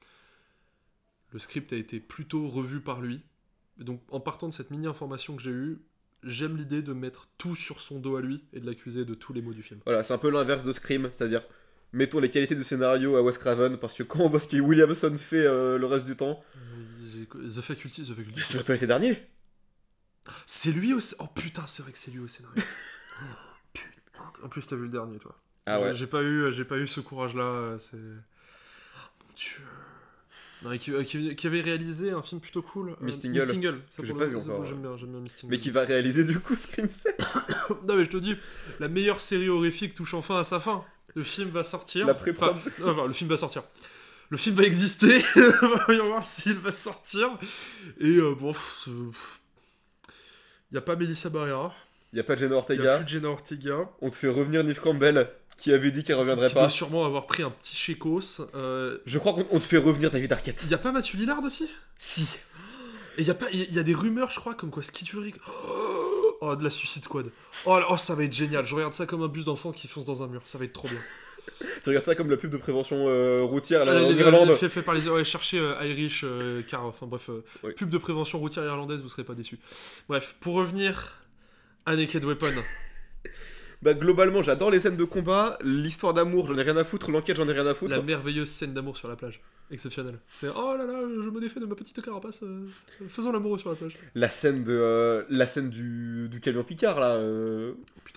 le script a été plutôt revu par lui. Et donc, en partant de cette mini-information que j'ai eue, j'aime l'idée de mettre tout sur son dos à lui et de l'accuser de tous les maux du film. Voilà, c'est un peu l'inverse de Scream, c'est-à-dire, mettons les qualités du scénario à Wes Craven, parce que quand on voit ce que Williamson fait euh, le reste du temps... J'ai... The Faculty, The Faculty. Mais surtout l'été dernier. C'est lui au... Oh putain, c'est vrai que c'est lui au scénario. Oh, putain. En plus, t'as vu le dernier, toi. Ah ouais. J'ai pas eu, j'ai pas eu ce courage-là. C'est... Oh, mon dieu... Non, qui, qui, qui avait réalisé un film plutôt cool. Mistingle. Euh, Mistingle. Ça, Que j'ai pour pas le- vu c'est encore, bon, j'aime ouais. bien, j'aime bien Mistingle. Mais qui va réaliser du coup Scream sept. Non mais je te dis, la meilleure série horrifique touche enfin à sa fin. Le film va sortir. La pré-prod. Enfin, non, enfin, le film va sortir. Le film va exister. Voyons voir s'il va sortir. Et euh, bon, il y a pas Melissa Barrera. Y a pas Jenna Il y a Ortega. plus Jenna Ortega. On te fait revenir Neve Campbell, qui avait dit qu'elle reviendrait qui pas. doit sûrement avoir pris un petit chécos. Euh, Je crois qu'on on te fait revenir David Arquette. Il y a pas Matthew Lillard aussi. Si. Et il y a pas, il y a des rumeurs, je crois, comme quoi Skid Ulrich. Oh, de la Suicide Squad. Oh, là- oh, ça va être génial. Je regarde ça comme un bus d'enfant qui fonce dans un mur. Ça va être trop bien. Tu regardes ça comme la pub de prévention euh, routière là, Ah, en les- les- Irlande. les- Fait, fait par les. Ouais, cherchez euh, Irish euh, car. Enfin bref, euh, Oui. pub de prévention routière irlandaise, vous serez pas déçus. Bref, pour revenir à Naked Weapon. Bah globalement, j'adore les scènes de combat, l'histoire d'amour, j'en ai rien à foutre, l'enquête, j'en ai rien à foutre. La merveilleuse scène d'amour sur la plage. Exceptionnelle. C'est oh là là, je me défais de ma petite carapace. euh, faisons l'amour sur la plage. La scène de euh, la scène du, du camion Picard là. euh,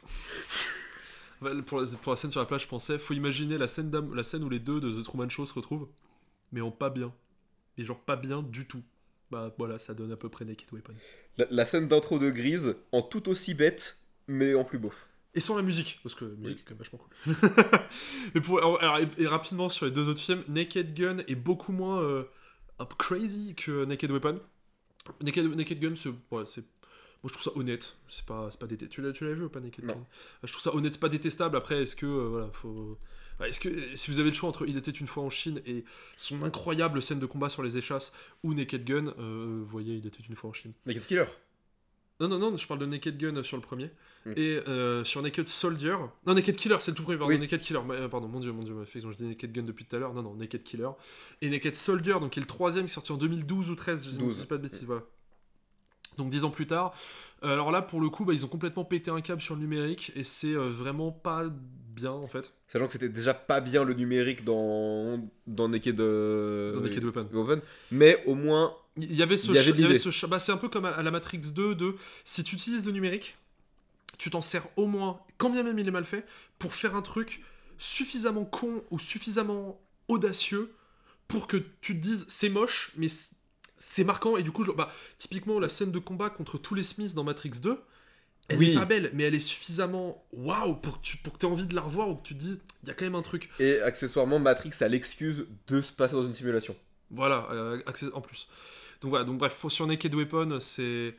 Bah, Pour la, pour la scène sur la plage, je pensais, faut imaginer la scène, d'am- la scène où les deux de The Truman Show se retrouvent, mais en pas bien. Et genre pas bien du tout. Bah voilà, ça donne à peu près Naked Weapon. La, la scène d'intro de Grise, en tout aussi bête, mais en plus beauf. Et sans la musique, parce que la musique est quand même vachement cool. Mais pour, alors, et, et rapidement sur les deux autres films, Naked Gun est beaucoup moins euh, un peu crazy que Naked Weapon. Naked, Naked Gun, c'est, ouais, c'est, moi je trouve ça honnête. C'est pas, c'est pas détestable. Tu l'as, tu l'as vu ou pas Naked Non. Gun? Je trouve ça honnête, c'est pas détestable. Après, est-ce que euh, voilà, faut. Ouais, Est-ce que si vous avez le choix entre Il était une fois en Chine et son incroyable scène de combat sur les échasses ou Naked Gun, euh, vous voyez Il était une fois en Chine. Naked Killer. Non, non, non, je parle de Naked Gun sur le premier. Mm. Et euh, sur Naked Soldier. Non, Naked Killer, c'est le tout premier, pardon. Oui. Naked Killer, euh, pardon, mon dieu, mon dieu, effectivement, je dis Naked Gun depuis tout à l'heure. Non, non, Naked Killer. Et Naked Soldier, donc qui est le troisième, qui est sorti en deux mille douze ou treize, je ne douze. dis pas de bêtises, voilà. Donc dix ans plus tard. Euh, alors là, pour le coup, bah, ils ont complètement pété un câble sur le numérique et c'est euh, vraiment pas bien en fait. Sachant que c'était déjà pas bien le numérique dans, dans Naked, euh, Dans Naked Weapon. Weapon. Mais au moins, Il y avait ce, Il y avait ch- il y avait l'idée. ce ch- bah, c'est un peu comme à, à la Matrix deux de si tu utilises le numérique, tu t'en sers au moins, quand bien même il est mal fait, pour faire un truc suffisamment con ou suffisamment audacieux pour que tu te dises c'est moche, mais c- c'est marquant. Et du coup, je- bah, typiquement la scène de combat contre tous les Smiths dans Matrix deux, elle Oui. est pas belle, mais elle est suffisamment waouh pour que tu pour que t'aies envie de la revoir ou que tu te dises il y a quand même un truc. et accessoirement, Matrix a l'excuse de se passer dans une simulation. Voilà, euh, accès- en plus. Donc voilà, donc bref, pour- sur Naked Weapon, c'est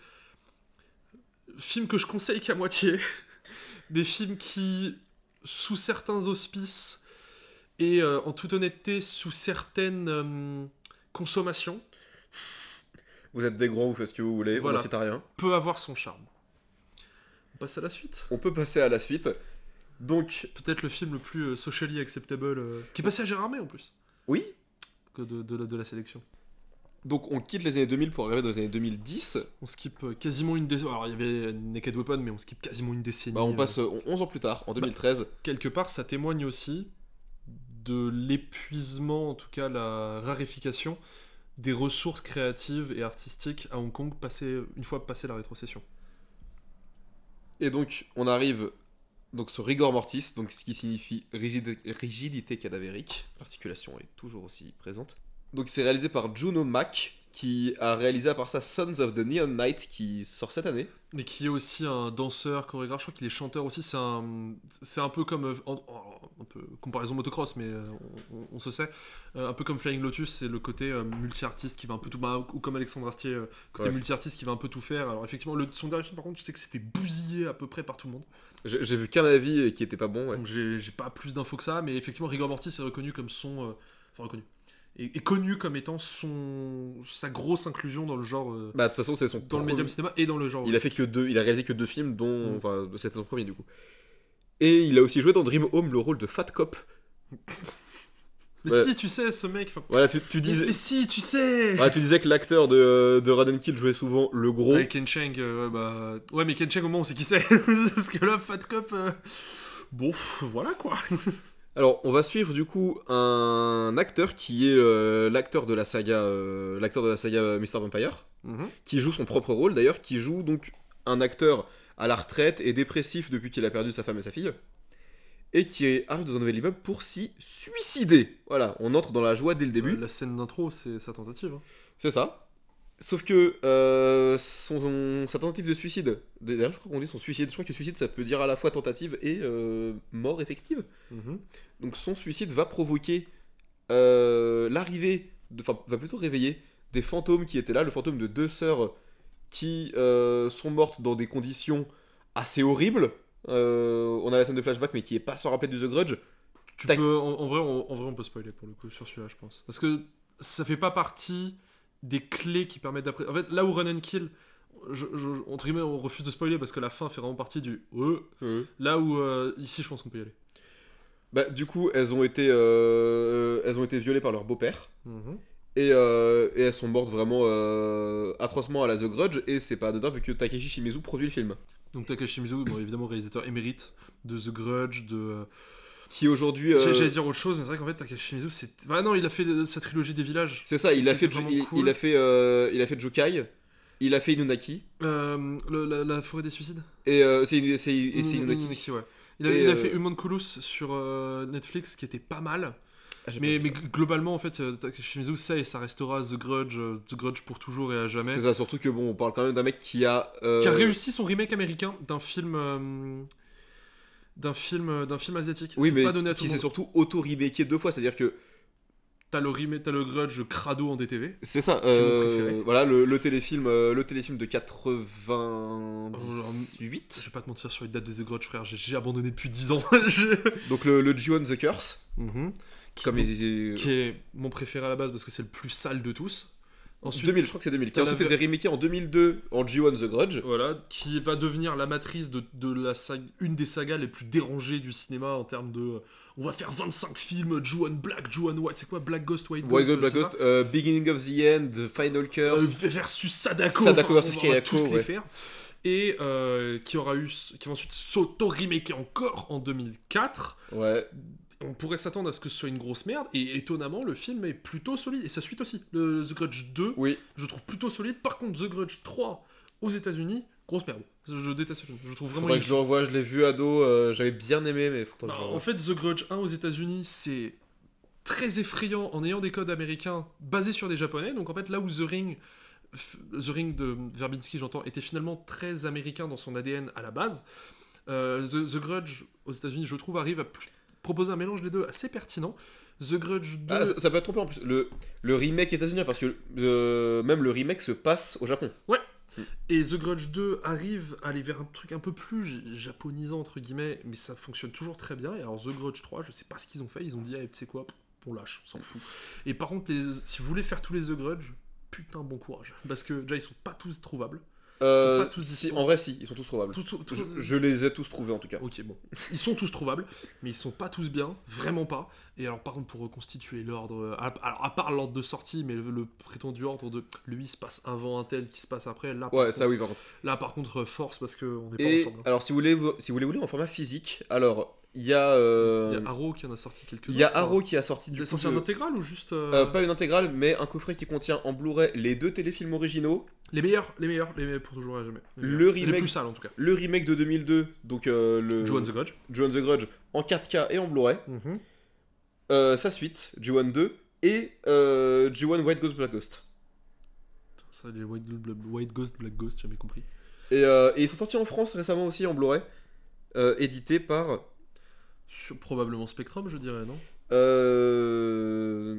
film que je conseille qu'à moitié, des films qui, sous certains auspices et euh, en toute honnêteté, sous certaines euh, consommations, Vous êtes des grands, vous faites ce que vous voulez, Voilà. on n'incite à rien. peut avoir son charme. On passe à la suite. On peut passer à la suite. Donc, Peut-être le film le plus euh, socially acceptable, euh, qui est passé à Gérardmer en plus, oui. que de, de, la, de la sélection. Donc, on quitte les années deux mille pour arriver dans les années deux mille dix. On skip euh, quasiment une décennie. Alors il y avait Naked Weapon, mais on skip quasiment une décennie. Bah, on euh. passe euh, onze ans plus tard, en deux mille treize. Quelque part, ça témoigne aussi de l'épuisement, en tout cas la raréfication des ressources créatives et artistiques à Hong Kong passé, une fois passé la rétrocession. Et donc, on arrive donc sur rigor mortis, donc ce qui signifie rigide- rigidité cadavérique. L'articulation est toujours aussi présente. Donc, c'est réalisé par Juno Mack, qui a réalisé à part ça Sons of the Neon Knight, qui sort cette année. Mais qui est aussi un danseur, chorégraphe, je crois qu'il est chanteur aussi, c'est un, c'est un peu comme, euh, en- en- un peu comparaison motocross, mais euh, on, on- on se sait, Euh, un peu comme Flying Lotus, c'est le côté euh, multi-artiste qui va un peu tout, bah, ou comme Alexandre Astier, euh, côté Ouais. multi-artiste qui va un peu tout faire. Alors effectivement, le, son dernier film par contre, je sais que c'est fait bousiller à peu près par tout le monde. J'ai j'ai vu qu'un avis et qui était pas bon, ouais. Donc j'ai j'ai pas plus d'infos que ça, mais effectivement, Rigor Mortis est reconnu comme son, euh, enfin reconnu, est, est connu comme étant son, sa grosse inclusion dans le genre, euh, Bah, de toute façon, c'est son dans le premier- médium cinéma et dans le genre. Il a fait que deux, il a réalisé que deux films, dont, Mm. enfin, c'était son premier du coup. Et il a aussi joué dans Dream Home le rôle de Fat Cop. Mais Ouais. si, tu sais, ce mec. enfin, Voilà, tu, tu Mais, disais, mais si, tu sais. voilà, tu disais que l'acteur de, de Run and Kill jouait souvent le gros. Ouais, Ken Cheng, euh, ouais, bah... ouais, mais Ken Cheng, au moins, on sait qui c'est. Parce que là, Fat Cop... euh, bon, pff, voilà, quoi. Alors, on va suivre du coup un acteur qui est euh, l'acteur de la saga, euh, l'acteur de la saga euh, mister Vampire, Mhm. qui joue son propre rôle d'ailleurs, qui joue donc un acteur à la retraite et dépressif depuis qu'il a perdu sa femme et sa fille, et qui est- arrive dans un nouvel immeuble pour s'y suicider. Voilà, on entre dans la joie dès le début. Euh, la scène d'intro, c'est sa tentative. hein. C'est ça. Sauf que euh, son, son- sa tentative de suicide, d'ailleurs je crois qu'on dit son suicide, je crois que suicide ça peut dire à la fois tentative et euh, mort effective. Mhm. Donc son suicide va provoquer euh, l'arrivée, de- enfin va plutôt réveiller des fantômes qui étaient là, le fantôme de deux sœurs qui euh, sont mortes dans des conditions assez horribles. Euh, on a la scène de flashback mais qui est pas sans rappeler du The Grudge. Tu Tac. peux... En, en vrai, on, en vrai, on peut spoiler, pour le coup, sur celui-là, je pense. Parce que ça fait pas partie des clés qui permettent d'après... En fait, là où Run and Kill... Je, je- entre guillemets, on refuse de spoiler parce que la fin fait vraiment partie du... Euh. Là où... euh, ici, je pense qu'on peut y aller. Bah, du coup, elles ont été, euh, elles ont été violées par leur beau-père. Mhm. Et, euh, et elles sont mortes vraiment euh, atrocement à la The Grudge. Et c'est pas anodin vu que Takeshi Shimizu produit le film. Donc Takashi Mizu, bon, évidemment réalisateur émérite de The Grudge, de... euh, Qui aujourd'hui. euh, J'ai- J'allais dire autre chose, mais c'est vrai qu'en fait, Takashi Mizu, c'est. Ah non, il a fait le- sa trilogie des villages. C'est ça, il a C'était fait, vraiment il, cool. il a fait, euh, il a fait Jukai, il a fait Inunaki. Euh, le- la, la forêt des suicides Et euh, c'est c'est- et c'est Inunaki, Inunaki. ouais. Il a, Et, il a euh, fait Homunculus sur euh, Netflix, qui était pas mal. Ah, j'ai Mais, pas mais vu ça. g- globalement, en fait, euh, Takashi Mizu, ça et ça restera The Grudge, euh, The Grudge pour toujours et à jamais. C'est ça, surtout que bon, on parle quand même d'un mec qui a. euh, Qui a réussi son remake américain d'un film. euh, d'un film, d'un film asiatique. Oui, C'est mais pas donné à tout qui le s'est monde. surtout auto-remaké deux fois, c'est-à-dire que T'as le, remake- t'as le Grudge Crado en D T V. c'est ça. Qui est mon euh, préféré. voilà le, le téléfilm, euh, le téléfilm de quatre-vingt-dix-huit. Je vais pas te mentir sur les dates de The Grudge, frère, j'ai- j'ai abandonné depuis dix ans. Je- Donc le, le Ju-on the Curse, Mhm. Qui, comme il, qui est mon préféré à la base parce que c'est le plus sale de tous. Ensuite, deux mille, je crois que c'est deux mille. Qui t'as ensuite la- été remaké en deux mille deux en Ju-on the Grudge. voilà, qui va devenir la matrice de, de la saga, une des sagas les plus dérangées du cinéma en termes de. euh, On va faire vingt-cinq films, Ju-on Black, Ju-on White, c'est quoi Black Ghost, White Ghost White Ghost, Black c'est Ghost, ça euh, Beginning of the End, Final Curse. Euh, versus Sadako, Sadako enfin, versus on va Kayako, tous les ouais. faire. Et euh, qui aura eu, qui va ensuite s'auto-remaker encore en deux mille quatre. Ouais. On pourrait s'attendre à ce que ce soit une grosse merde, et étonnamment, le film est plutôt solide. Et sa suite aussi, le The Grudge deux, Oui. je trouve plutôt solide. Par contre, The Grudge trois aux États-Unis, grosse merde. Je, je déteste ce film. Je trouve vraiment. Faudrait que je le revoie, je l'ai vu ado, euh, j'avais bien aimé, mais faut que je le Bah, revoie. en fait, The Grudge un aux États-Unis, c'est très effrayant en ayant des codes américains basés sur des japonais. Donc en fait, là où The Ring, f- The Ring de Verbinski, j'entends, était finalement très américain dans son A D N à la base, euh, The, The Grudge aux États-Unis, je trouve, arrive à plus- proposer un mélange des deux assez pertinent. The Grudge deux. Ah, ça, ça peut être trompé en plus. Le, le remake états-unien, parce que euh, même le remake se passe au Japon. Et The Grudge deux arrive à aller vers un truc un peu plus j- japonisant, entre guillemets, mais ça fonctionne toujours très bien. Et alors The Grudge trois, je sais pas ce qu'ils ont fait, ils ont dit, eh, tu sais quoi, pff, on lâche, on s'en fout. Et par contre, les- si vous voulez faire tous les The Grudge, putain, bon courage. Parce que déjà, ils sont pas tous trouvables. Euh, pas tous si, dispo. en vrai, si, ils sont tous trouvables. Tout- tout- tout- Je, je les ai tous trouvés en tout cas. Ok, bon. Ils sont tous trouvables, mais ils sont pas tous bien, vraiment pas. Et alors, par contre, pour reconstituer l'ordre, euh, à- alors à part l'ordre de sortie, mais le, le prétendu ordre de lui il se passe avant un tel qui se passe après, là, par Ouais, contre, ça oui, par contre. là, par contre, euh, force parce qu'on n'est pas Et ensemble. hein. alors, si vous voulez, si vous voulez, vous voulez en format physique, alors il y a, euh, Il y a Arrow qui en a sorti quelques-uns. il y a je crois. Arrow qui a sorti Il du a coup, sorti de- un intégral ou juste. euh, euh, pas une intégrale, mais un coffret qui contient en Blu-ray les deux téléfilms originaux, Les meilleurs, les meilleurs, les meilleurs pour toujours et à jamais. Les Le meilleurs. remake- Les plus sales en tout cas. le remake de deux mille deux, donc euh, le Joe and the Grudge. Joe and the Grudge en quatre K et en Blu-ray, euh, sa suite, Ju one deux, et euh, Ju one White Ghost Black Ghost. Ça, les White, Bla- White Ghost, Black Ghost, j'ai jamais compris. Et, euh, et ils sont sortis en France récemment aussi en Blu-ray, euh, édité par Sur, probablement Spectrum, je dirais, non euh,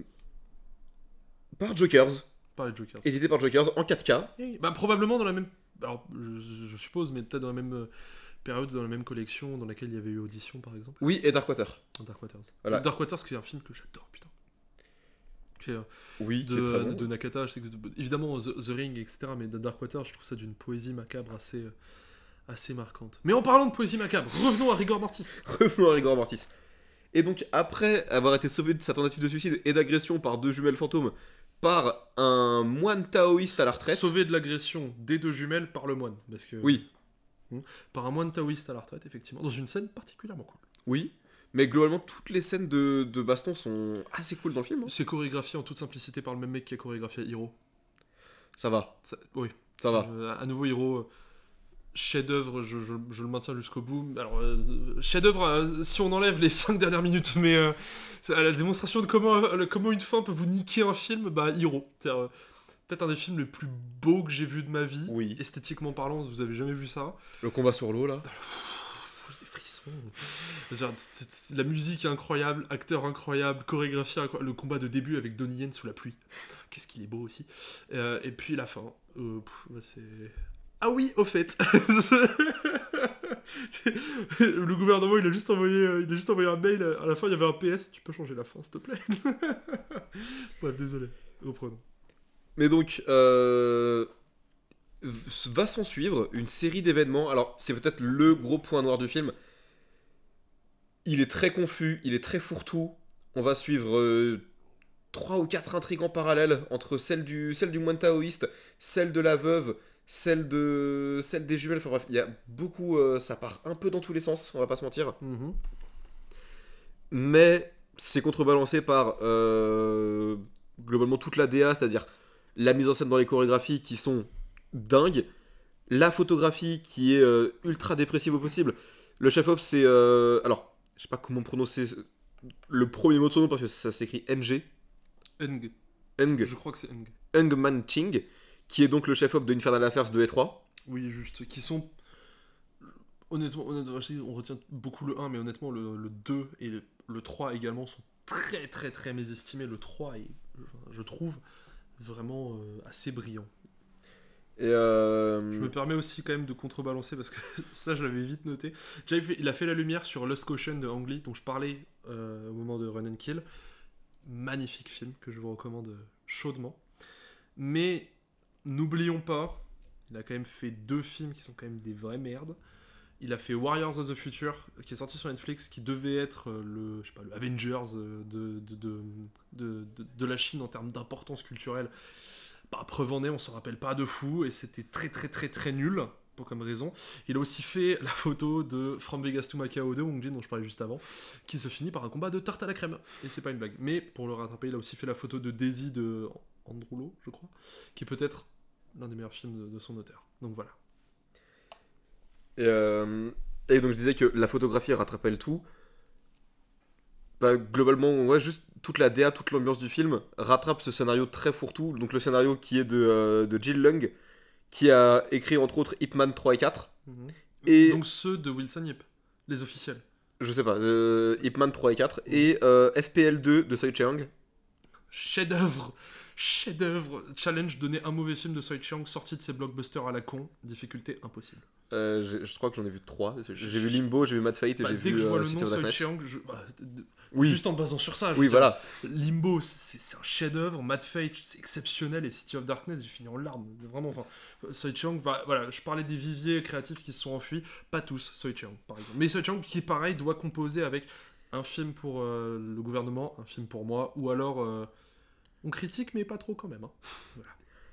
par Jokers, Pas les Jokers. édité par Jokers en quatre K. Et- Bah, probablement dans la même. Alors, je, je suppose, mais peut-être dans la même euh, période, dans la même collection dans laquelle il y avait eu Audition, par exemple. Oui, et Darkwater. Dark Waters. Voilà. Dark Waters, qui est un film que j'adore, putain. Qui est, euh, Oui, de, qui est très bon. de Nakata, je sais que, évidemment The, The Ring, et cetera. Mais de Dark Waters, je trouve ça d'une poésie macabre assez, euh, assez marquante. Mais en parlant de poésie macabre, revenons à Rigor Mortis. Revenons à Rigor Mortis. Et donc, après avoir été sauvé de sa tentative de suicide et d'agression par deux jumelles fantômes par un moine taoïste à la retraite. Sauvé de l'agression des deux jumelles par le moine. Parce que, Oui, Par un moine taoïste à la retraite, effectivement. Dans une scène particulièrement cool. oui. Mais globalement, toutes les scènes de, de baston sont assez cool dans le film. hein. C'est chorégraphié en toute simplicité par le même mec qui a chorégraphié Hiro. Ça va, Ça- oui. ça va. Euh, à nouveau, Hiro, euh, chef-d'œuvre, je, je- je le maintiens jusqu'au bout. Alors, euh, chef-d'œuvre, euh, si on enlève les cinq dernières minutes, mais euh, c'est à la démonstration de comment, euh, comment une fin peut vous niquer un film, bah, Hiro. C'est euh, peut-être un des films les plus beaux que j'ai vu de ma vie. Oui. Esthétiquement parlant, vous avez jamais vu ça. Le combat sur l'eau, là. Pff, des frissons. Genre, t- t- la musique est incroyable, acteur incroyable, chorégraphie incroyable, le combat de début avec Donnie Yen sous la pluie. Qu'est-ce qu'il est beau aussi. Euh, et puis la fin. Euh, pff, bah, c'est. Ah oui, au fait. Le gouvernement, il a juste envoyé, euh, il a juste envoyé un mail. À la fin, il y avait un P S. Tu peux changer la fin, s'il te plaît. Bref, désolé. Reprenons. Mais donc, euh, va s'en suivre une série d'événements. Alors, c'est peut-être le gros point noir du film. Il est très confus, il est très fourre-tout. On va suivre euh, trois ou quatre intrigues en parallèle entre celle du, celle du moine taoïste, celle de la veuve, celle, de, celle des jumelles. Enfin bref, il y a beaucoup. euh, ça part un peu dans tous les sens, on va pas se mentir. Mhm. Mais c'est contrebalancé par euh, globalement toute la D A, c'est-à-dire la mise en scène dans les chorégraphies qui sont dingues, la photographie qui est euh, ultra dépressive au possible. Le chef-op, c'est. euh, alors, je sais pas comment prononcer le premier mot de son nom parce que ça s'écrit N G. Eng. Eng. Je crois que c'est Eng. Eng Man Ching, qui est donc le chef-op de Infernal Affairs deux et trois. Oui, juste. Qui sont. Honnêtement, honnêtement, je sais, on retient beaucoup le un, mais honnêtement, le, le deux et le, le trois également sont très, très, très mésestimés. Le trois est, je trouve, vraiment euh, assez brillant. Et euh, Je me permets aussi quand même de contrebalancer parce que ça, je l'avais vite noté. Déjà, il, fait- il a fait la lumière sur Lost Caution de Ang Lee, dont je parlais euh, au moment de Run and Kill. Magnifique film que je vous recommande chaudement. Mais n'oublions pas, il a quand même fait deux films qui sont quand même des vraies merdes. Il a fait Warriors of the Future, qui est sorti sur Netflix, qui devait être euh, le, je sais pas, le Avengers euh, de, de, de, de, de- de la Chine en termes d'importance culturelle. Bah, preuve en est, on s'en rappelle pas de fou, et c'était très très très très nul, pour comme raison. Il a aussi fait la photo de From Vegas to Macao de Wong Jin, dont je parlais juste avant, qui se finit par un combat de tarte à la crème. Et c'est pas une blague. Mais pour le rattraper, il a aussi fait la photo de Daisy de Androulo, je crois, qui est peut-être l'un des meilleurs films de, de son auteur. Donc voilà. Et, euh, et donc je disais que la photographie rattrapait le tout. Bah, globalement, ouais, juste toute la D A, toute l'ambiance du film rattrape ce scénario très fourre-tout. Donc le scénario qui est de, euh, de Jill Lung, qui a écrit entre autres Ip Man trois et quatre. Et- Donc ceux de Wilson Yip, les officiels. Je sais pas, euh, Ip Man trois et quatre. Et euh, S P L deux de Soi Cheong. Chef-d'œuvre, chef-d'œuvre, challenge, donner un mauvais film de Soi Chiang sorti de ses blockbusters à la con, difficulté impossible. Euh, j'ai- je crois que j'en ai vu trois. J'ai vu Limbo, j'ai vu Mad Fate et Bah, j'ai dès vu que je vois euh, le City nom of Soi Darkness. Chiang, je- bah, d- d- Oui. juste en me basant sur ça, je Oui, veux dire, voilà. Limbo, c'est c'est un chef-d'œuvre, Mad Fate, c'est exceptionnel, et City of Darkness, j'ai fini en larmes, vraiment. Enfin, Soi Chiang, bah, voilà, je parlais des viviers créatifs qui se sont enfuis, pas tous, Soi Chiang, par exemple. Mais Soi Chiang, qui pareil, doit composer avec un film pour euh, le gouvernement, un film pour moi, ou alors euh, on critique, mais pas trop quand même. Hein. Voilà.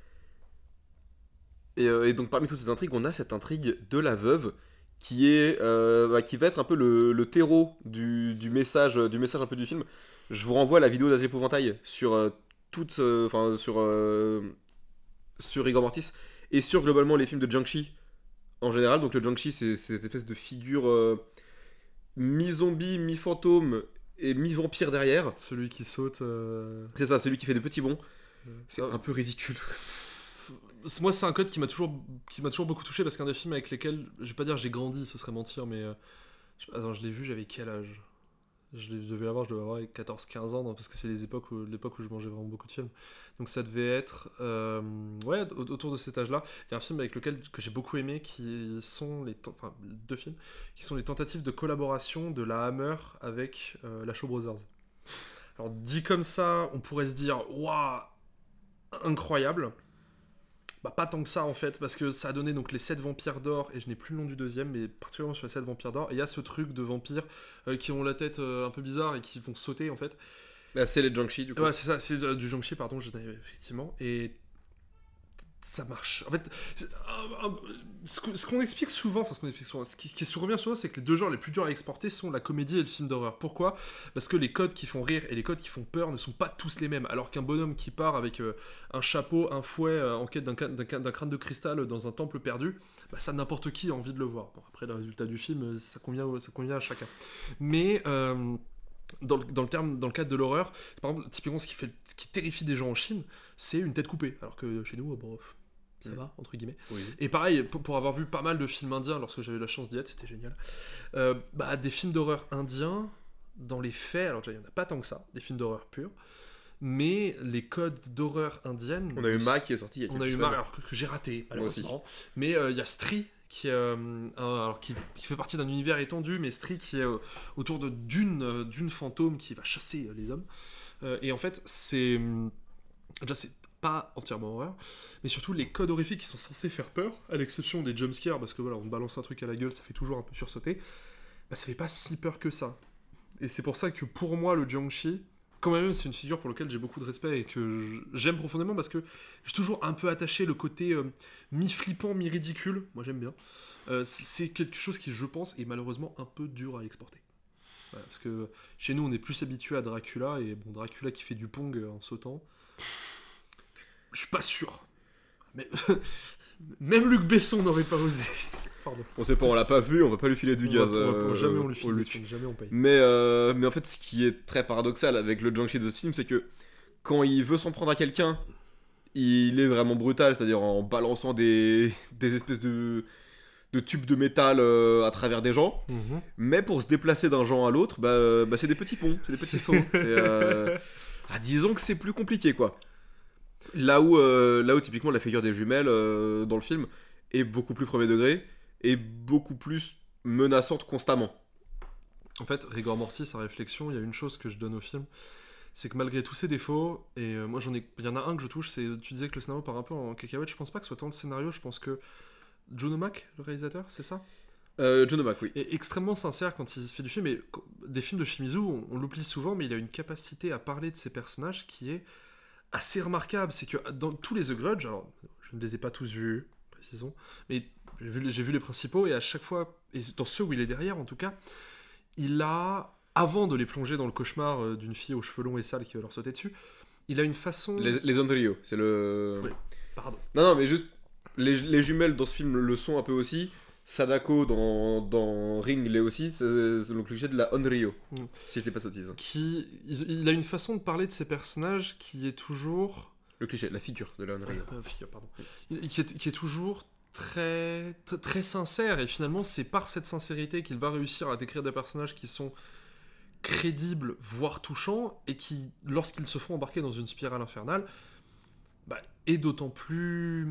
Et, euh, et donc parmi toutes ces intrigues, on a cette intrigue de la veuve qui est euh, bah, qui va être un peu le, le terreau du, du message du message un peu du film. Je vous renvoie à la vidéo d'Asie Épouvantail sur euh, toute euh, enfin sur euh, sur Rigor Mortis et sur globalement les films de Jiangxi en général. Donc le Jiangxi, c'est c'est cette espèce de figure euh, mi-zombie, mi-fantôme et mi-vampire derrière. Celui qui saute. euh, C'est ça, celui qui fait des petits bonds. euh, C'est ah, un peu ridicule. Moi, c'est un code qui m'a toujours, qui m'a toujours beaucoup touché parce qu'un des films avec lesquels, je vais pas dire j'ai grandi, ce serait mentir, mais euh, je, attends, je l'ai vu, j'avais quel âge? Je, l'ai- je devais l'avoir, je devais avoir quatorze quinze ans, non, parce que c'est les époques où, l'époque où je mangeais vraiment beaucoup de films. Donc ça devait être, euh, ouais, au- autour de cet âge-là. Il y a un film avec lequel que j'ai beaucoup aimé, qui sont les, ten- enfin deux films, qui sont les tentatives de collaboration de la Hammer avec euh, la Shaw Brothers. Alors dit comme ça, on pourrait se dire, waouh, incroyable. Bah pas tant que ça en fait, parce que ça a donné donc les sept vampires d'or, et je n'ai plus le nom du deuxième, mais particulièrement sur les sept vampires d'or, et il y a ce truc de vampires euh, qui ont la tête euh, un peu bizarre et qui vont sauter en fait. Bah, c'est les Jiangxi du coup. Ouais, c'est ça, c'est euh, du Jiangxi, pardon, je n'avais effectivement, et ça marche. En fait, c'est un- un- ce que- ce qu'on explique souvent, enfin ce qu'on explique souvent, ce qui, ce qui se revient souvent, c'est que les deux genres les plus durs à exporter sont la comédie et le film d'horreur. Pourquoi? Parce que les codes qui font rire et les codes qui font peur ne sont pas tous les mêmes. Alors qu'un bonhomme qui part avec euh, un chapeau, un fouet, euh, en quête d'un, ca- d'un ca- d'un crâne de cristal dans un temple perdu, bah, ça n'importe qui a envie de le voir. Bon, après, le résultat du film, euh, ça convient, au- ça convient à chacun. Mais euh, dans le, dans le terme, dans le cadre de l'horreur, par exemple, typiquement, ce qui, fait, ce qui terrifie des gens en Chine, c'est une tête coupée. Alors que chez nous, bon, ça Mm. va, entre guillemets. Oui. Et pareil, pour, pour avoir vu pas mal de films indiens lorsque j'avais eu la chance d'y être, c'était génial. Euh, bah, des films d'horreur indiens, dans les faits, alors déjà, il n'y en a pas tant que ça, des films d'horreur purs, mais les codes d'horreur indienne. On a eu Ma qui est sorti il y a On quelques a eu semaines. Ma, alors que, que j'ai raté, Moi aussi. malheureusement. Mais euh, il y a Stree, qui, est, euh, un- alors, qui, qui fait partie d'un univers étendu, mais Stree qui est euh, autour de, d'une, euh, d'une fantôme qui va chasser euh, les hommes. Euh, et en fait, c'est. hum, Déjà, c'est pas entièrement horreur, mais surtout les codes horrifiques qui sont censés faire peur, à l'exception des jumpscares, parce que voilà, on te balance un truc à la gueule, ça fait toujours un peu sursauter, bah ça fait pas si peur que ça. Et c'est pour ça que pour moi, le Jiangxi, quand même, c'est une figure pour laquelle j'ai beaucoup de respect et que j'aime profondément parce que j'ai toujours un peu attaché le côté euh, mi-flippant, mi-ridicule. Moi, j'aime bien. Euh, c'est quelque chose qui, je pense, est malheureusement un peu dur à exporter. Voilà, parce que chez nous, on est plus habitué à Dracula, et bon, Dracula qui fait du pong euh, en sautant, je suis pas sûr. Mais même Luc Besson n'aurait pas osé. Pardon. On sait pas, on l'a pas vu, on va pas lui filer du On gaz. va- on va- euh, jamais on au lui file Luc. des thunes, jamais on paye. Mais, euh, mais en fait, ce qui est très paradoxal avec le Jiangxi de ce film, c'est que quand il veut s'en prendre à quelqu'un, il est vraiment brutal, c'est-à-dire en balançant des, des espèces de, de tubes de métal euh, à travers des gens. Mhm. Mais pour se déplacer d'un genre à l'autre, bah, euh, bah, c'est des petits ponts, c'est des petits sauts. C'est, euh, ah, disons que c'est plus compliqué, quoi. Là où, euh, là où typiquement la figure des jumelles euh, dans le film est beaucoup plus premier degré et beaucoup plus menaçante constamment. En fait, Rigor Mortis, sa réflexion, il y a une chose que je donne au film, c'est que malgré tous ses défauts, et euh, moi j'en ai, il y en a un que je touche, c'est, tu disais que le scénario part un peu en cacahuète, je pense pas que ce soit tant le scénario, je pense que John O'Mac, le réalisateur, c'est ça, Euh, John O'Mac, oui. est extrêmement sincère quand il fait du film, et qu- des films de Shimizu, on, on l'oublie souvent, mais il a une capacité à parler de ses personnages qui est assez remarquable. C'est que dans tous les The Grudge, alors je ne les ai pas tous vus, précisons, mais j'ai vu, j'ai vu les principaux, et à chaque fois, et dans ceux où il est derrière en tout cas, il a, avant de les plonger dans le cauchemar euh, d'une fille aux cheveux longs et sales qui va leur sauter dessus, il a une façon... Les, les Onryo, c'est le. Oui. Pardon. Non, non, mais juste. Les, les jumelles dans ce film le sont un peu aussi. Sadako dans, dans Ring l'est aussi. C'est c'est donc le cliché de la Onryo. Mm. Si je dis pas de sottise. Qui, il, il a une façon de parler de ses personnages qui est toujours... Le cliché, la figure de la Onryo. Euh, figure, pardon. Il- Qui est, qui est toujours très, très, très sincère, et finalement c'est par cette sincérité qu'il va réussir à décrire des personnages qui sont crédibles, voire touchants, et qui, lorsqu'ils se font embarquer dans une spirale infernale, bah, est d'autant plus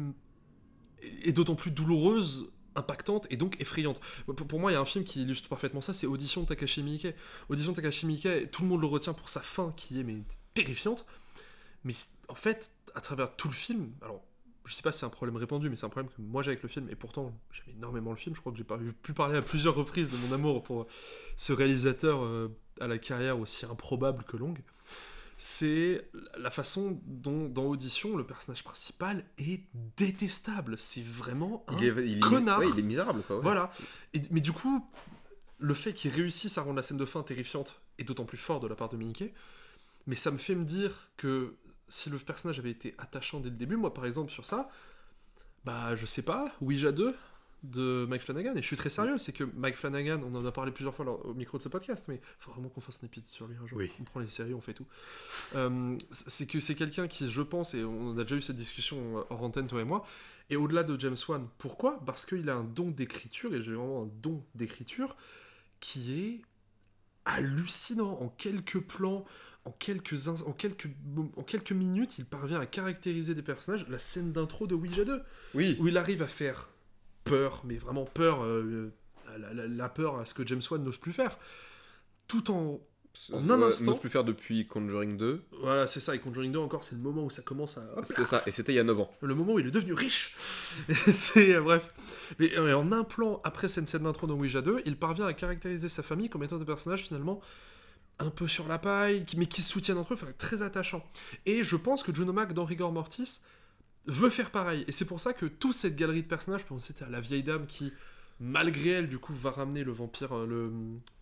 est d'autant plus douloureuse, impactante et donc effrayante. Pour, pour moi, il y a un film qui illustre parfaitement ça, c'est Audition de Takashi Miike. Audition de Takashi Miike, tout le monde le retient pour sa fin qui est mais terrifiante, mais en fait, à travers tout le film, alors je sais pas si c'est un problème répandu, mais c'est un problème que moi j'ai avec le film, et pourtant j'aime énormément le film, je crois que j'ai pas, pu parler à plusieurs reprises de mon amour pour ce réalisateur euh, à la carrière aussi improbable que longue. C'est la façon dont, dans Audition, le personnage principal est détestable. C'est vraiment un il est, il est, connard. Ouais, il est misérable, quoi. Ouais. Voilà. Et, mais du coup, le fait qu'il réussisse à rendre la scène de fin terrifiante est d'autant plus fort de la part de Miike. Mais ça me fait me dire que si le personnage avait été attachant dès le début, moi par exemple sur ça, bah je sais pas, Ouija deux de Mike Flanagan, et je suis très sérieux, c'est que Mike Flanagan, on en a parlé plusieurs fois au micro de ce podcast, mais il faut vraiment qu'on fasse un épisode sur lui un jour. Oui. On prend les séries, on fait tout. Euh, c'est que c'est quelqu'un qui, je pense, et on a déjà eu cette discussion hors antenne, toi et moi, et au-delà de James Wan. Pourquoi ? Parce qu'il a un don d'écriture, et j'ai vraiment un don d'écriture qui est hallucinant. En quelques plans, en quelques, in- en, quelques, en quelques minutes, il parvient à caractériser des personnages. La scène d'intro de Ouija deux, Oui. où il arrive à faire peur, mais vraiment peur, euh, la, la, la peur à ce que James Wan n'ose plus faire, tout en, en un Ouais, instant. n'ose plus faire depuis Conjuring deux. Voilà, c'est ça, et Conjuring deux encore, c'est le moment où ça commence à... hop, C'est ça, et c'était il y a neuf ans. le moment où il est devenu riche. Et c'est, euh, bref. Mais euh, en un plan, après cette scène d'intro dans Ouija deux, il parvient à caractériser sa famille comme étant des personnages finalement un peu sur la paille, qui- mais qui se soutiennent entre eux, enfin, très attachants. Et je pense que Juno Mack dans Rigor Mortis veut faire pareil. Et c'est pour ça que toute cette galerie de personnages, puis on c'était à la vieille dame qui, malgré elle, du coup, va ramener le vampire, euh, le...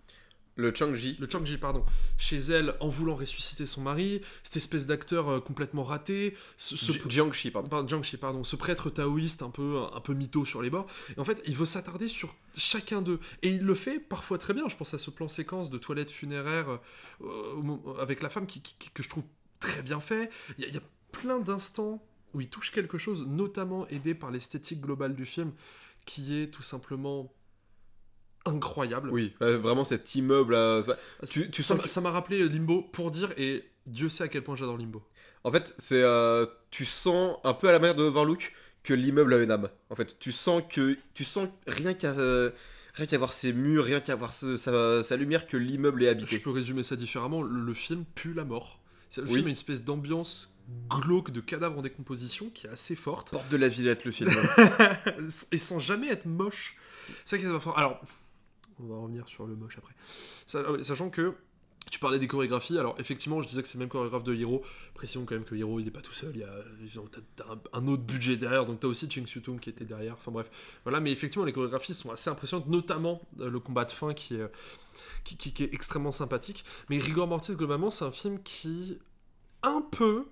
Le Chang-Ji. le Chang-Ji, pardon, chez elle en voulant ressusciter son mari, cette espèce d'acteur euh, complètement raté, ce, ce- J- Jiangxi, pardon. Pardon, Jiangxi, pardon, ce prêtre taoïste un peu, un peu mytho sur les bords. Et en fait, il veut s'attarder sur chacun d'eux. Et il le fait parfois très bien. Je pense à ce plan séquence de toilette funéraire euh, au mo- avec la femme qui, qui- qui- que je trouve très bien fait. Il y, a- il y a plein d'instants où il touche quelque chose, notamment aidé par l'esthétique globale du film, qui est tout simplement incroyable. Oui, euh, vraiment cet immeuble. là, ça- tu, tu ça sens m'a- que- ça m'a rappelé Limbo pour dire, et Dieu sait à quel point j'adore Limbo. En fait, c'est euh, tu sens un peu à la manière de Overlook que l'immeuble a une âme. En fait, tu sens que tu sens rien qu'à euh, rien qu'à voir ses murs, rien qu'à voir ce- sa, sa lumière, que l'immeuble est Je habité. peux résumer ça différemment. Le, le film pue la mort. C'est- Le Oui. film a une espèce d'ambiance glauque de cadavres en décomposition qui est assez forte. Porte de la Villette, le film. Et sans jamais être moche. C'est ça qui est fort. Alors, on va revenir sur le moche après. Sa- Sachant que tu parlais des chorégraphies, alors effectivement, je disais que c'est le même chorégraphe de Hiro. Précisons quand même que Hiro, il n'est pas tout seul, il y a ils ont- t'as- t'as un, un autre budget derrière, donc t'as aussi Ching Siu-tung qui était derrière. Enfin bref, voilà. Mais effectivement, les chorégraphies sont assez impressionnantes, notamment euh, le combat de fin qui est, qui, qui- qui est extrêmement sympathique. Mais Rigor Mortis, globalement, c'est un film qui, un peu,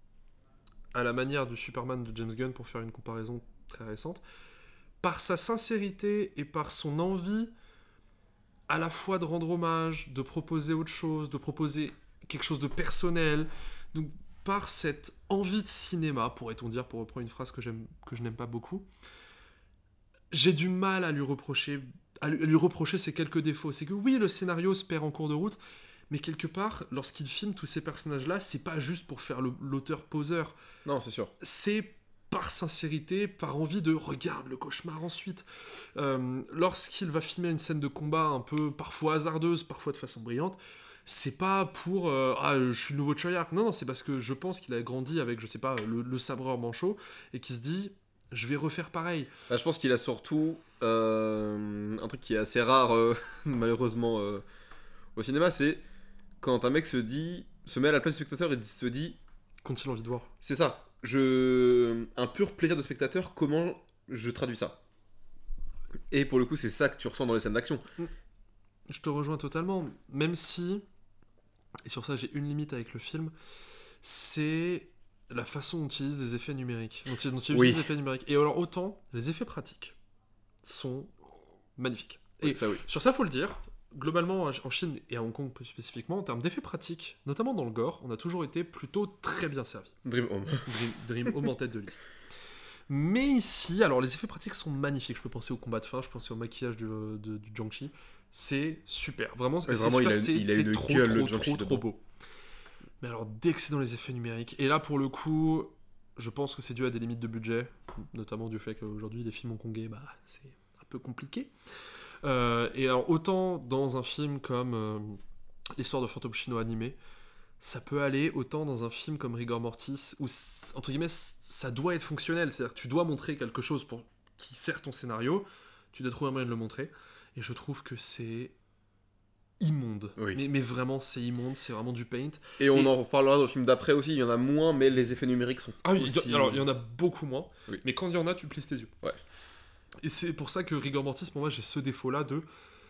à la manière du Superman de James Gunn, pour faire une comparaison très récente, par sa sincérité et par son envie à la fois de rendre hommage, de proposer autre chose, de proposer quelque chose de personnel, donc par cette envie de cinéma, pourrait-on dire, pour reprendre une phrase que, j'aime, que je n'aime pas beaucoup, j'ai du mal à lui reprocher, à lui, à lui reprocher ces quelques défauts. C'est que oui, le scénario se perd en cours de route, mais quelque part, lorsqu'il filme tous ces personnages-là, c'est pas juste pour faire le- l'auteur poseur, Non, c'est sûr. c'est par sincérité, par envie de regarde le cauchemar ensuite. Euh, lorsqu'il va filmer une scène de combat un peu parfois hasardeuse, parfois de façon brillante, c'est pas pour euh, ah je suis le nouveau Choyark. Non non, c'est parce que je pense qu'il a grandi avec je sais pas le, le sabreur manchot et qu'il se dit je vais refaire pareil. Bah, je pense qu'il a surtout euh, un truc qui est assez rare, euh, malheureusement, euh, au cinéma, c'est quand un mec se dit, se met à la place du spectateur et se dit, Qu'ont-ils envie de voir? c'est ça, je, un pur plaisir de spectateur, comment je traduis ça? Et pour le coup, c'est ça que tu ressens dans les scènes d'action. Je te rejoins totalement, même si, et sur ça j'ai une limite avec le film, c'est la façon dont on utilise des effets numériques. Dont, dont il Oui. utilise des effets numériques. Et alors autant, les effets pratiques sont magnifiques. Et Ça, oui. sur ça, faut le dire, globalement, en Chine et à Hong Kong plus spécifiquement, en termes d'effets pratiques, notamment dans le gore, on a toujours été plutôt très bien servi. Dream Home. Dream, Dream Home en tête de liste. Mais ici, alors les effets pratiques sont magnifiques. Je peux penser au combat de fin, je peux penser au maquillage du, de- du Jiangxi. C'est super. Vraiment, c'est vraiment, super, il a- c'est- il a c'est une trop, gueule, le trop, Jiangxi, trop, trop dedans. beau. Mais alors, dès que c'est dans les effets numériques, et là, pour le coup, je pense que c'est dû à des limites de budget, notamment du fait qu'aujourd'hui les films hongkongais, bah, c'est un peu compliqué. Euh, et alors autant dans un film comme euh, l'histoire de fantômes chinois animés, ça peut aller, autant dans un film comme Rigor Mortis, où, entre guillemets, ça doit être fonctionnel, c'est-à-dire que tu dois montrer quelque chose pour... qui sert ton scénario, tu dois trouver un moyen de le montrer, et je trouve que c'est immonde. Oui. Mais, mais vraiment, c'est immonde, c'est vraiment du paint. Et on Et- en reparlera dans le film d'après aussi, il y en a moins, mais les effets numériques sont Ah oui, aussi... il y- alors il y en a beaucoup moins, Oui. mais quand il y en a, tu plisses tes yeux. Ouais. Et c'est pour ça que Rigor Mortis, pour moi, j'ai ce défaut-là de...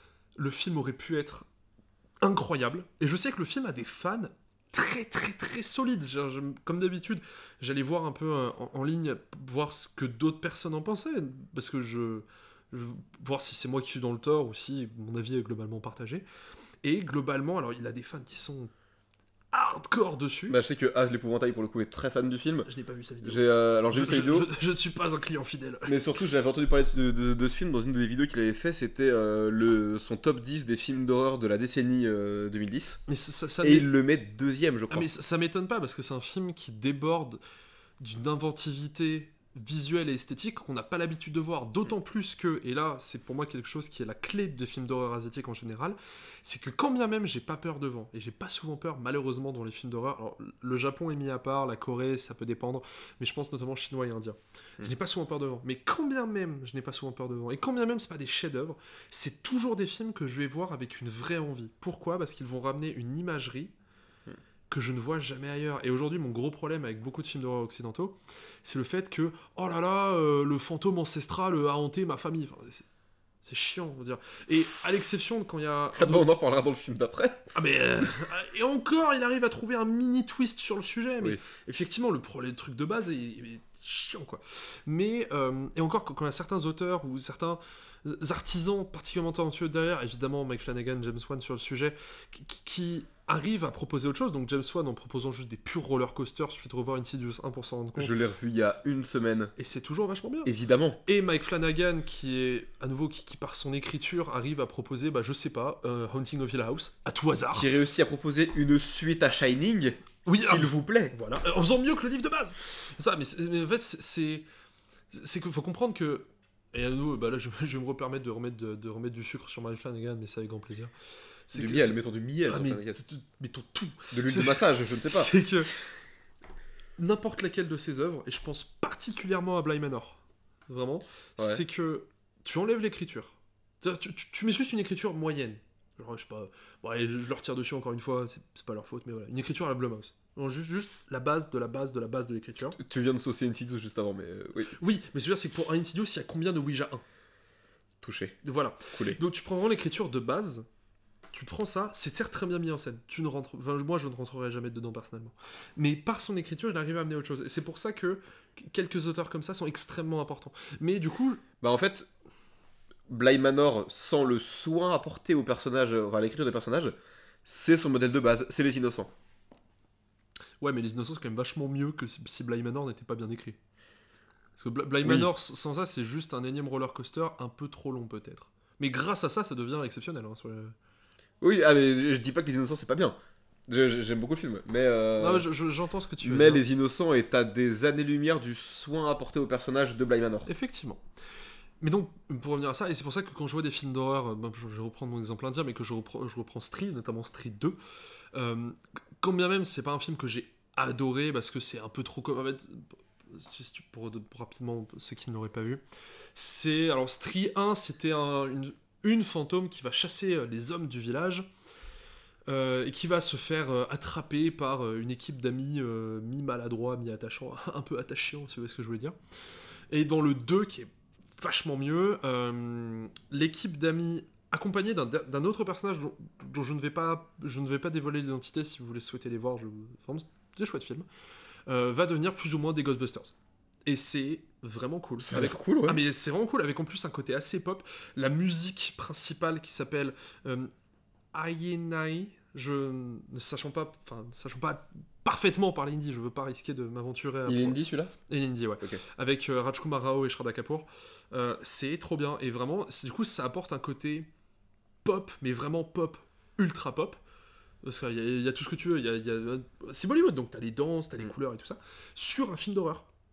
Le film aurait pu être incroyable, et je sais que le film a des fans très très très solides. Je- je- comme d'habitude, j'allais voir un peu euh, en, en ligne, voir ce que d'autres personnes en pensaient, parce que je... je- voir si c'est moi qui suis dans le tort, ou si mon avis est globalement partagé. Et globalement, alors il a des fans qui sont hardcore dessus. Bah, je sais que Az l'épouvantail, pour le coup, est très fan du film. Je n'ai pas vu sa vidéo. J'ai, euh, alors j'ai Je, vu sa je- vidéo, je- je ne suis pas un client fidèle. mais surtout j'avais entendu parler de, de- de ce film dans une des vidéos qu'il avait fait, c'était euh, le, son top dix des films d'horreur de la décennie euh, deux mille dix. Mais ça, ça, ça Et m'é- il le met deuxième, je Ah, crois. mais ça, ça m'étonne pas parce que c'est un film qui déborde d'une inventivité visuelle et esthétique qu'on n'a pas l'habitude de voir. D'autant plus que, et là c'est pour moi quelque chose qui est la clé des films d'horreur asiatiques en général, c'est que quand bien même j'ai pas peur devant, et j'ai pas souvent peur malheureusement dans les films d'horreur, alors le Japon est mis à part, la Corée ça peut dépendre, mais je pense notamment chinois et indien. Je n'ai pas souvent peur devant, mais quand bien même je n'ai pas souvent peur devant, et quand bien même c'est pas des chefs-d'œuvre, c'est toujours des films que je vais voir avec une vraie envie. Pourquoi ? Parce qu'ils vont ramener une imagerie que je ne vois jamais ailleurs. Et aujourd'hui, mon gros problème avec beaucoup de films d'horreur occidentaux, c'est le fait que, oh là là, euh, le fantôme ancestral a hanté ma famille. Enfin, c'est, c'est chiant, on va dire. Et à l'exception de quand il y a... Ah bah, on en reparlera dans le film d'après. Ah mais... euh, et encore, il arrive à trouver un mini twist sur le sujet, mais Oui. effectivement, le, pro- le truc de base est, est chiant, quoi. Mais, euh, et encore, quand quand il y a certains auteurs ou certains artisans particulièrement talentueux derrière, évidemment Mike Flanagan, James Wan sur le sujet, qui, qui arrivent à proposer autre chose. Donc James Wan en proposant juste des purs roller coasters, suffit de revoir Insidious un pour s'en rendre compte. Je l'ai revu il y a une semaine. Et c'est toujours vachement bien. Évidemment. Et Mike Flanagan, qui est à nouveau qui, qui par son écriture arrive à proposer, bah je sais pas, euh, Haunting of Hill House à tout hasard. Qui réussit à proposer une suite à Shining. Oui, s'il ah, vous plaît. Voilà, Euh, en faisant mieux que le livre de base. Ça, mais, c'est- mais en fait, c'est- c'est c'est qu'il faut comprendre que, et à nouveau, bah là, je, je vais me repermettre de remettre de, de remettre du sucre sur Mike Flanagan, mais c'est avec grand plaisir. C'est Du que miel, c'est- mettons du miel. Ah, sur mais, Flanagan. t- t- mettons tout. De l'huile c'est- de massage, je ne sais pas. C'est que n'importe laquelle de ses œuvres, et je pense particulièrement à Bly Manor, vraiment, Ouais. c'est que tu enlèves l'écriture. C'est-à-dire, Tu, tu- tu mets juste une écriture moyenne. Genre, je sais pas, bon, allez, je leur tire dessus encore une fois, c'est c'est pas leur faute, mais voilà, une écriture à la Blumhouse. Non, juste, juste la base de la base de la base de l'écriture. Tu viens de saucer Insidious juste avant, mais euh, oui, Oui, mais ce que je veux dire, c'est que pour un Insidious, il y a combien de Ouija un? touché, Voilà. coulé. Donc tu prends vraiment l'écriture de base, tu prends ça, c'est certes très bien mis en scène. Tu ne rentres, enfin, moi je ne rentrerai jamais dedans personnellement. Mais par son écriture, il arrive à amener autre chose. Et c'est pour ça que quelques auteurs comme ça sont extrêmement importants. Mais du coup, Bah en fait, Bly Manor, sans le soin apporté au personnage, enfin à l'écriture des personnages, c'est son modèle de base, c'est les innocents. ouais, mais Les Innocents c'est quand même vachement mieux que si si Bly Manor n'était pas bien écrit. Parce que Bly Bly Oui. Manor, s- sans ça, c'est juste un énième roller coaster un peu trop long peut-être. Mais grâce à ça, ça devient exceptionnel. Hein, sur le- Oui, ah mais je dis pas que les innocents c'est pas bien. Je- je- J'aime beaucoup le film, mais euh, Non, je- je- j'entends ce que tu veux mais dire. les innocents est à des années-lumière du soin apporté au personnage de Bly Manor. Effectivement. Mais donc, pour revenir à ça, et c'est pour ça que quand je vois des films d'horreur, euh, ben, je je vais reprendre mon exemple indien, mais que je reprends, je reprends Street, notamment Street deux, euh, quand bien même c'est pas un film que j'ai adoré, parce que c'est un peu trop... En fait, si tu- pour, pour rapidement, ceux qui ne l'auraient pas vu, c'est... Alors, Street un, c'était un- une, une fantôme qui va chasser euh, les hommes du village, euh, et qui va se faire euh, attraper par euh, une équipe d'amis euh, mi-maladroits, mi-attachants, un peu attachants, si vous voyez ce que je voulais dire. Et dans le deux, qui est vachement mieux, euh, l'équipe d'amis accompagnée d'un, d'un autre personnage dont, dont je ne vais pas je ne vais pas dévoiler l'identité si vous voulez souhaiter les voir, je, vraiment, c'est des chouettes films, euh, va devenir plus ou moins des Ghostbusters. Et c'est vraiment cool. Ça a Avec- l'air cool, ouais. Ah mais c'est vraiment cool, avec en plus un côté assez pop. La musique principale qui s'appelle euh, Ayenai, je ne sachant pas, enfin, ne sachant pas parfaitement parler hindi, je veux pas risquer de m'aventurer à... Il est indie celui-là Et l'indie, ouais. Ok. Avec euh, Rajkumar Rao et Shraddha Kapoor. Euh, c'est trop bien. Et vraiment, c'est- du coup, ça apporte un côté pop, mais vraiment pop, ultra pop. Parce qu'il y, a- il y a tout ce que tu veux. Il y a, il y a- c'est Bollywood, donc t'as les danses, t'as les Mm. couleurs et tout ça. Sur un film d'horreur.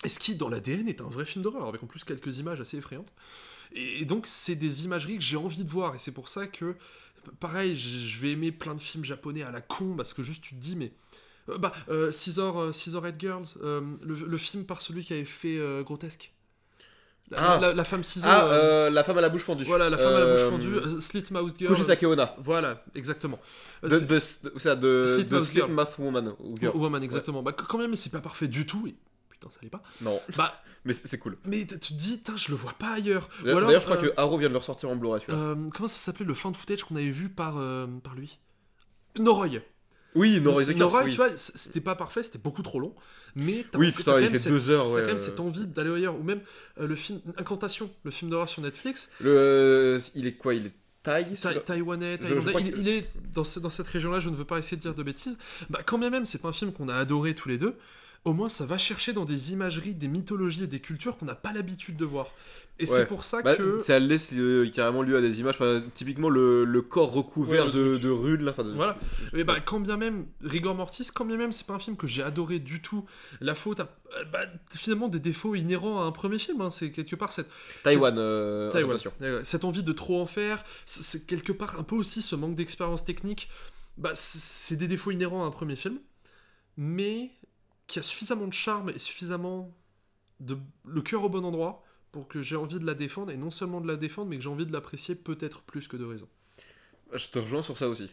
Et ce qui, dans l'A D N, est un vrai film d'horreur, avec en plus quelques images assez effrayantes. Et, et donc, c'est des imageries que j'ai envie de voir, et c'est pour ça que, pareil, je je vais aimer plein de films japonais à la con, parce que juste tu te dis, mais... euh, bah, euh, Scissor, euh, Scissorhead Girls, euh, le, le film par celui qui avait fait euh, Grotesque. La, Ah. la, la femme ciseau. Ah, euh, euh, la femme à la bouche fendue. Voilà, la femme à la bouche Euh, fendue, euh, Slit Mouse Girl. Kushisake Onna. Voilà, exactement. Euh, De, c'est- de, de, c'est ça, de, Slit de Mouse Slit Girl. Mouth Woman. Ou girl. Woman, exactement. Bah, quand même, c'est pas parfait du tout. Et... Putain, ça l'est pas. Non, Bah, mais c'est c'est cool. mais t- tu te dis, putain, je le vois pas ailleurs. Ou D'ailleurs, alors, d'ailleurs, je crois euh, que Arrow vient de le ressortir en Blu-ray, celui-là. euh, comment ça s'appelait le fan footage qu'on avait vu par, euh, par lui Noroi. Oui, No Rise the Curse, Noroi, oui. tu vois, c- c'était pas parfait, c'était beaucoup trop long. Mais t'as Oui, t'as putain, quand il même fait cette- deux heures, t'as ouais, quand même euh. cette envie d'aller ailleurs. Ou même euh, le film Incantation, le film d'horreur sur Netflix. Le, il est quoi? Il est thaï Tai- celui-là Taïwanais, Je- je Taïlandais, crois il, que- il est dans, ce- dans cette région-là, je ne veux pas essayer de dire de bêtises. Bah, quand bien même, c'est pas un film qu'on a adoré tous les deux, au moins ça va chercher dans des imageries, des mythologies et des cultures qu'on n'a pas l'habitude de voir. Et Ouais. c'est pour ça Bah, que. ça laisse euh, carrément lieu à des images, enfin, typiquement le, le corps recouvert Ouais, de, de runes là. enfin, de- Voilà. Mais bah, quand bien même, Rigor Mortis, quand bien même, c'est pas un film que j'ai adoré du tout. La faute a euh, bah, finalement des défauts inhérents à un premier film. Hein. C'est quelque part cette, Taïwan, euh, Taïwan. attention. Euh, cette envie de trop en faire. C'est c'est quelque part un peu aussi ce manque d'expérience technique. Bah, c'est c'est des défauts inhérents à un premier film, mais qui a suffisamment de charme et suffisamment de le cœur au bon endroit pour que j'ai envie de la défendre, et non seulement de la défendre, mais que j'ai envie de l'apprécier peut-être plus que de raison. Je te rejoins sur ça aussi.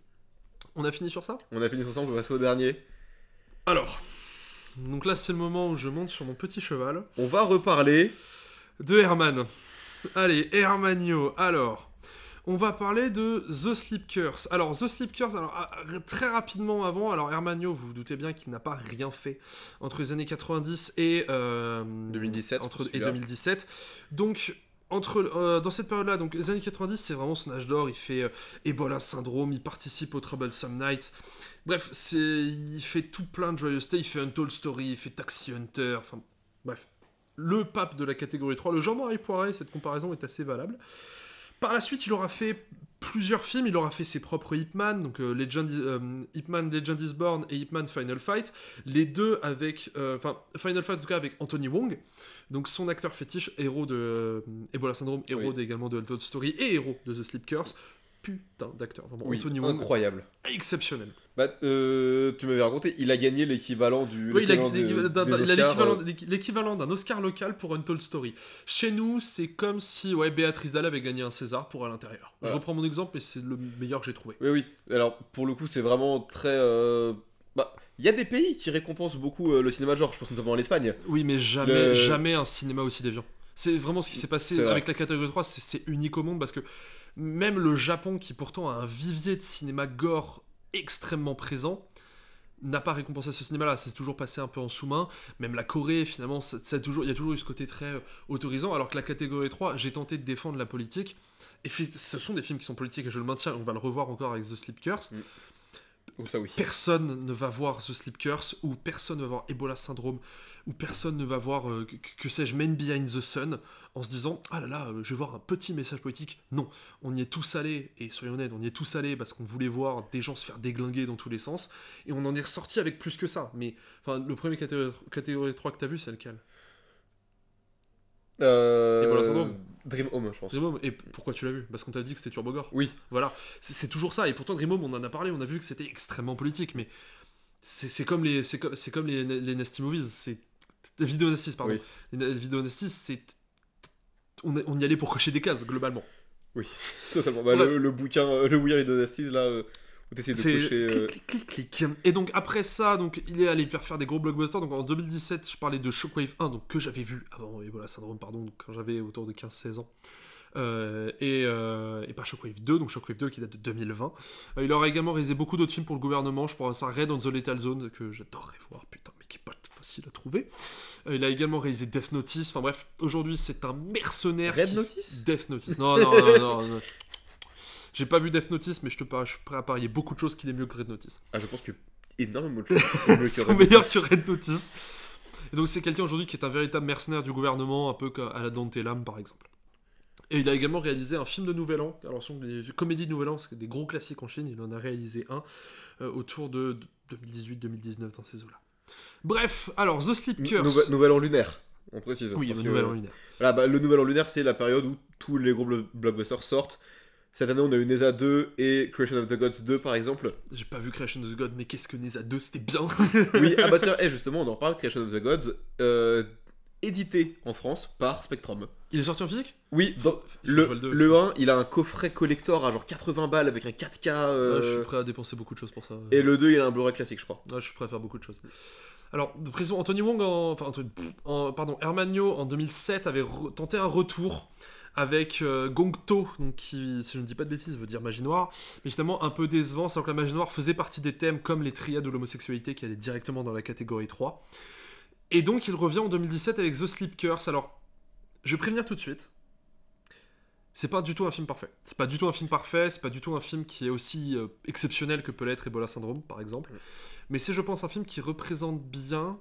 On a fini sur ça? On a fini sur ça, on peut passer au dernier. Alors, donc là c'est le moment où je monte sur mon petit cheval. On va reparler. De Herman. Allez, Hermanio. Alors, on va parler de The Sleep Curse. Alors, The Sleep Curse, alors, ah, très rapidement avant, alors Hermanio, vous vous doutez bien qu'il n'a pas rien fait entre les années quatre-vingt-dix et... euh, deux mille dix-sept, Entre, et celui-là. deux mille dix-sept. Donc... Entre, euh, dans cette période-là, donc les années quatre-vingt-dix, c'est vraiment son âge d'or. Il fait euh, Ebola Syndrome, il participe au Troublesome Night. Bref, c'est, il fait tout plein de joyeuseté. Il fait Untold Story, il fait Taxi Hunter. Enfin, bref. Le pape de la catégorie trois. Le Jean-Marie Poiret, cette comparaison est assez valable. Par la suite, il aura fait plusieurs films. Il aura fait ses propres Ip Man, donc euh, Legend, euh, Ip Man Legend is Born et Ip Man Final Fight. Les deux avec, euh, enfin Final Fight en tout cas avec Anthony Wong, donc son acteur fétiche, héros de euh, Ebola Syndrome, héros Oui. de- également de Untold Story et héros de The Sleep Curse. Putain d'acteur, vraiment. Oui, Anthony Wong, incroyable. exceptionnel. Bah, euh, tu m'avais raconté, il a gagné l'équivalent du. Oui, il a, l'équivalent des- l'équivalent d'un- des il a Oscars, l'équivalent, euh, l'équivalent d'un Oscar local pour Untold Story. Chez nous, c'est comme si ouais, Béatrice Dalle avait gagné un César pour À l'intérieur. Voilà. Je reprends mon exemple et c'est le meilleur que j'ai trouvé. Oui, oui. Alors, pour le coup, c'est vraiment très. euh, Bah, il y a des pays qui récompensent beaucoup euh, le cinéma de genre, je pense notamment à l'Espagne. Oui, mais jamais, Le- jamais un cinéma aussi déviant. C'est vraiment ce qui s'est passé C'est vrai. avec la catégorie trois, c'est, c'est unique au monde parce que même le Japon, qui pourtant a un vivier de cinéma gore extrêmement présent, n'a pas récompensé ce cinéma-là. C'est toujours passé un peu en sous-main. Même la Corée, finalement, ça, ça a toujours, il y a toujours eu ce côté très euh, autorisant. Alors que la catégorie trois, j'ai tenté de défendre la politique. Et fi- ce sont des films qui sont politiques et je le maintiens. On va le revoir encore avec The Sleep Curse. Ou ça, oui. Personne ne va voir The Sleep Curse, ou personne ne va voir Ebola Syndrome, ou personne ne va voir, euh, que, que sais-je, Men Behind the Sun, en se disant « Ah là là, euh, je vais voir un petit message politique. » Non, on y est tous allés, et soyons honnêtes, on y est tous allés parce qu'on voulait voir des gens se faire déglinguer dans tous les sens, et on en est ressorti avec plus que ça. Mais, enfin, le premier catégorie, catégorie trois que t'as vu, c'est lequel? Euh... Ebola Syndrome. Dream Home, je pense. Dream Home. Et p- pourquoi tu l'as vu? Parce qu'on t'a dit que c'était Turbo Gore. Oui. Voilà, c'est, c'est toujours ça. Et pourtant, Dream Home, on en a parlé, on a vu que c'était extrêmement politique, mais c'est, c'est comme les, c'est comme, c'est comme les, les Nasty Movies, c'est les vidéos Nasty, pardon. Oui. Les, na- les vidéos Nasty, c'est on, est- on y allait pour cocher des cases globalement. Totalement. Bah, Bref. le, le bouquin, euh, le Weird Dynasties, là, euh, où t'essayes de C'est cocher. euh, clic, clic, clic, clic. Et donc après ça, donc il est allé faire faire des gros blockbusters. Donc en deux mille dix-sept, je parlais de Shockwave un, donc que j'avais vu avant Ebola Syndrome, pardon, donc quand j'avais autour de quinze seize ans. Euh, et, euh, et pas Shockwave deux, donc Shockwave deux qui date de deux mille vingt. Euh, il aura également réalisé beaucoup d'autres films pour le gouvernement. Je pense à Red on the Lethal Zone, que j'adorerais voir, putain, mais qui est pas facile à trouver. Euh, il a également réalisé Death Notice. Enfin bref, aujourd'hui c'est un mercenaire. Red qui- Notice Death Notice. Non, non, non, non. non. J'ai pas vu Death Notice, mais je, te par... je suis prêt à parier beaucoup de choses qu'il est mieux que Red Notice. Ah, je pense que énormément de choses sont mieux que Sont Red meilleurs Notice. que Red Notice. Et donc c'est quelqu'un aujourd'hui qui est un véritable mercenaire du gouvernement, un peu comme à la Dante Lam par exemple. Et il a également réalisé un film de Nouvel An. Alors ce sont des comédies de Nouvel An, c'est des gros classiques en Chine. Il en a réalisé un euh, autour de deux mille dix-huit deux mille dix-neuf dans ces eaux-là. Bref, alors The Sleep Curse. Nouvel, nouvel an lunaire, on précise. Oui, parce le que- nouvel an lunaire. Voilà, bah, le nouvel an lunaire, c'est la période où tous les gros blo- blockbusters sortent. Cette année, on a eu Neza deux et Creation of the Gods deux, par exemple. J'ai pas vu Creation of the God, mais qu'est-ce que Neza deux, c'était bien. Oui, ah bah tiens, eh, justement, on en parle, Creation of the Gods, euh, édité en France par Spectrum. Il est sorti en physique? Oui, dans- Il faut le, jouer le deux. le un, il a un coffret collector à genre quatre-vingts balles avec un quatre K. euh, Ouais, je suis prêt à dépenser beaucoup de choses pour ça. Et le deux, il a un Blu-ray classique, je crois. Ouais, je suis prêt à faire beaucoup de choses. Alors, précisons, Anthony Wong, en... enfin, Anthony- pff, en- pardon, Hermanio en deux mille sept avait re- tenté un retour avec euh, Gongto, donc qui, si je ne dis pas de bêtises, veut dire magie noire, mais finalement un peu décevant, sachant que la magie noire faisait partie des thèmes comme les triades de l'homosexualité qui allaient directement dans la catégorie trois. Et donc il revient en deux mille dix-sept avec The Sleep Curse. Alors, je vais prévenir tout de suite, c'est pas du tout un film parfait. C'est pas du tout un film parfait, c'est pas du tout un film qui est aussi euh, exceptionnel que peut l'être Ebola Syndrome, par exemple. Mais c'est, je pense, un film qui représente bien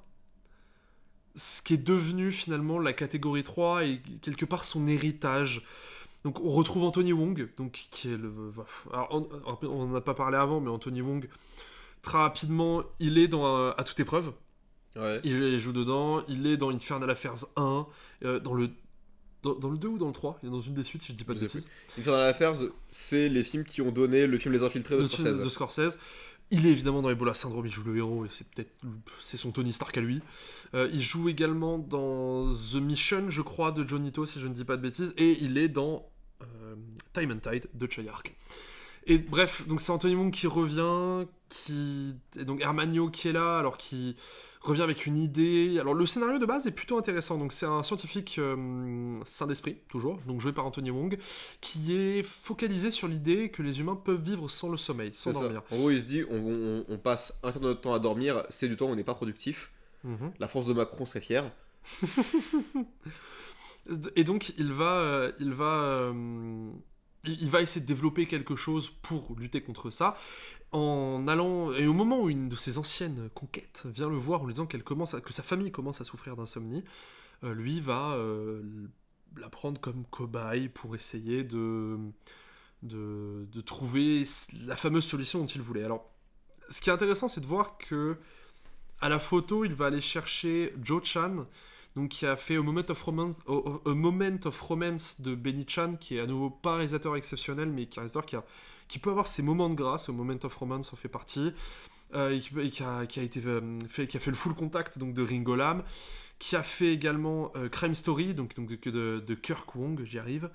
ce qui est devenu finalement la catégorie trois et quelque part son héritage. Donc on retrouve Anthony Wong, donc, qui est le... Alors, on- on n'en a pas parlé avant, mais Anthony Wong, très rapidement, il est dans un- À toute épreuve. Ouais. Il joue dedans, il est dans Infernal Affairs un, euh, dans le... Dans, dans le deux ou dans le trois? Il est dans une des suites, si je dis pas de Je sais bêtises. Infernal Affairs, c'est les films qui ont donné le film Les Infiltrés de Le film Scorsese. de Scorsese. Il est évidemment dans Ebola Syndrome, il joue le héros, et c'est peut-être c'est son Tony Stark à lui. Euh, il joue également dans The Mission, je crois, de Johnny To, si je ne dis pas de bêtises, et il est dans euh, Time and Tide de Chayark. Et bref, donc c'est Anthony Wong qui revient, qui et donc Hermanio qui est là, alors qui revient avec une idée. Alors le scénario de base est plutôt intéressant. Donc c'est un scientifique euh, sain d'esprit, toujours, donc joué par Anthony Wong, qui est focalisé sur l'idée que les humains peuvent vivre sans le sommeil, sans C'est ça. dormir. En gros, il se dit, on, on- on passe un tiers de notre temps à dormir, c'est du temps où on n'est pas productif. Mhm. La France de Macron serait fière. Et donc il va, euh, il va, euh, il il va essayer de développer quelque chose pour lutter contre ça, en allant et au moment où une de ses anciennes conquêtes vient le voir en lui disant qu'elle commence, à- que sa famille commence à souffrir d'insomnie, euh, lui va euh, la prendre comme cobaye pour essayer de, de de trouver la fameuse solution dont il voulait. Alors, ce qui est intéressant, c'est de voir que à la photo, il va aller chercher Joe Chan, donc qui a fait A Moment of Romance, A Moment of Romance de Benny Chan, qui est à nouveau pas un réalisateur exceptionnel, mais qui est un réalisateur qui, a, qui peut avoir ses moments de grâce. A Moment of Romance en fait partie, euh, et, qui, et qui a, qui a été euh, fait, qui a fait le Full Contact donc de Ringo Lam, qui a fait également euh, Crime Story, donc, donc de, de, de Kirk Wong, j'y arrive.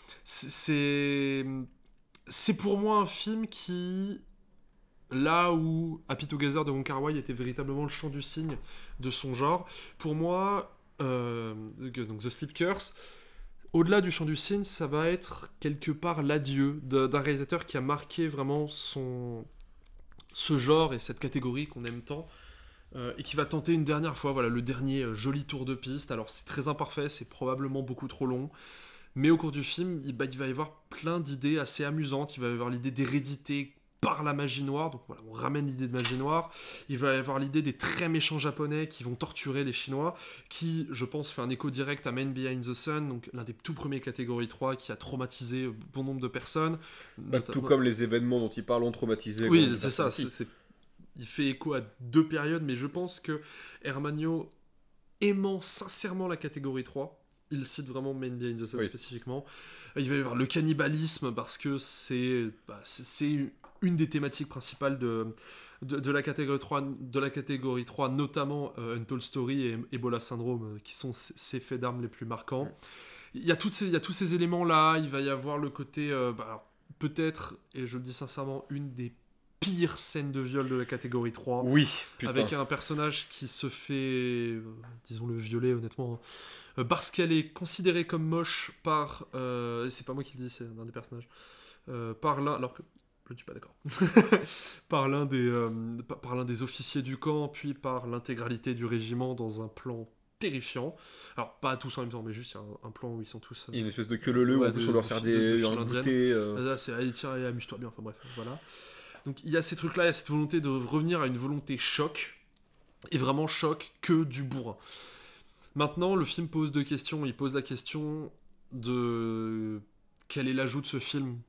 C'est c'est pour moi un film qui, là où Happy Together de Wong Kar-wai était véritablement le chant du cygne de son genre, pour moi, euh, donc The Sleep Curse, au-delà du chant du cygne, ça va être quelque part l'adieu d'un d'un réalisateur qui a marqué vraiment son, ce genre et cette catégorie qu'on aime tant, euh, et qui va tenter une dernière fois, voilà, le dernier euh, joli tour de piste. Alors c'est très imparfait, c'est probablement beaucoup trop long, mais au cours du film, il, bah, il va y avoir plein d'idées assez amusantes. Il va y avoir l'idée d'hérédité par la magie noire, donc voilà, on ramène l'idée de magie noire. Il va y avoir l'idée des très méchants japonais qui vont torturer les Chinois, qui, je pense, fait un écho direct à Man Behind the Sun, donc l'un des tout premiers catégories trois qui a traumatisé bon nombre de personnes. Bah, Notamment- tout comme les événements dont il parle ont traumatisé. oui, grand c'est ça. aussi. c'est- c'est- Il fait écho à deux périodes, mais je pense que Hermanio, aimant sincèrement la catégorie trois, il cite vraiment Man Behind the Sun Oui. spécifiquement. Il va y avoir le cannibalisme, parce que c'est bah, c'est- c'est une des thématiques principales de, de, de la catégorie trois, de la catégorie trois, notamment euh, Untold Story et Ebola Syndrome, euh, qui sont ces ces faits d'armes les plus marquants. Il y a, toutes ces, il y a tous ces éléments-là. Il va y avoir le côté, euh, bah, alors, peut-être, et je le dis sincèrement, une des pires scènes de viol de la catégorie trois. Oui, putain. Avec un personnage qui se fait, euh, disons-le, violer, honnêtement, euh, parce qu'elle est considérée comme moche par... euh, c'est pas moi qui le dis, c'est un des personnages. Euh, par l'un... Alors que... Je ne suis pas d'accord. par l'un des, euh, par, par l'un des officiers du camp, puis par l'intégralité du régiment dans un plan terrifiant. Alors, pas tous en même temps, mais juste il y a un, un plan où ils sont tous... Il y a une espèce de queue leu où Ouais, en plus de- on leur de sert fil- de- de des fil un indienne. goûter. euh. Ah, là, c'est allez, tiens, allez, amuse-toi bien, enfin bref, voilà. Donc il y a ces trucs-là, il y a cette volonté de revenir à une volonté choc, et vraiment choc que du bourrin. Maintenant, le film pose deux questions. Il pose la question de quel est l'ajout de ce film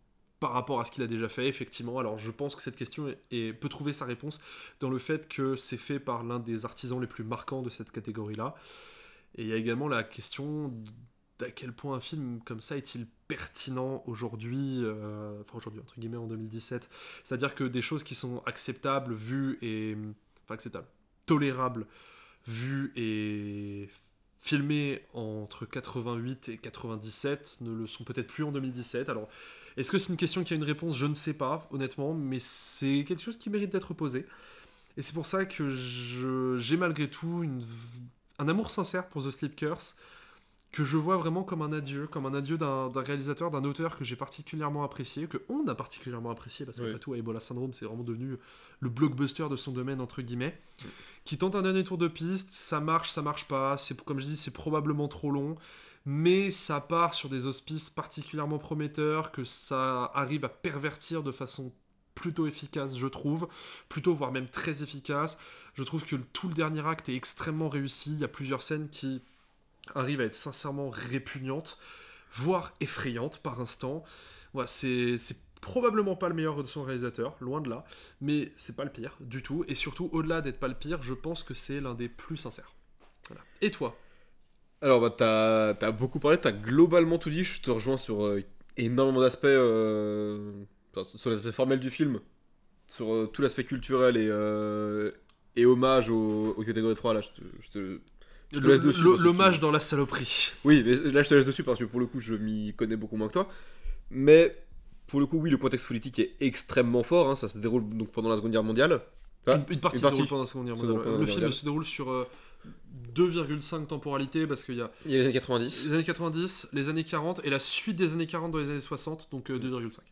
par rapport à ce qu'il a déjà fait, effectivement. Alors je pense que cette question est, est- peut trouver sa réponse dans le fait que c'est fait par l'un des artisans les plus marquants de cette catégorie-là. Et il y a également la question d'à quel point un film comme ça est-il pertinent aujourd'hui, euh, enfin aujourd'hui entre guillemets en deux mille dix-sept. C'est-à-dire que des choses qui sont acceptables, vues et... Enfin acceptables, tolérables, vues et filmées entre quatre-vingt-huit et quatre-vingt-dix-sept ne le sont peut-être plus en deux mille dix-sept. Alors, est-ce que c'est une question qui a une réponse? Je ne sais pas, honnêtement, mais c'est quelque chose qui mérite d'être posé. Et c'est pour ça que je, j'ai malgré tout une, un amour sincère pour The Sleepers, que je vois vraiment comme un adieu, comme un adieu d'un, d'un réalisateur, d'un auteur que j'ai particulièrement apprécié, que on a particulièrement apprécié, parce qu'après Oui. tout, Ebola Syndrome, c'est vraiment devenu le blockbuster de son domaine, entre guillemets, Oui. qui tente un dernier tour de piste, ça marche, ça marche pas, c'est, comme je dis, c'est probablement trop long, mais ça part sur des auspices particulièrement prometteurs, que ça arrive à pervertir de façon plutôt efficace, je trouve, plutôt voire même très efficace. Je trouve que tout le dernier acte est extrêmement réussi, il y a plusieurs scènes qui arrive à être sincèrement répugnante, voire effrayante par instant. Voilà, c'est, c'est probablement pas le meilleur de son réalisateur, loin de là, mais c'est pas le pire du tout, et surtout, au-delà d'être pas le pire, je pense que c'est l'un des plus sincères. Voilà. Et toi? Alors, bah, t'as t'as beaucoup parlé, t'as globalement tout dit. Je te rejoins sur euh, énormément d'aspects, euh, enfin, sur l'aspect formel du film, sur euh, tout l'aspect culturel et, euh, et hommage aux, aux catégories trois. Là, je te, je te, je te Le- laisse dessus. le- parce que L'hommage tu- dans la saloperie. Oui, mais là, je te laisse dessus parce que pour le coup, je m'y connais beaucoup moins que toi. Mais pour le coup, oui, le contexte politique est extrêmement fort. Hein, ça se déroule donc pendant la Seconde Guerre mondiale. Enfin, Une, une partie une se partie. déroule pendant la Seconde Guerre Se déroule mondiale. pendant Le la film mondiale. se déroule sur euh, deux virgule cinq temporalités, parce qu'il y a Il y a les années quatre-vingt-dix. les années quatre-vingt-dix, les années quarante, et la suite des années quarante dans les années soixante, donc euh, deux virgule cinq.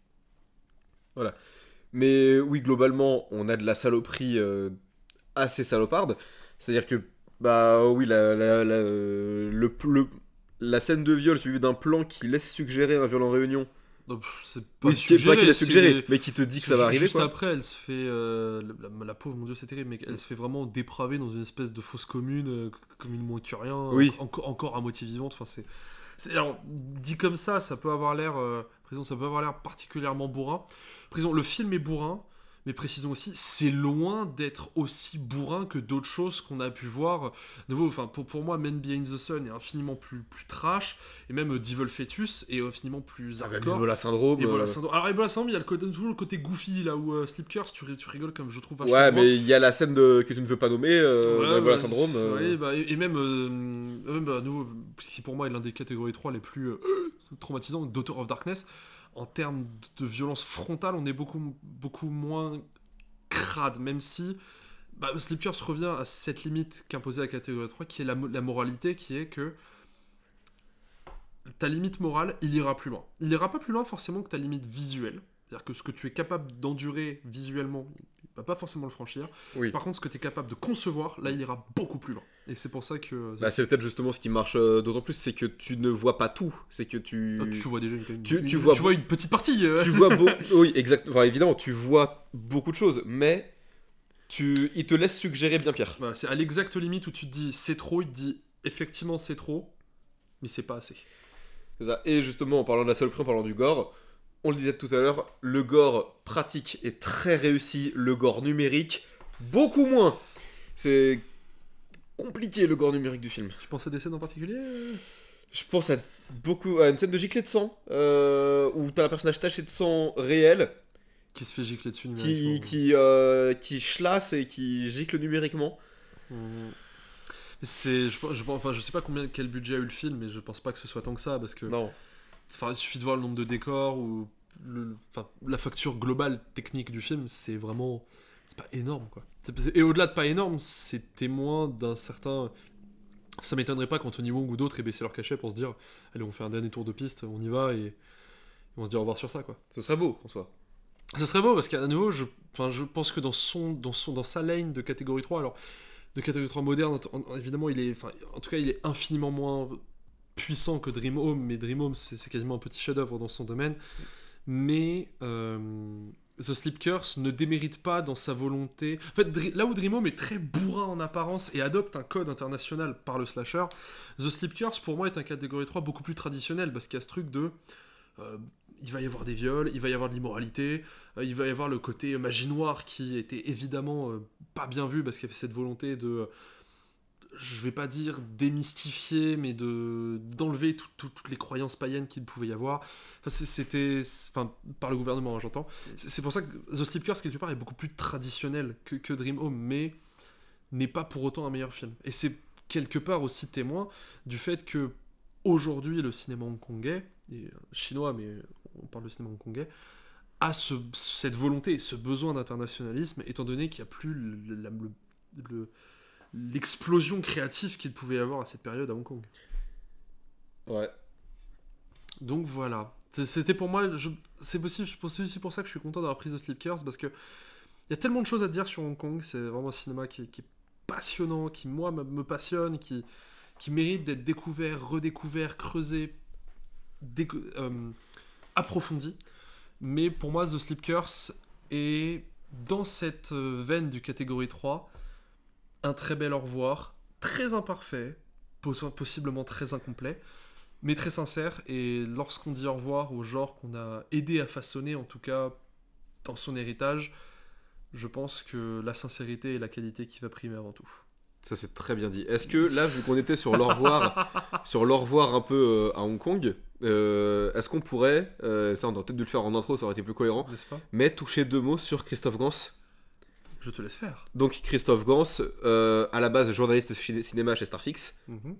Mais oui, globalement, on a de la saloperie euh, assez saloparde. C'est-à-dire que, bah oui, la, la, la, euh, le, le- la scène de viol suivie d'un plan qui laisse suggérer un viol en réunion. Donc, pff, c'est pas Oui, ce qui est pas suggéré, qu'il a c'est- suggéré, mais qui te dit que ça va arriver, Juste quoi. après, elle se fait. euh, la, la pauvre, mon dieu, c'est terrible, mais elle se fait vraiment dépraver dans une espèce de fosse commune, euh, comme une moiturien, Oui. en- encore, encore à moitié vivante. Enfin, c'est. c'est- alors, dit comme ça, ça peut avoir l'air. euh, prison, ça peut avoir l'air particulièrement bourrin. Prison, le film est bourrin, mais précisons aussi, c'est loin d'être aussi bourrin que d'autres choses qu'on a pu voir. De nouveau, enfin, pour, pour moi, Men Behind the Sun est infiniment plus, plus trash, et même euh, Devil Fetus est infiniment plus hardcore. Ebola syndrome. Ebola euh, syndrome. Alors Ebola syndrome, il y a le côté, toujours le côté goofy là où euh, Sleepers, tu, ri- tu rigoles comme je trouve vachement. Ouais, drôle. mais il y a la scène de... que tu ne veux pas nommer euh, Ouais, dans Ebola ouais, syndrome. euh, ouais, bah, et, et même, euh, même bah, nous, qui pour moi est l'un des catégories trois les plus euh, traumatisants, Daughter of Darkness, en termes de violence frontale, on est beaucoup, beaucoup moins crade, même si bah, Sleepers revient à cette limite qu'imposait la catégorie trois, qui est la, mo- la moralité, qui est que ta limite morale, il ira plus loin. Il ira pas plus loin forcément que ta limite visuelle. C'est-à-dire que ce que tu es capable d'endurer visuellement, il va pas forcément le franchir. Oui. Par contre, ce que tu es capable de concevoir, là, il ira beaucoup plus loin. Et c'est pour ça que... Bah, c'est peut-être justement ce qui marche euh, d'autant plus, c'est que tu ne vois pas tout. C'est que tu... Ah, tu vois déjà une, une- tu- une- tu vois tu vois une petite partie. euh. tu vois beaucoup. Oui, exact. Enfin, évidemment, tu vois beaucoup de choses, mais tu, il te laisse suggérer bien pire. Voilà, c'est à l'exacte limite où tu te dis c'est trop, il te dit effectivement c'est trop, mais c'est pas assez. C'est ça. Et justement, en parlant de la saloperie, en parlant du gore, on le disait tout à l'heure, le gore pratique est très réussi, le gore numérique beaucoup moins. C'est compliqué le gore numérique du film. Tu penses à des scènes en particulier euh Je pense à beaucoup à une scène de giclée de sang euh, où t'as un personnage taché de sang réel Qui se fait gicler dessus qui numériquement. qui euh, qui chlasse et qui gicle numériquement. Mmh. C'est, je, pense- je, pense- enfin, je sais pas combien, quel budget a eu le film, mais je pense pas que ce soit tant que ça, parce que Non. enfin, il suffit de voir le nombre de décors ou le, enfin, la facture globale technique du film, c'est vraiment, c'est pas énorme quoi. C'est- Et au-delà de pas énorme, c'est témoin d'un certain. Ça m'étonnerait pas qu'Anthony Wong ou d'autres aient baissé leur cachet pour se dire, allez, on fait un dernier tour de piste, on y va et on se dit au revoir sur ça quoi. Ce serait beau en soi. Ce serait beau parce qu'à nouveau, je, enfin, je pense que dans, son, dans, son, dans sa lane de catégorie trois, alors de catégorie trois moderne, en- en- évidemment, il est, enfin, en tout cas, il est infiniment moins puissant que Dream Home, mais Dream Home, c'est c'est quasiment un petit chef-d'œuvre dans son domaine. Mais euh, The Sleepers ne démérite pas dans sa volonté. En fait, Dr- là où Dream Home est très bourrin en apparence et adopte un code international par le slasher, The Sleepers, pour moi, est un catégorie trois beaucoup plus traditionnel parce qu'il y a ce truc de. Euh, il va y avoir des viols, il va y avoir de l'immoralité, euh, il va y avoir le côté magie noire qui était évidemment euh, pas bien vu parce qu'il y avait cette volonté de, euh, je vais pas dire démystifier, mais de d'enlever tout, tout, toutes les croyances païennes qu'il pouvait y avoir. Enfin, c'était, enfin, par le gouvernement, hein, j'entends. C'est, c'est pour ça que The Sleepers, quelque part, est beaucoup plus traditionnel que, que Dream Home, mais n'est pas pour autant un meilleur film. Et c'est quelque part aussi témoin du fait que aujourd'hui le cinéma hongkongais, et chinois, mais on parle de cinéma hongkongais, a ce, cette volonté et ce besoin d'internationalisme, étant donné qu'il n'y a plus le, le, le, le, l'explosion créative qu'il pouvait y avoir à cette période à Hong Kong. Ouais. Donc voilà. C'était pour moi, je, c'est possible, c'est aussi pour ça que je suis content d'avoir pris The Sleepers, parce que il y a tellement de choses à dire sur Hong Kong, c'est vraiment un cinéma qui, qui est passionnant, qui moi me, me passionne, qui, qui mérite d'être découvert, redécouvert, creusé, déco- euh, approfondi. Mais pour moi, The Sleepers est dans cette veine du catégorie trois, un très bel au revoir, très imparfait, possiblement très incomplet, mais très sincère. Et lorsqu'on dit au revoir au genre qu'on a aidé à façonner, en tout cas dans son héritage, je pense que la sincérité est la qualité qui va primer avant tout. Ça, c'est très bien dit. Est-ce que là, vu qu'on était sur l'au revoir, sur l'au revoir un peu euh, à Hong Kong, euh, est-ce qu'on pourrait, euh, ça on aurait peut-être dû le faire en intro, ça aurait été plus cohérent, n'est-ce pas ? mais toucher deux mots sur Christophe Gans. Je te laisse faire. Donc Christophe Gans, euh, à la base journaliste chez- cinéma chez Starfix, Mm-hmm.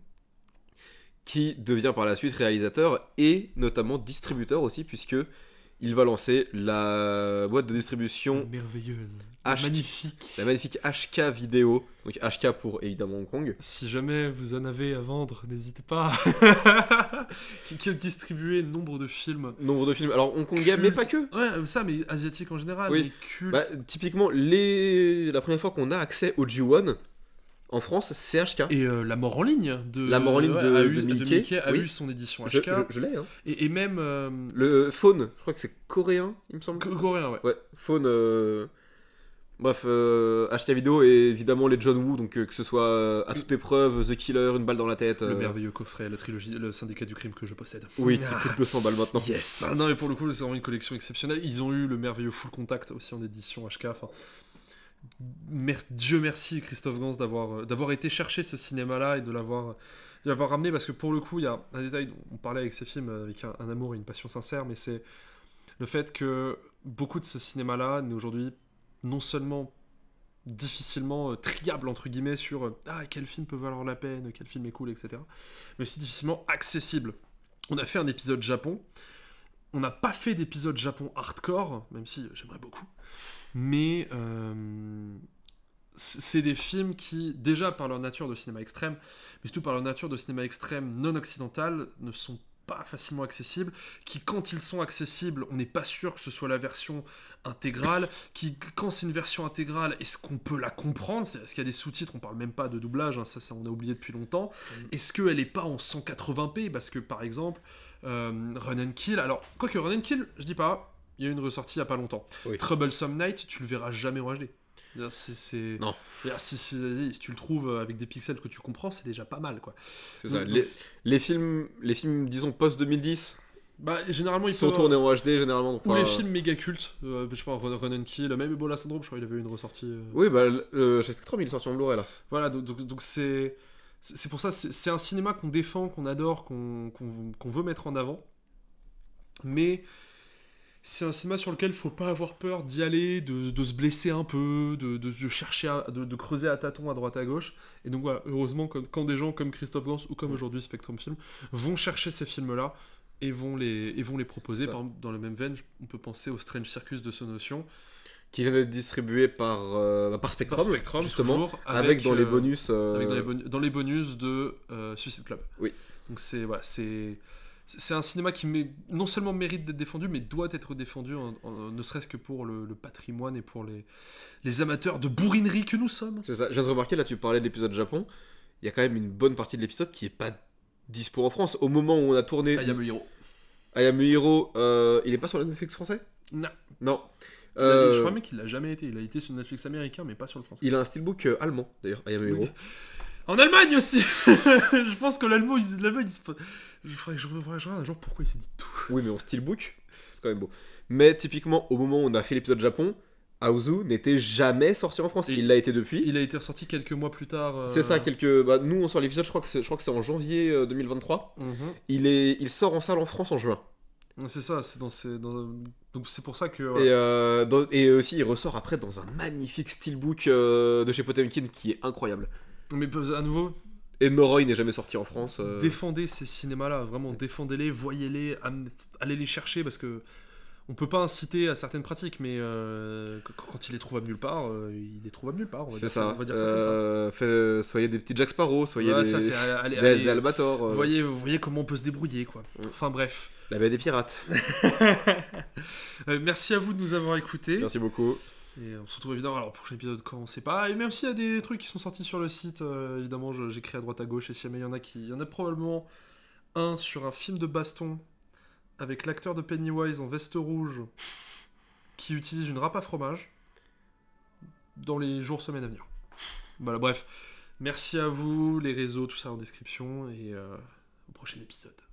qui devient par la suite réalisateur et notamment distributeur aussi, puisque il va lancer la boîte de distribution Merveilleuse. H- Magnifique. la magnifique H K Vidéo, donc H K pour évidemment Hong Kong. Si jamais vous en avez à vendre, n'hésitez pas. qui, qui a distribué nombre de films. Nombre de films, alors hongkongais, Culte. mais pas que. Ouais, ça, mais asiatique en général. Oui. Mais culte. Bah, typiquement, les... la première fois qu'on a accès au G un en France, c'est H K. Et euh, La Mort en ligne de, La Mort en ligne de- a de eu, Mickey, a oui. eu son édition je, H K. je- je l'ai, hein. Et, et même. euh, Le Faune, je crois que c'est coréen, il me semble. co- coréen, ouais. Ouais, Faune. euh, Bref, euh, H K Vidéo et évidemment les John Woo, donc euh, que ce soit euh, À toute épreuve, The Killer, Une balle dans la tête. Le euh, merveilleux coffret, la trilogie, le syndicat du crime que je possède. Oui, qui Ah. coûte deux cents balles maintenant. Yes. Ah non, mais pour le coup, c'est vraiment une collection exceptionnelle. Ils ont eu le merveilleux Full Contact aussi en édition H K. Enfin, mer- Dieu merci Christophe Gans d'avoir euh, d'avoir été chercher ce cinéma-là et de l'avoir de l'avoir ramené, parce que pour le coup, il y a un détail dont on parlait avec ces films avec un, un amour et une passion sincère, mais c'est le fait que beaucoup de ce cinéma-là n'est aujourd'hui non seulement difficilement euh, triable entre guillemets sur euh, ah quel film peut valoir la peine, quel film est cool, et cetera, mais aussi difficilement accessible. On a fait un épisode Japon. On n'a pas fait d'épisode Japon hardcore, même si j'aimerais beaucoup. Mais euh, c'est des films qui, déjà par leur nature de cinéma extrême, mais surtout par leur nature de cinéma extrême non occidental, ne sont pas facilement accessibles, qui quand ils sont accessibles, on n'est pas sûr que ce soit la version intégrale, qui quand c'est une version intégrale, est-ce qu'on peut la comprendre ? Est-ce qu'il y a des sous-titres ? On parle même pas de doublage, hein, ça, ça on a oublié depuis longtemps. Est-ce qu'elle est pas en cent quatre-vingts p ? Parce que par exemple, euh, Run and Kill, alors quoique Run and Kill, je dis pas, il y a eu une ressortie il y a pas longtemps. Oui. Troublesome Night, tu le verras jamais en H D. C'est, c'est... Non. Si, si, si tu le trouves avec des pixels que tu comprends, c'est déjà pas mal, quoi. C'est ça. Donc, Les, donc, les films, les films, disons post deux mille dix, bah, généralement, il sont faut... tournés en H D généralement. donc Ou pas- les films méga cultes, euh, je sais pas, Run, Run and Kill, même Ebola Syndrome, je crois qu'il avait eu une ressortie. euh, Oui, bah euh, chez Spectrum, il est sorti en Blu-ray là. Voilà, donc, donc, donc c'est, c'est c'est pour ça, c'est, c'est un cinéma qu'on défend, qu'on adore, qu'on, qu'on, qu'on veut mettre en avant. Mais c'est un cinéma sur lequel il faut pas avoir peur d'y aller, de, de se blesser un peu, de, de, de chercher, à, de, de creuser à tâtons à droite à gauche. Et donc voilà, heureusement, quand, quand des gens comme Christophe Gans ou comme aujourd'hui Spectrum Film vont chercher ces films-là et vont les, et vont les proposer, Ça. par exemple, dans la même veine, on peut penser au Strange Circus de Sonotion. Qui vient d'être distribué par, euh, par Spectrum, Par Spectrum, justement, toujours, avec, avec, dans les euh, bonus. euh, Avec dans, les bonus, dans les bonus de euh, Suicide Club. Oui. Donc c'est voilà, c'est c'est un cinéma qui mé- non seulement mérite d'être défendu, mais doit être défendu, en, en- ne serait-ce que pour le, le patrimoine et pour les, les amateurs de bourrinerie que nous sommes. C'est ça. Je viens de remarquer, là, tu parlais de l'épisode Japon. Il y a quand même une bonne partie de l'épisode qui est pas dispo en France. Au moment où on a tourné I Am a Hero. I Am a Hero, euh, il est pas sur le Netflix français ? Non. Non. Il a- Euh, Je crois même qu'il l'a jamais été. Il a été sur Netflix américain, mais pas sur le français. Il a un steelbook euh, allemand, d'ailleurs, I Am a Oui. Hero. En Allemagne aussi. Je pense que l'allemand, il, l'allemand, il se... Je ferais que je revoie un jour pourquoi il s'est dit tout. Oui, mais en steelbook. quand même beau. Mais typiquement, au moment où on a fait l'épisode Japon, Aozu n'était jamais sorti en France. Et il l'a été depuis. Il a été ressorti quelques mois plus tard. euh, C'est ça, quelques. Bah, nous, on sort l'épisode, je crois que c'est, je crois que c'est en janvier euh, deux mille vingt-trois. mhm. Il, est... il sort en salle en France en juin. C'est ça, c'est dans ces. dans- Donc c'est pour ça que. Et, voilà. euh, dans- et aussi, il ressort après dans un magnifique steelbook euh, de chez Potemkin qui est incroyable. Mais euh, à nouveau, Et Noroi n'est jamais sorti en France. euh. défendez ces cinémas-là, vraiment, défendez-les, voyez-les, am- allez les chercher parce que. On peut pas inciter à certaines pratiques, mais euh, qu- quand il est trouvable nulle part, euh, il est trouvable nulle part. On va C'est dire ça. on va dire ça comme ça. Euh, fait- soyez des petits Jack Sparrow, soyez Ouais, des, ça, c'est, allez- des, allez- des Albator. euh, voyez, vous voyez comment on peut se débrouiller, quoi. Mm. Enfin bref. La baie des pirates. Euh, merci à vous de nous avoir écoutés. Merci beaucoup. Et on se retrouve évidemment alors prochain épisode quand on sait pas. Et même s'il y a des trucs qui sont sortis sur le site, euh, évidemment je- j'écris à droite à gauche. Et si jamais il y en a qui, il y en a probablement un sur un film de baston avec l'acteur de Pennywise en veste rouge qui utilise une râpe à fromage dans les jours semaines à venir. Voilà, bref. Merci à vous, les réseaux, tout ça en description et euh, au prochain épisode.